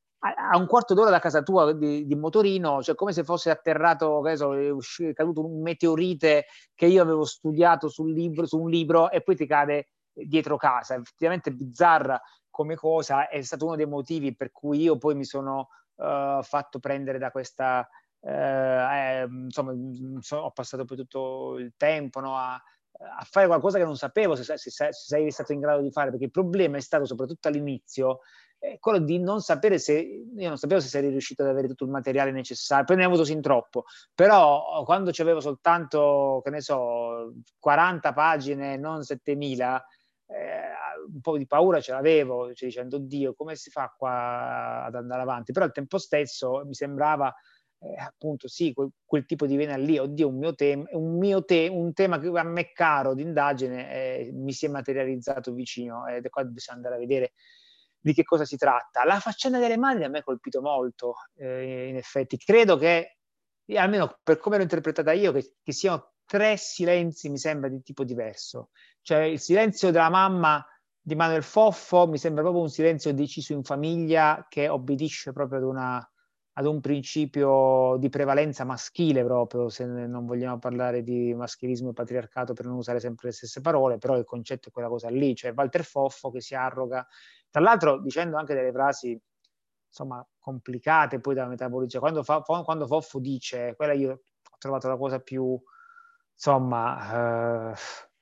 a un quarto d'ora da casa tua di, di motorino, cioè come se fosse atterrato, che so, è caduto un meteorite che io avevo studiato sul libro, su un libro, e poi ti cade dietro casa. Effettivamente bizzarra come cosa, è stato uno dei motivi per cui io poi mi sono uh, fatto prendere da questa uh, eh, insomma, so, ho passato poi tutto il tempo, no, a, a fare qualcosa che non sapevo se, se, se sei stato in grado di fare, perché il problema è stato soprattutto all'inizio eh, quello di non sapere se io non sapevo se sarei riuscito ad avere tutto il materiale necessario, poi ne ho avuto sin troppo, però quando c'avevo soltanto, che ne so, quaranta pagine, non settemila, eh, un po' di paura ce l'avevo, cioè dicendo, oddio, come si fa qua ad andare avanti? Però al tempo stesso mi sembrava eh, appunto sì, quel, quel tipo di vena lì, oddio, un mio tema, un, mio te- un tema che a me caro di indagine eh, mi si è materializzato vicino, ed è qua bisogna andare a vedere di che cosa si tratta. La faccenda delle madri a me ha colpito molto, eh, in effetti. Credo che, almeno per come l'ho interpretata io, che, che siano tre silenzi, mi sembra, di tipo diverso. Cioè il silenzio della mamma di Manuel Foffo mi sembra proprio un silenzio deciso in famiglia, che obbedisce proprio ad, una, ad un principio di prevalenza maschile, proprio, se non vogliamo parlare di maschilismo e patriarcato per non usare sempre le stesse parole, però il concetto è quella cosa lì, cioè Walter Foffo che si arroga, tra l'altro dicendo anche delle frasi insomma complicate poi da metabolizzare. Quando, fa, quando Foffo dice, quella io ho trovato la cosa più insomma eh,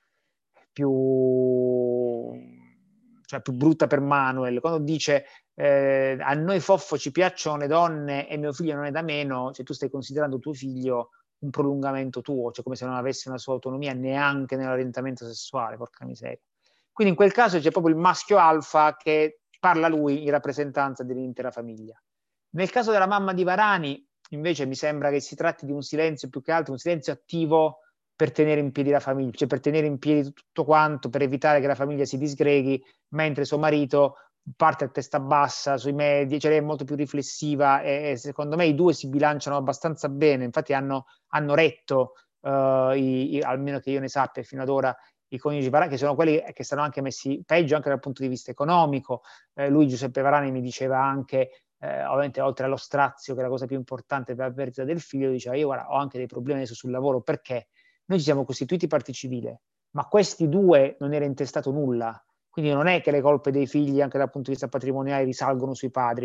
più, cioè, più brutta per Manuel, quando dice eh, a noi Foffo ci piacciono le donne e mio figlio non è da meno, cioè tu stai considerando tuo figlio un prolungamento tuo, cioè come se non avesse una sua autonomia neanche nell'orientamento sessuale, porca miseria. Quindi in quel caso c'è proprio il maschio alfa che parla lui in rappresentanza dell'intera famiglia. Nel caso della mamma di Varani, invece, mi sembra che si tratti di un silenzio, più che altro un silenzio attivo per tenere in piedi la famiglia, cioè per tenere in piedi tutto quanto, per evitare che la famiglia si disgreghi, mentre suo marito parte a testa bassa sui media, cioè lei è molto più riflessiva e, e secondo me i due si bilanciano abbastanza bene, infatti hanno, hanno retto, uh, i, i, almeno che io ne sappia fino ad ora, i coniugi Varani, che sono quelli che stanno anche messi peggio anche dal punto di vista economico. Eh, lui, Giuseppe Varani, mi diceva anche, eh, ovviamente oltre allo strazio, che è la cosa più importante per la perdita del figlio, diceva, io guarda, ho anche dei problemi adesso sul lavoro, perché noi ci siamo costituiti parte civile, ma questi due non era intestato nulla, quindi non è che le colpe dei figli anche dal punto di vista patrimoniale risalgono sui padri,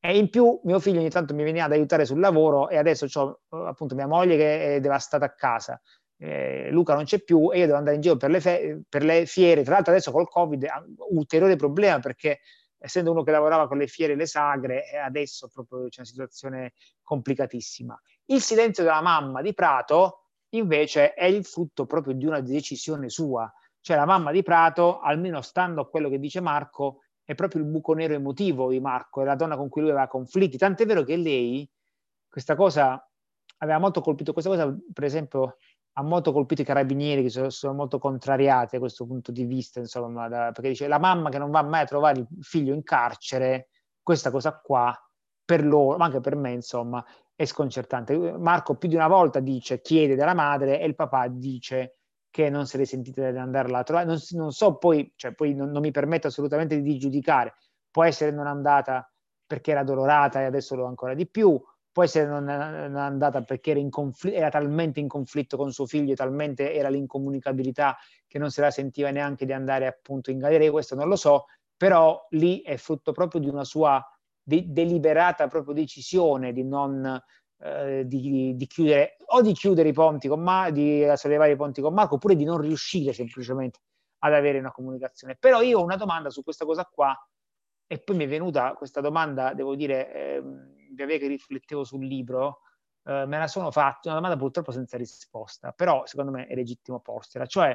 E in più mio figlio ogni tanto mi veniva ad aiutare sul lavoro e adesso ho appunto mia moglie che è devastata a casa, eh, Luca non c'è più e io devo andare in giro per le, fe- per le fiere. Tra l'altro adesso col Covid ha un ulteriore problema, perché essendo uno che lavorava con le fiere e le sagre, adesso proprio c'è una situazione complicatissima. Il silenzio della mamma di Prato invece è il frutto proprio di una decisione sua. Cioè la mamma di Prato, almeno stando a quello che dice Marco, è proprio il buco nero emotivo di Marco, è la donna con cui lui aveva conflitti, tant'è vero che lei questa cosa aveva molto colpito, questa cosa per esempio ha molto colpito i carabinieri, che sono, sono molto contrariati a questo punto di vista, insomma, da, perché dice la mamma che non va mai a trovare il figlio in carcere, questa cosa qua per loro, ma anche per me insomma, è sconcertante. Marco più di una volta dice, chiede della madre e il papà dice che non se le sentite di andarla a trovare. Non, non so poi, cioè poi non, non mi permetto assolutamente di giudicare, può essere non andata perché era dolorata e adesso lo è ancora di più, può essere non, non è andata perché era, in confl- era talmente in conflitto con suo figlio, talmente era l'incomunicabilità che non se la sentiva neanche di andare appunto in galleria, questo non lo so, però lì è frutto proprio di una sua de- deliberata proprio decisione di non eh, di, di chiudere o di chiudere i ponti con Marco, di sollevare i ponti con Marco, oppure di non riuscire semplicemente ad avere una comunicazione. Però io ho una domanda su questa cosa qua e poi mi è venuta questa domanda, devo dire, eh, via via che riflettevo sul libro, eh, me la sono fatta, una domanda purtroppo senza risposta, però secondo me è legittimo porsela, cioè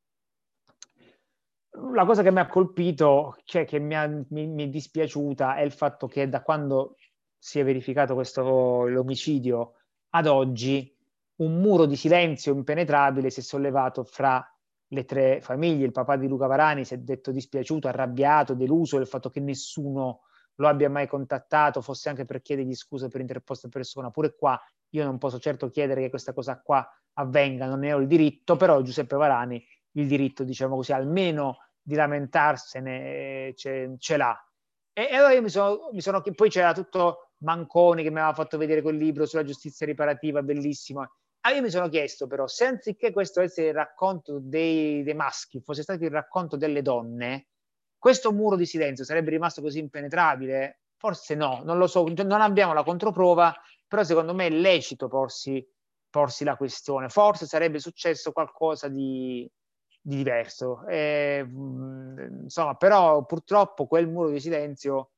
la cosa che mi ha colpito, cioè che mi, ha, mi, mi è dispiaciuta, è il fatto che da quando si è verificato questo l'omicidio ad oggi un muro di silenzio impenetrabile si è sollevato fra le tre famiglie. Il papà di Luca Varani si è detto dispiaciuto, arrabbiato, deluso del fatto che nessuno lo abbia mai contattato, fosse anche per chiedergli scuse per interposta persona. Pure qua io non posso certo chiedere che questa cosa qua avvenga, non ne ho il diritto, però Giuseppe Varani il diritto, diciamo così, almeno di lamentarsene ce, ce l'ha. E, e allora io mi sono, mi sono, poi c'era tutto Manconi che mi aveva fatto vedere quel libro sulla giustizia riparativa, bellissimo. Ah, io mi sono chiesto però, se anziché questo essere il racconto dei, dei maschi, fosse stato il racconto delle donne, questo muro di silenzio sarebbe rimasto così impenetrabile? Forse no, non lo so, non abbiamo la controprova, però secondo me è lecito porsi, porsi la questione. Forse sarebbe successo qualcosa di, di diverso. E, insomma, però purtroppo quel muro di silenzio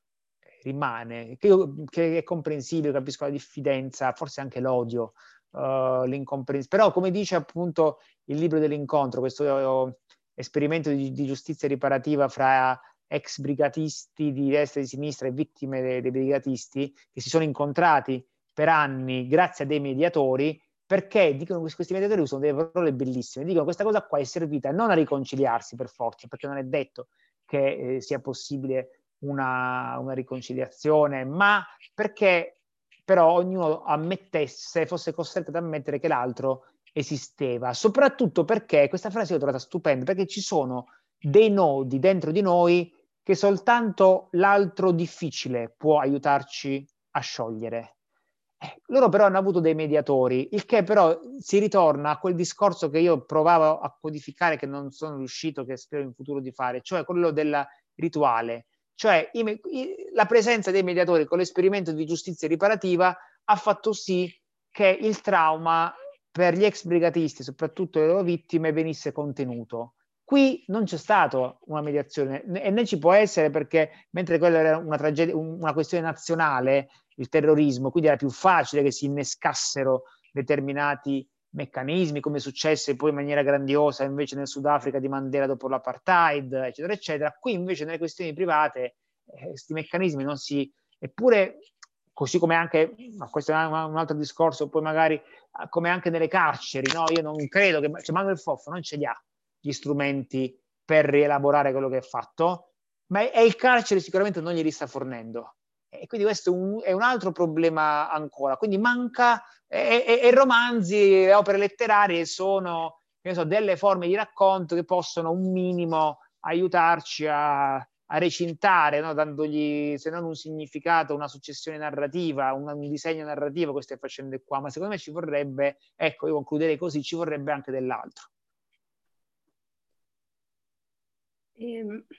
rimane, che, io, che è comprensibile, capisco la diffidenza, forse anche l'odio, uh, l'incomprensione. Però come dice appunto il libro dell'incontro, questo uh, esperimento di, di giustizia riparativa fra ex brigatisti di destra e di sinistra e vittime dei, dei brigatisti che si sono incontrati per anni grazie a dei mediatori, perché dicono che questi mediatori usano delle parole bellissime, dicono questa cosa qua è servita non a riconciliarsi per forza, perché non è detto che eh, sia possibile una, una riconciliazione, ma perché però ognuno ammettesse, fosse costretto ad ammettere che l'altro esisteva, soprattutto perché, questa frase l'ho trovata stupenda, perché ci sono dei nodi dentro di noi che soltanto l'altro difficile può aiutarci a sciogliere. Eh, loro però hanno avuto dei mediatori, il che però si ritorna a quel discorso che io provavo a codificare, che non sono riuscito, che spero in futuro di fare, cioè quello del rituale. Cioè i, i, la presenza dei mediatori con l'esperimento di giustizia riparativa ha fatto sì che il trauma per gli ex brigatisti, soprattutto le loro vittime, venisse contenuto. Qui non c'è stata una mediazione e né ci può essere, perché mentre quella era una tragedia, una questione nazionale, il terrorismo, quindi era più facile che si innescassero determinati meccanismi, come successe poi in maniera grandiosa invece nel Sudafrica di Mandela dopo l'apartheid, eccetera, eccetera. Qui invece nelle questioni private questi eh, meccanismi non si... Eppure, così come anche, ma questo è un, un altro discorso, poi magari come anche nelle carceri, no? Io non credo che... Cioè, Manuel Foffo non ce li ha gli strumenti per rielaborare quello che è fatto, ma è il carcere sicuramente non glieli sta fornendo. E quindi questo è un, è un altro problema ancora. Quindi manca, e, e, e romanzi, e opere letterarie sono, che ne so, delle forme di racconto che possono un minimo aiutarci a, a recintare, no? Dandogli, se non un significato, una successione narrativa, un, un disegno narrativo, queste faccende qua. Ma secondo me ci vorrebbe, ecco, io concluderei così, ci vorrebbe anche dell'altro. Ehm,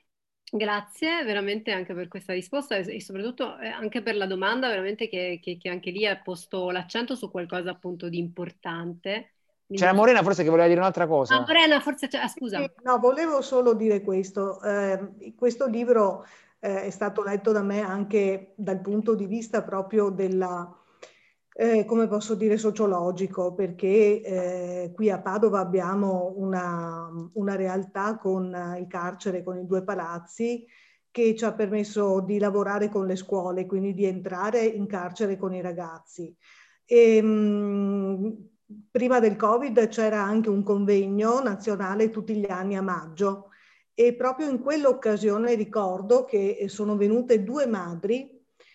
Grazie veramente anche per questa risposta e, e soprattutto eh, anche per la domanda veramente che, che, che anche lì ha posto l'accento su qualcosa appunto di importante. Quindi C'era non so- Morena forse che voleva dire un'altra Ah, cosa. Morena, forse c'è, ah, Sì, scusa. no, volevo solo dire questo. Eh, questo libro eh, è stato letto da me anche dal punto di vista proprio della, eh, come posso dire, sociologico, perché eh, qui a Padova abbiamo una, una realtà con il carcere, con i due palazzi, che ci ha permesso di lavorare con le scuole, quindi di entrare in carcere con i ragazzi. E, mh, prima del Covid c'era anche un convegno nazionale tutti gli anni a maggio e proprio in quell'occasione ricordo che sono venute due madri.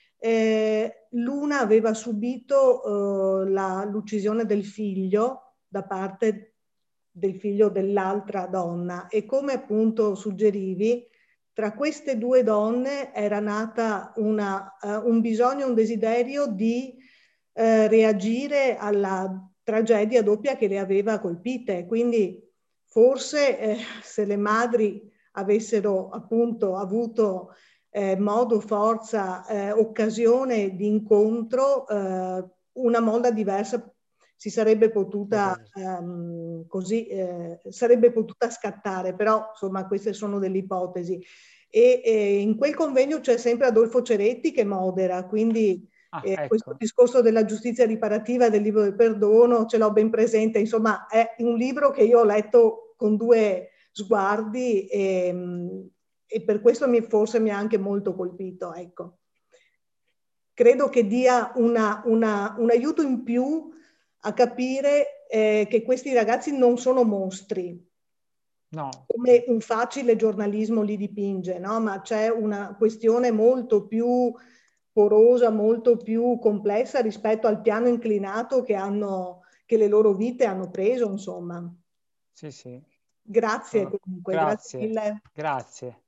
Eh, l'una aveva subito eh, la, l'uccisione del figlio da parte del figlio dell'altra donna e come appunto suggerivi, tra queste due donne era nata una, uh, un bisogno, un desiderio di uh, reagire alla tragedia doppia che le aveva colpite. Quindi forse eh, se le madri avessero appunto avuto eh, modo, forza, eh, occasione di incontro, eh, una molla diversa si sarebbe potuta ehm, così eh, sarebbe potuta scattare, però insomma queste sono delle ipotesi. E, e in quel convegno c'è sempre Adolfo Ceretti che modera, quindi Ah, eh, ecco. questo discorso della giustizia riparativa del libro del perdono ce l'ho ben presente, insomma è un libro che io ho letto con due sguardi e, e per questo mi, forse mi ha anche molto colpito, ecco. Credo che dia una, una, un aiuto in più a capire eh, che questi ragazzi non sono mostri, no, come un facile giornalismo li dipinge, no? Ma c'è una questione molto più porosa, molto più complessa rispetto al piano inclinato che, hanno, che le loro vite hanno preso, insomma. Sì, sì. Grazie Oh, comunque, grazie, grazie mille. Grazie.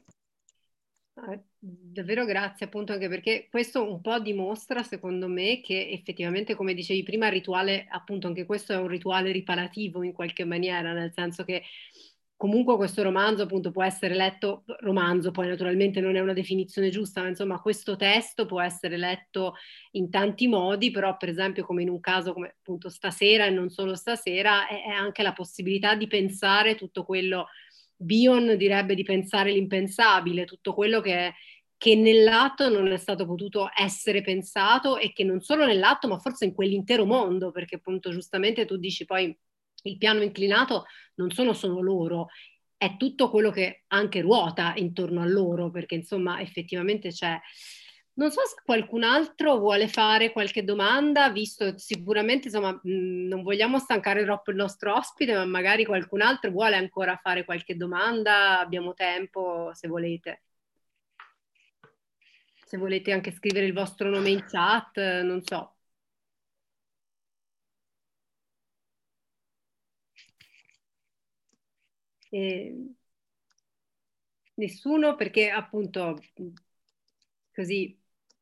Eh, davvero grazie, appunto, anche perché questo un po' dimostra, secondo me, che effettivamente, come dicevi prima, il rituale, appunto, anche questo è un rituale riparativo in qualche maniera, nel senso che comunque questo romanzo, appunto, può essere letto, romanzo, poi naturalmente non è una definizione giusta, ma insomma, questo testo può essere letto in tanti modi, però, per esempio, come in un caso come appunto stasera e non solo stasera, è, è anche la possibilità di pensare tutto quello. Bion direbbe di pensare l'impensabile, tutto quello che, che nell'atto non è stato potuto essere pensato e che non solo nell'atto, ma forse in quell'intero mondo, perché appunto giustamente tu dici poi il piano inclinato non sono solo loro, è tutto quello che anche ruota intorno a loro, perché insomma effettivamente c'è. Non so se qualcun altro vuole fare qualche domanda, visto sicuramente, insomma, mh, non vogliamo stancare troppo il nostro ospite, ma magari qualcun altro vuole ancora fare qualche domanda, abbiamo tempo se volete. Se volete anche scrivere il vostro nome in chat, non so. E... Nessuno, perché appunto così.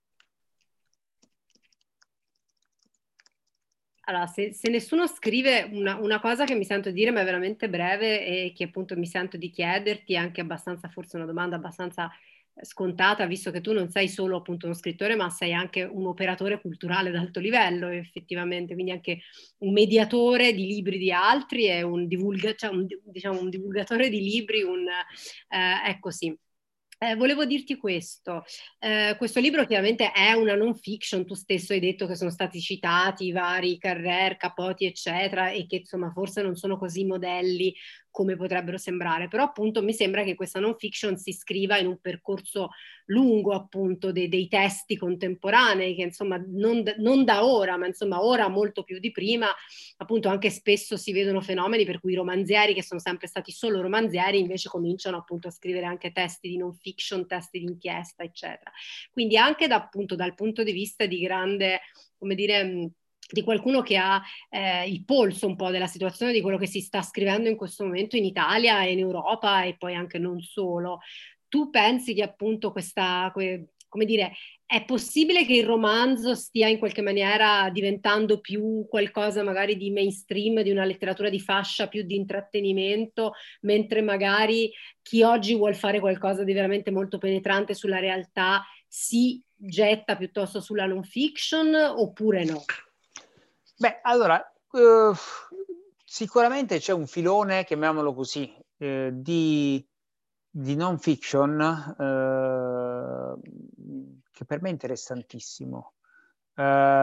Allora, se, se nessuno scrive una, una cosa che mi sento dire, ma è veramente breve e che appunto mi sento di chiederti, è anche abbastanza, forse una domanda abbastanza scontata, visto che tu non sei solo appunto uno scrittore, ma sei anche un operatore culturale d'alto livello, effettivamente, quindi anche un mediatore di libri di altri e un, divulga, cioè un, diciamo, un divulgatore di libri, un, eh, ecco sì. Eh, volevo dirti questo, eh, questo libro chiaramente è una non fiction, tu stesso hai detto che sono stati citati i vari Carrère, Capote, eccetera, e che insomma forse non sono così modelli come potrebbero sembrare, però appunto mi sembra che questa non fiction si scriva in un percorso lungo appunto dei, dei testi contemporanei, che insomma non, non da ora, ma insomma ora molto più di prima, appunto anche spesso si vedono fenomeni per cui i romanzieri che sono sempre stati solo romanzieri invece cominciano appunto a scrivere anche testi di non fiction, testi di inchiesta, eccetera. Quindi anche da, appunto dal punto di vista di grande, come dire, di qualcuno che ha eh, il polso un po' della situazione di quello che si sta scrivendo in questo momento in Italia e in Europa e poi anche non solo. Tu pensi che appunto questa, que, come dire, è possibile che il romanzo stia in qualche maniera diventando più qualcosa magari di mainstream, di una letteratura di fascia, più di intrattenimento, mentre magari chi oggi vuol fare qualcosa di veramente molto penetrante sulla realtà si getta piuttosto sulla non fiction, oppure no? Beh, allora, eh, sicuramente c'è un filone, chiamiamolo così, eh, di, di non fiction eh, che per me è interessantissimo. Eh,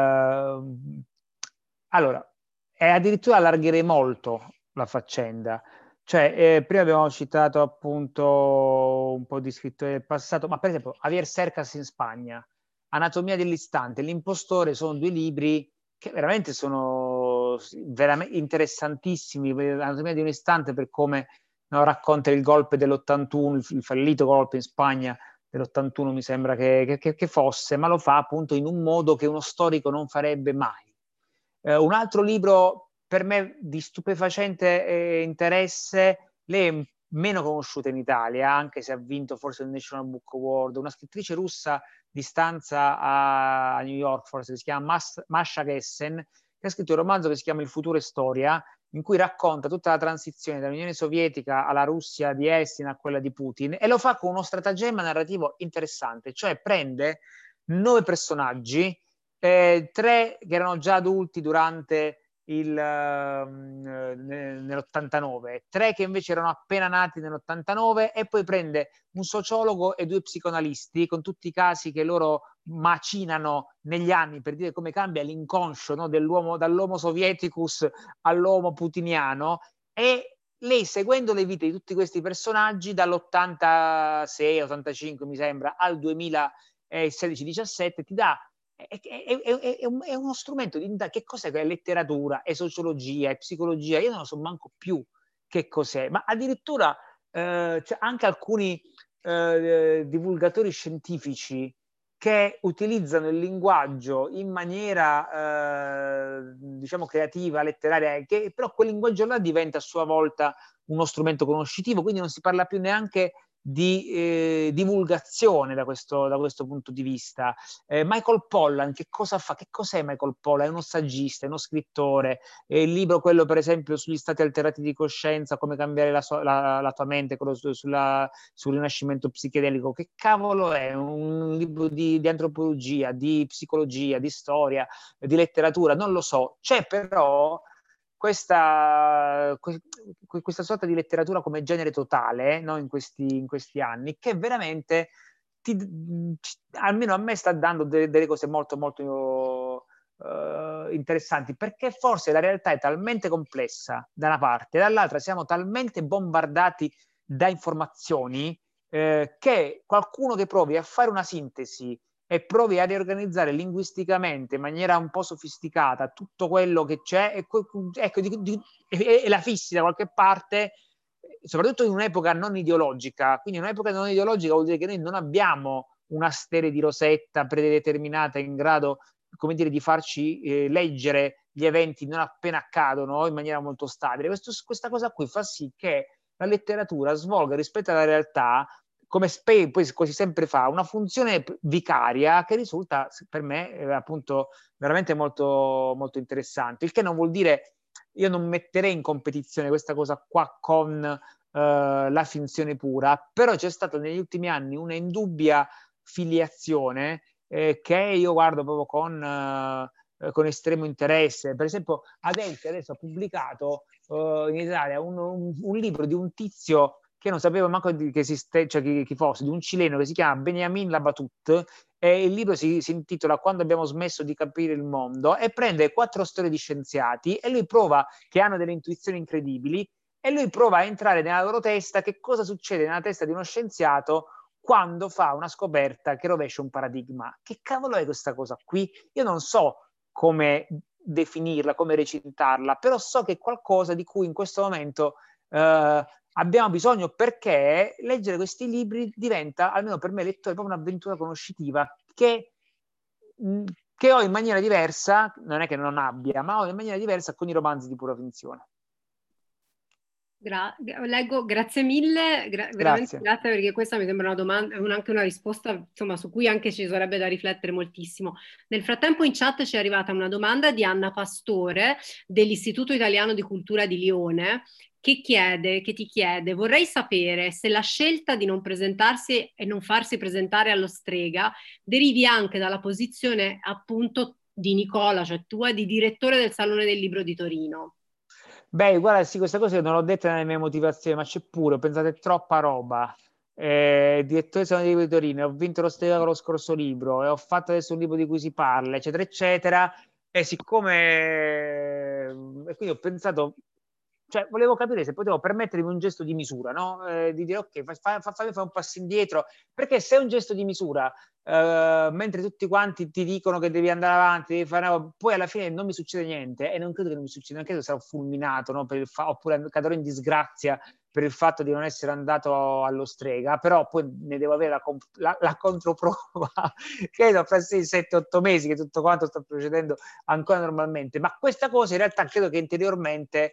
allora, e addirittura allargherei molto la faccenda. Cioè, eh, prima abbiamo citato appunto un po' di scrittori del passato, ma per esempio Javier Cercas in Spagna, Anatomia dell'istante, L'impostore, sono due libri che veramente sono veramente interessantissimi. Anatomia di un istante per come, no, racconta il golpe dell'ottantuno, il fallito golpe in Spagna dell'ottantuno mi sembra che, che, che fosse, ma lo fa appunto in un modo che uno storico non farebbe mai. Eh, un altro libro per me di stupefacente eh, interesse, lei è meno conosciuta in Italia, anche se ha vinto forse il National Book Award, una scrittrice russa di stanza a New York, forse, che si chiama Mas- Masha Gessen, che ha scritto un romanzo che si chiama Il futuro è storia, in cui racconta tutta la transizione dall'Unione Sovietica alla Russia di Eltsin a quella di Putin, e lo fa con uno stratagemma narrativo interessante, cioè prende nove personaggi, eh, tre che erano già adulti durante il, uh, nell'ottantanove, tre che invece erano appena nati nell'ottantanove, e poi prende un sociologo e due psicoanalisti con tutti i casi che loro macinano negli anni per dire come cambia l'inconscio, no, dell'uomo, dall'homo sovieticus all'uomo putiniano, e lei, seguendo le vite di tutti questi personaggi dall'ottantasei ottantacinque mi sembra al duemilasedici diciassette, ti dà È, è, è, è uno strumento di che cos'è che è letteratura, è sociologia, è psicologia, io non lo so manco più che cos'è, ma addirittura eh, c'è anche alcuni eh, divulgatori scientifici che utilizzano il linguaggio in maniera eh, diciamo creativa, letteraria, che però quel linguaggio là diventa a sua volta uno strumento conoscitivo, quindi non si parla più neanche di eh, divulgazione da questo, da questo punto di vista. Eh, Michael Pollan, che cosa fa? Che cos'è Michael Pollan? È uno saggista, è uno scrittore. È il libro, quello per esempio sugli stati alterati di coscienza, come cambiare la, so- la, la tua mente, quello su- sulla, sul rinascimento psichedelico. Che cavolo è? Un libro di, di antropologia, di psicologia, di storia, di letteratura? Non lo so. C'è però Questa, questa sorta di letteratura come genere totale, no? in, questi, in questi anni, che veramente ti, almeno a me sta dando delle, delle cose molto molto uh, interessanti, perché forse la realtà è talmente complessa da una parte, dall'altra siamo talmente bombardati da informazioni eh, che qualcuno che provi a fare una sintesi e provi a riorganizzare linguisticamente in maniera un po' sofisticata tutto quello che c'è, e, ecco, di, di, e, e la fissi da qualche parte, soprattutto in un'epoca non ideologica. Quindi un'epoca non ideologica vuol dire che noi non abbiamo una serie di Rosetta predeterminata in grado, come dire, di farci eh, leggere gli eventi non appena accadono in maniera molto stabile. Questo, questa cosa qui fa sì che la letteratura svolga rispetto alla realtà, come spe- poi così sempre fa, una funzione vicaria che risulta per me eh, appunto veramente molto, molto interessante. Il che non vuol dire, io non metterei in competizione questa cosa qua con eh, la finzione pura, però c'è stata negli ultimi anni una indubbia filiazione eh, che io guardo proprio con, eh, con estremo interesse. Per esempio Adelphi adesso ha pubblicato eh, in Italia un, un, un libro di un tizio che non sapevo manco che esiste, cioè chi, chi fosse, di un cileno che si chiama Benjamin Labatut, e il libro si, si intitola Quando abbiamo smesso di capire il mondo, e prende quattro storie di scienziati e lui prova, che hanno delle intuizioni incredibili, e lui prova a entrare nella loro testa, che cosa succede nella testa di uno scienziato quando fa una scoperta che rovescia un paradigma. Che cavolo è questa cosa qui? Io non so come definirla, come recintarla, però so che è qualcosa di cui in questo momento eh, abbiamo bisogno, perché leggere questi libri diventa, almeno per me lettore, proprio un'avventura conoscitiva che, che ho in maniera diversa, non è che non abbia, ma ho in maniera diversa con i romanzi di pura finzione. Gra- leggo, grazie mille, gra- veramente Grazie. grazie, perché questa mi sembra una domanda, un- anche una risposta, insomma, su cui anche ci sarebbe da riflettere moltissimo. Nel frattempo in chat ci è arrivata una domanda di Anna Pastore dell'Istituto Italiano di Cultura di Lione che chiede, che ti chiede, vorrei sapere se la scelta di non presentarsi e non farsi presentare allo Strega derivi anche dalla posizione appunto di Nicola, cioè tua, di direttore del Salone del Libro di Torino. Beh, guarda, sì, questa cosa io non l'ho detta nelle mie motivazioni, ma c'è pure, pensate, troppa roba. Eh, direttore del Salone di Torino, ho vinto lo Strega con lo scorso libro e ho fatto adesso un libro di cui si parla, eccetera, eccetera. E siccome... E quindi ho pensato, cioè, volevo capire se potevo permettermi un gesto di misura, no? Eh, di dire, ok, fammi fa, fa, fa un passo indietro, perché se è un gesto di misura, Uh, mentre tutti quanti ti dicono che devi andare avanti, devi fare, no, poi alla fine non mi succede niente e non credo che non mi succeda, non credo che sarò fulminato, no, per il fa- oppure cadrò in disgrazia per il fatto di non essere andato allo Strega, però poi ne devo avere la, la, la controprova credo fra sei sette otto mesi che tutto quanto sta procedendo ancora normalmente, ma questa cosa in realtà credo che interiormente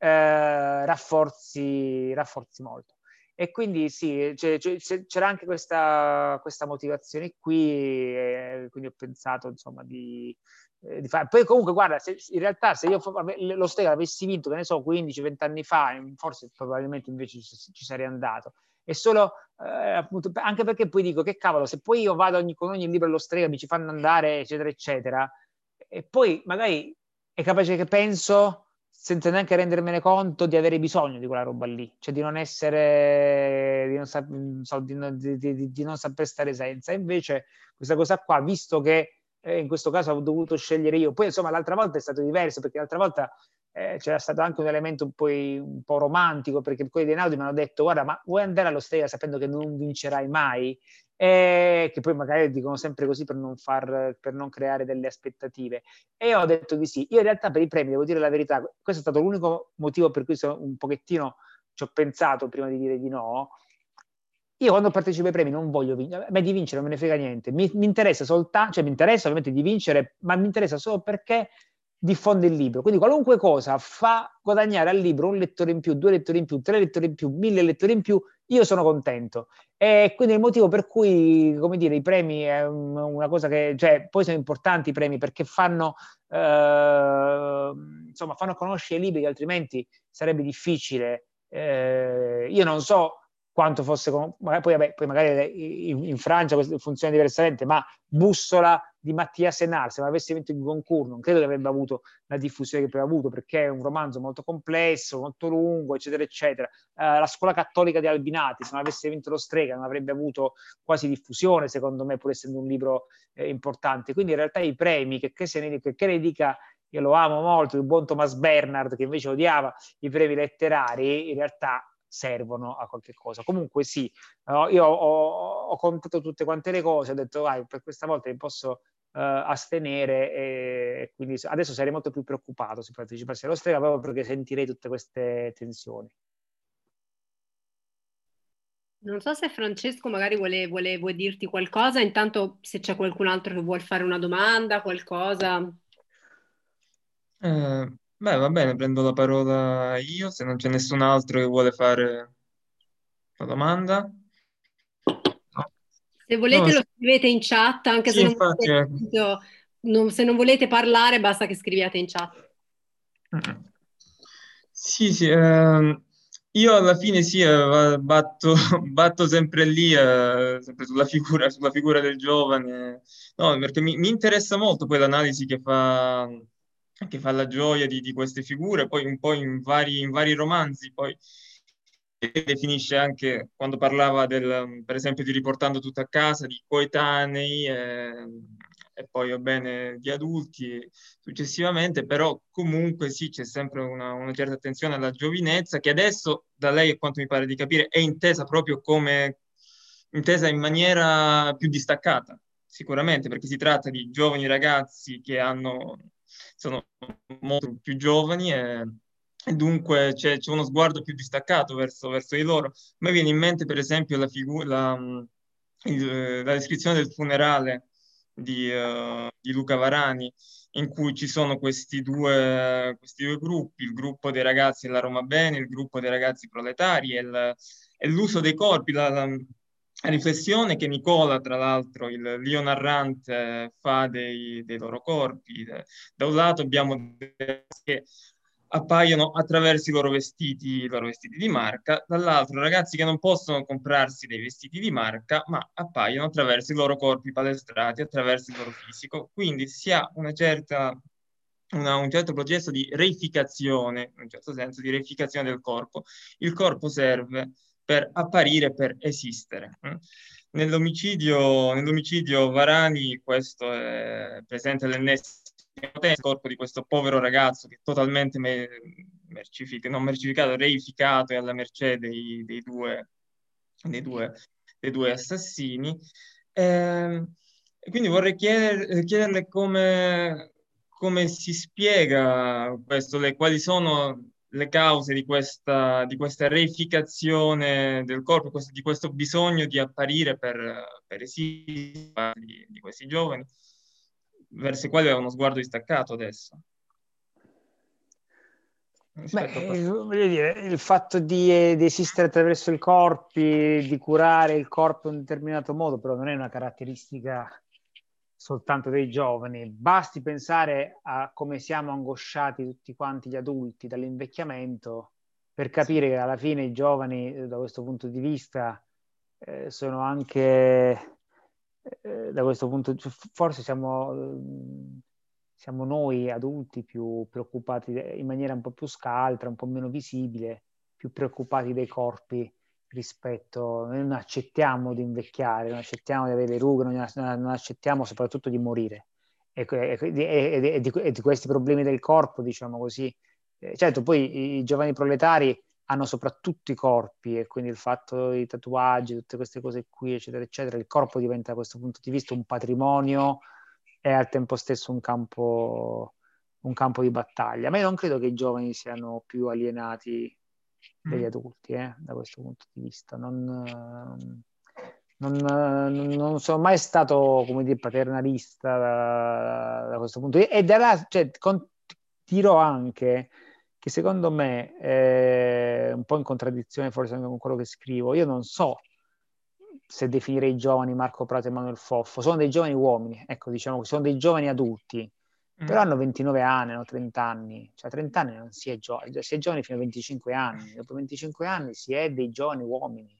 eh, rafforzi, rafforzi molto. E quindi sì, c'era anche questa, questa motivazione qui, e quindi ho pensato insomma di, eh, di fare. Poi comunque guarda, se, in realtà se io lo Strega l'avessi vinto, che ne so, quindici venti anni fa, forse probabilmente invece ci, ci sarei andato. È solo, eh, appunto, anche perché poi dico, che cavolo, se poi io vado ogni, con ogni libro allo Strega, mi ci fanno andare, eccetera, eccetera, e poi magari è capace che penso senza neanche rendermene conto di avere bisogno di quella roba lì, cioè di non essere, di non, sap- so, di, di, di, di non saper stare senza. Invece questa cosa qua, visto che eh, in questo caso ho dovuto scegliere io, poi insomma l'altra volta è stato diverso, perché l'altra volta eh, c'era stato anche un elemento un po', un po' romantico, perché quelli dei Naudi mi hanno detto, guarda, ma vuoi andare allo Strega sapendo che non vincerai mai? E che poi magari dicono sempre così per non, far, per non creare delle aspettative. E ho detto di sì. Io in realtà per i premi, devo dire la verità, questo è stato l'unico motivo per cui sono un pochettino ci ho pensato prima di dire di no. Io quando partecipo ai premi non voglio vincere, a me di vincere non me ne frega niente, mi, mi interessa soltanto, cioè mi interessa ovviamente di vincere, ma mi interessa solo perché diffonde il libro. Quindi qualunque cosa fa guadagnare al libro un lettore in più, due lettori in più, tre lettori in più, mille lettori in più, io sono contento. E quindi è il motivo per cui, come dire, i premi è una cosa che, cioè, poi sono importanti i premi perché fanno, eh, insomma, fanno conoscere i libri che altrimenti sarebbe difficile. Eh, io non so quanto fosse, poi, vabbè, poi magari in, in Francia funziona diversamente, ma Bussola di Mattia Senar, se non avesse vinto il Goncourt, non credo che avrebbe avuto la diffusione che aveva avuto, perché è un romanzo molto complesso, molto lungo, eccetera, eccetera. Uh, la scuola cattolica di Albinati, se non avesse vinto lo Strega, non avrebbe avuto quasi diffusione, secondo me, pur essendo un libro eh, importante. Quindi in realtà i premi, che, che, se ne, che, che ne dica, io lo amo molto, il buon Thomas Bernhard, che invece odiava i premi letterari, in realtà servono a qualche cosa. Comunque sì, no, io ho, ho contato tutte quante le cose, ho detto vai, per questa volta mi posso uh, astenere e quindi adesso sarei molto più preoccupato se partecipassi allo Strega, proprio perché sentirei tutte queste tensioni. Non so se Francesco magari vuole, vuole, vuole dirti qualcosa, intanto se c'è qualcun altro che vuole fare una domanda, qualcosa. Eh, beh, va bene, prendo la parola io, se non c'è nessun altro che vuole fare la domanda. No, Se no, volete lo scrivete in chat, anche se sì, non infatti, volete, ecco. non, se non volete parlare, basta che scriviate in chat. Sì, sì, ehm, io alla fine sì, eh, batto, batto sempre lì, eh, sempre sulla figura, sulla figura del giovane, no, perché mi, mi interessa molto poi l'analisi che fa, che fa la Gioia di, di queste figure, poi un po' in vari, in vari romanzi, poi definisce anche quando parlava del, per esempio, di Riportando tutto a casa, di coetanei, eh, e poi va bene di adulti successivamente, però comunque sì, c'è sempre una, una certa attenzione alla giovinezza che adesso da lei, a quanto mi pare di capire, è intesa proprio come intesa in maniera più distaccata, sicuramente, perché si tratta di giovani ragazzi che hanno, sono molto più giovani e, e dunque c'è, c'è uno sguardo più distaccato verso, verso di loro. A me viene in mente, per esempio, la, figu- la, il- la descrizione del funerale di, uh, di Luca Varani, in cui ci sono questi due, questi due gruppi, il gruppo dei ragazzi della Roma Bene, il gruppo dei ragazzi proletari, e, il, e l'uso dei corpi, la, la, la riflessione che Nicola, tra l'altro, il Lio narrante, fa dei, dei loro corpi. Da un lato abbiamo che appaiono attraverso i loro vestiti, i loro vestiti di marca, dall'altro ragazzi che non possono comprarsi dei vestiti di marca, ma appaiono attraverso i loro corpi palestrati, attraverso il loro fisico. Quindi si ha una certa, una, un certo processo di reificazione, in un certo senso di reificazione del corpo. Il corpo serve per apparire, per esistere. Nell'omicidio, nell'omicidio Varani questo è presente l'ennesimo il corpo di questo povero ragazzo che è totalmente me- mercific- non mercificato, reificato e alla mercé dei, dei, due, dei, due, dei due assassini. E, e quindi vorrei chieder, chiederle come, come si spiega questo, le, quali sono le cause di questa, di questa reificazione del corpo, questo, di questo bisogno di apparire per, per esistere di, di questi giovani, verso i quali aveva uno sguardo distaccato adesso. Beh, voglio dire, il fatto di, di esistere attraverso i corpi, di curare il corpo in un determinato modo, però non è una caratteristica soltanto dei giovani. Basti pensare a come siamo angosciati tutti quanti gli adulti dall'invecchiamento per capire che alla fine i giovani, eh, da questo punto di vista, eh, sono anche, eh, da questo punto, forse siamo... Eh, siamo noi adulti più preoccupati in maniera un po' più scaltra, un po' meno visibile, più preoccupati dei corpi rispetto, noi non accettiamo di invecchiare, non accettiamo di avere rughe, non, non accettiamo soprattutto di morire. E, e, e, e, di, e di questi problemi del corpo, diciamo così. Eh, certo, poi i, i giovani proletari hanno soprattutto i corpi e quindi il fatto dei tatuaggi, tutte queste cose qui, eccetera, eccetera, il corpo diventa da questo punto di vista un patrimonio e al tempo stesso un campo, un campo di battaglia. Ma io non credo che i giovani siano più alienati degli adulti, eh, da questo punto di vista. Non, non, non sono mai stato, come dire, paternalista da, da questo punto di vista. E da, cioè, con, dirò anche che secondo me è un po' in contraddizione forse anche con quello che scrivo. Io non so se definire i giovani Marco Prato e Manuel Foffo, sono dei giovani uomini, ecco, diciamo che sono dei giovani adulti, mm. però hanno ventinove anni, hanno trenta anni, cioè trenta anni non si è giovani, si è giovani fino a venticinque anni, dopo venticinque anni si è dei giovani uomini,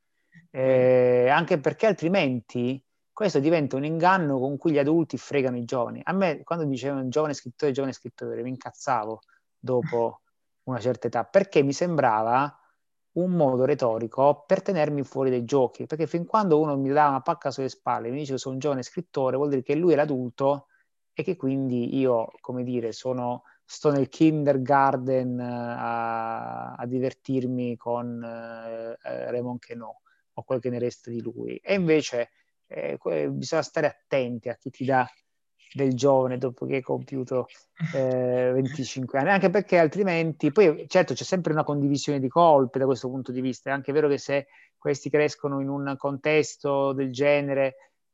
eh, anche perché altrimenti questo diventa un inganno con cui gli adulti fregano i giovani. A me quando dicevano giovane scrittore, giovane scrittore, mi incazzavo dopo una certa età, perché mi sembrava un modo retorico per tenermi fuori dai giochi, perché fin quando uno mi dà una pacca sulle spalle e mi dice che sono un giovane scrittore, vuol dire che lui è l'adulto e che quindi io, come dire, sono, sto nel kindergarten a, a divertirmi con eh, Raymond Queneau o quel che ne resta di lui. E invece eh, bisogna stare attenti a chi ti dà del giovane dopo che hai compiuto eh, venticinque anni, anche perché altrimenti poi certo c'è sempre una condivisione di colpe da questo punto di vista. È anche vero che se questi crescono in un contesto del genere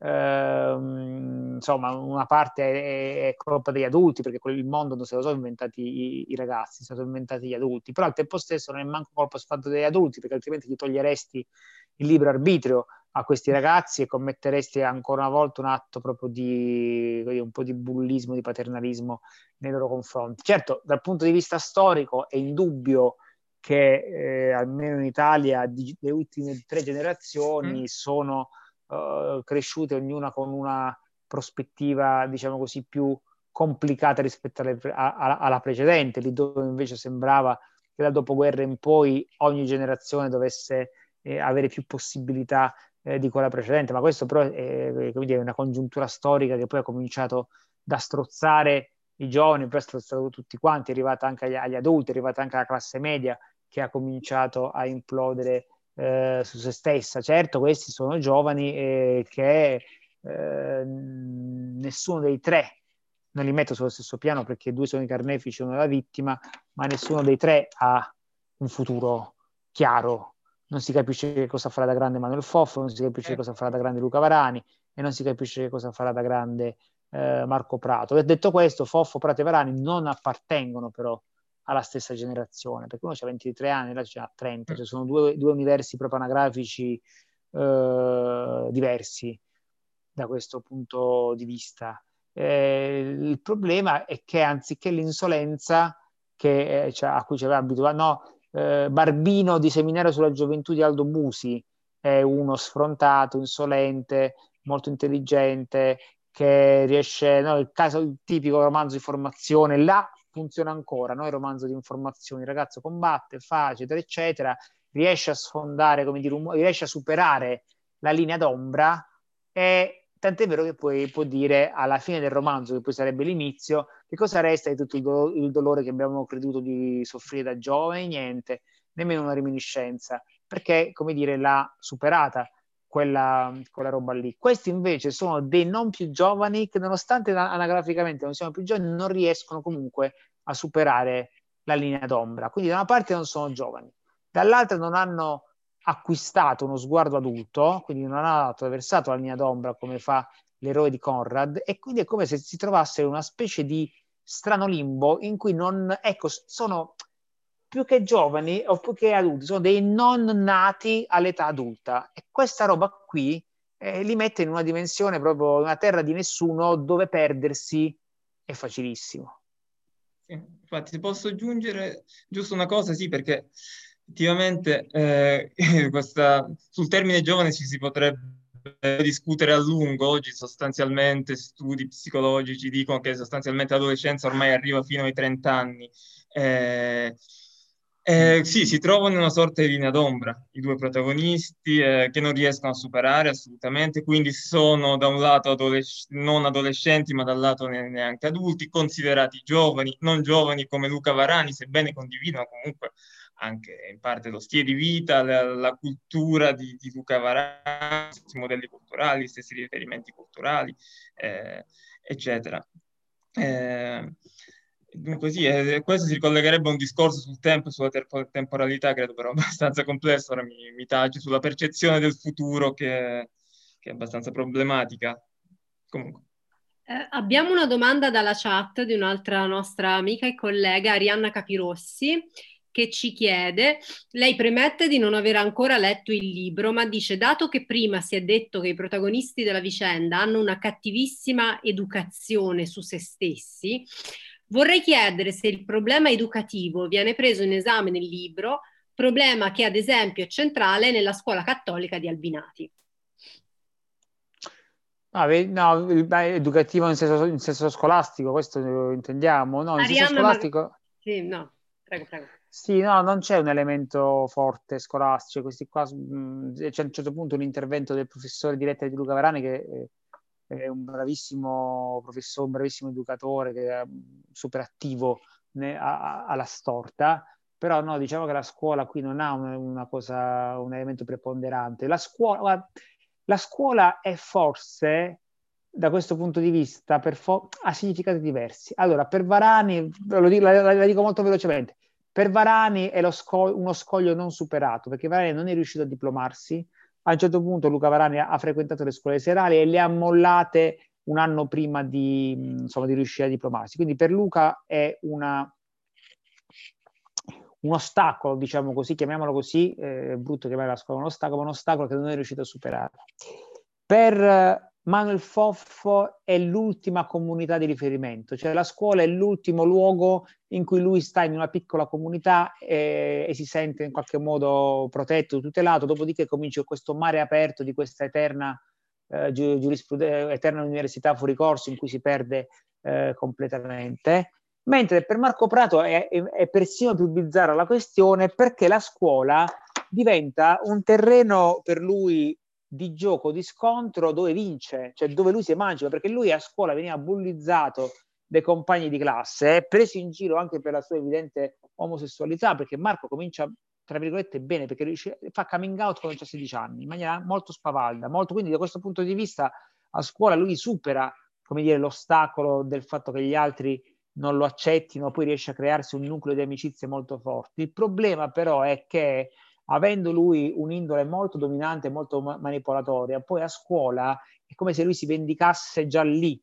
ehm, insomma una parte è, è colpa degli adulti, perché il mondo non se lo sono inventati i, i ragazzi, se lo sono inventati gli adulti, però al tempo stesso non è manco colpa soltanto degli adulti, perché altrimenti gli toglieresti il libero arbitrio a questi ragazzi e commetteresti ancora una volta un atto proprio di un po' di bullismo, di paternalismo nei loro confronti. Certo, dal punto di vista storico è indubbio che eh, almeno in Italia di, le ultime tre generazioni mm. sono uh, cresciute ognuna con una prospettiva, diciamo così, più complicata rispetto alle, a, a, alla precedente, lì dove invece sembrava che dal dopoguerra in poi ogni generazione dovesse eh, avere più possibilità Eh, di quella precedente, ma questo però è, come dire, una congiuntura storica che poi ha cominciato da strozzare i giovani, poi ha strozzato tutti quanti, è arrivata anche agli, agli adulti, è arrivata anche alla classe media che ha cominciato a implodere eh, su se stessa. Certo, questi sono giovani eh, che eh, nessuno dei tre, non li metto sullo stesso piano perché due sono i carnefici e uno la vittima, ma nessuno dei tre ha un futuro chiaro. Non si capisce che cosa farà da grande Manuel Foffo, non si capisce che cosa farà da grande Luca Varani e non si capisce che cosa farà da grande eh, Marco Prato. E detto questo, Foffo, Prato e Varani non appartengono però alla stessa generazione, perché uno ha ventitré anni, l'altro ha trenta, cioè sono due, due universi proprio anagrafici eh, diversi da questo punto di vista. Eh, il problema è che anziché l'insolenza che, eh, cioè, a cui ci aveva abituato, no, eh, Barbino di Seminario sulla gioventù di Aldo Busi è uno sfrontato, insolente, molto intelligente, che riesce, no, il caso, il tipico romanzo di formazione, là funziona ancora, no? Il romanzo di informazioni, il ragazzo combatte, fa, eccetera, eccetera, riesce a sfondare, come dire, un, riesce a superare la linea d'ombra, e tant'è vero che poi può dire alla fine del romanzo, che poi sarebbe l'inizio, che cosa resta di tutto il, do- il dolore che abbiamo creduto di soffrire da giovani? Niente, nemmeno una reminiscenza, perché, come dire, l'ha superata quella, quella roba lì. Questi invece sono dei non più giovani che, nonostante anagraficamente non siano più giovani, non riescono comunque a superare la linea d'ombra. Quindi da una parte non sono giovani, dall'altra non hanno acquistato uno sguardo adulto, quindi non hanno attraversato la linea d'ombra come fa l'eroe di Conrad, e quindi è come se si trovasse in una specie di strano limbo in cui non, ecco, sono più che giovani o più che adulti, sono dei non nati all'età adulta, e questa roba qui eh, li mette in una dimensione, proprio una terra di nessuno, dove perdersi è facilissimo. Sì, infatti, se posso aggiungere giusto una cosa, sì, perché effettivamente eh, questa, sul termine giovane ci si potrebbe discutere a lungo. Oggi sostanzialmente studi psicologici dicono che sostanzialmente l'adolescenza ormai arriva fino ai trenta anni. Eh, eh, sì, si trovano in una sorta di linea d'ombra i due protagonisti, eh, che non riescono a superare assolutamente, quindi sono da un lato adolesc- non adolescenti, ma dal lato ne- neanche adulti, considerati giovani, non giovani come Luca Varani, sebbene condividono comunque anche in parte lo stile di vita, la, la cultura di, di Luca Varani, gli stessi modelli culturali, gli stessi riferimenti culturali, eh, eccetera. Eh, Dunque sì, eh, questo si ricollegherebbe a un discorso sul tempo e sulla ter- temporalità, credo però abbastanza complesso. Ora mi, mi taci sulla percezione del futuro, che, che è abbastanza problematica. Comunque. Eh, abbiamo una domanda dalla chat di un'altra nostra amica e collega, Arianna Capirossi, che ci chiede, lei premette di non aver ancora letto il libro, ma dice, dato che prima si è detto che i protagonisti della vicenda hanno una cattivissima educazione su se stessi, vorrei chiedere se il problema educativo viene preso in esame nel libro, problema che ad esempio è centrale nella scuola cattolica di Albinati. Ah, no, educativo in senso, in senso scolastico, questo lo intendiamo, no? In senso Arianna, scolastico... ma... Sì, no, prego, prego. Sì, no, non c'è un elemento forte scolastico. Questi qua, mh, c'è a un certo punto un intervento del professore di lettere di Luca Varani, che è, è un bravissimo professore, un bravissimo educatore, che è super attivo ne, a, a, alla storta, però no, diciamo che la scuola qui non ha una, una cosa, un elemento preponderante. La scuola, la scuola è forse, da questo punto di vista, per fo- ha significati diversi. Allora, per Varani, lo dico, la, la dico molto velocemente, per Varani è lo scog- uno scoglio non superato, perché Varani non è riuscito a diplomarsi. A un certo punto Luca Varani ha, ha frequentato le scuole serali e le ha mollate un anno prima di, insomma, di riuscire a diplomarsi. Quindi per Luca è una, un ostacolo, diciamo così, chiamiamolo così, è brutto chiamare la scuola un ostacolo, ma un ostacolo che non è riuscito a superare. Per Manuel Foffo è l'ultima comunità di riferimento, cioè la scuola è l'ultimo luogo in cui lui sta in una piccola comunità e, e si sente in qualche modo protetto, tutelato, dopodiché comincia questo mare aperto di questa eterna, eh, giurisprudenza, eterna università fuori corso in cui si perde eh, completamente. Mentre per Marco Prato è, è, è persino più bizzarra la questione, perché la scuola diventa un terreno per lui di gioco, di scontro, dove vince, cioè dove lui si emancipa, perché lui a scuola veniva bullizzato dai compagni di classe, preso in giro anche per la sua evidente omosessualità, perché Marco comincia, tra virgolette, bene, perché riesce, fa coming out quando ha sedici anni, in maniera molto spavalda, molto, quindi da questo punto di vista a scuola lui supera, come dire, l'ostacolo del fatto che gli altri non lo accettino, poi riesce a crearsi un nucleo di amicizie molto forti. Il problema però è che, avendo lui un'indole molto dominante, molto ma- manipolatoria, poi a scuola è come se lui si vendicasse già lì,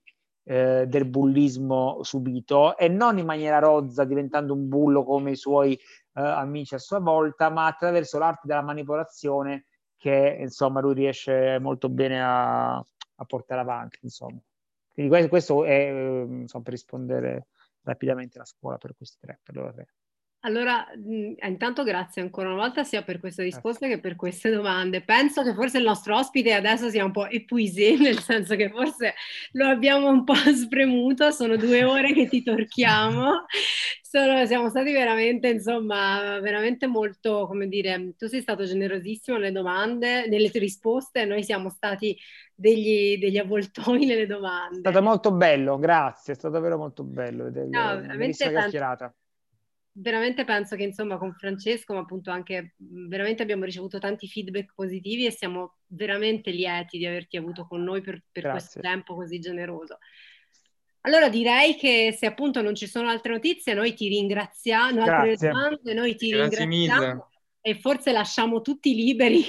eh, del bullismo subito, e non in maniera rozza diventando un bullo come i suoi eh, amici a sua volta, ma attraverso l'arte della manipolazione che insomma lui riesce molto bene a, a portare avanti, insomma. Quindi questo, questo è eh, insomma, per rispondere rapidamente alla scuola per questi tre, per loro tre. Allora, mh, intanto grazie ancora una volta sia per queste risposte che per queste domande. Penso che forse il nostro ospite adesso sia un po' épuisé, nel senso che forse lo abbiamo un po' spremuto, sono due ore che ti torchiamo, sono, siamo stati veramente, insomma, veramente molto, come dire, tu sei stato generosissimo nelle domande, nelle tue risposte, noi siamo stati degli, degli avvoltoi nelle domande. È stato molto bello, grazie, è stato davvero molto bello vedere No, una veramente bellissima tanto. chiacchierata. Veramente penso che insomma con Francesco, ma appunto anche veramente abbiamo ricevuto tanti feedback positivi e siamo veramente lieti di averti avuto con noi per, per questo tempo così generoso. Allora direi che se appunto non ci sono altre notizie, noi ti ringraziamo, altre domande, noi ti Grazie ringraziamo mille. E forse lasciamo tutti liberi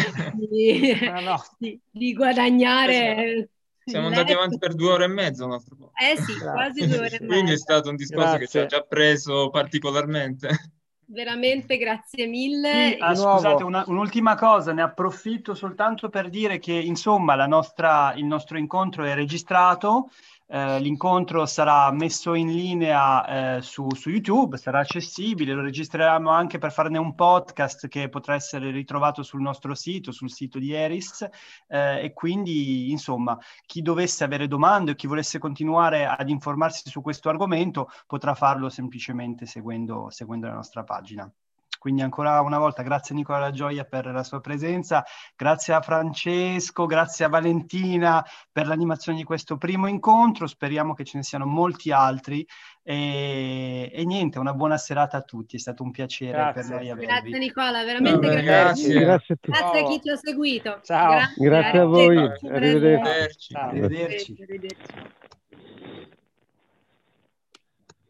di, no, no. di, di guadagnare. Siamo andati avanti per due ore e mezza un altro po'. Eh sì, quasi due ore e mezza. Quindi è stato un discorso Grazie. che ci ha già preso particolarmente. Veramente grazie mille. Sì, ah, scusate, una, un'ultima cosa, ne approfitto soltanto per dire che insomma la nostra, il nostro incontro è registrato, eh, l'incontro sarà messo in linea eh, su, su YouTube, sarà accessibile, lo registreremo anche per farne un podcast che potrà essere ritrovato sul nostro sito, sul sito di Eris, eh, e quindi insomma chi dovesse avere domande o chi volesse continuare ad informarsi su questo argomento potrà farlo semplicemente seguendo, seguendo la nostra pagina. Quindi ancora una volta grazie a Nicola La Gioia per la sua presenza, grazie a Francesco, grazie a Valentina per l'animazione di questo primo incontro, speriamo che ce ne siano molti altri e, e niente, una buona serata a tutti, è stato un piacere grazie. per noi avervi. Grazie Nicola, veramente Vabbè, grazie. grazie. Grazie a tutti. Grazie a chi ci ha seguito. Ciao. Grazie, Grazie a voi, arrivederci. arrivederci. Ciao. Arrivederci. Arrivederci.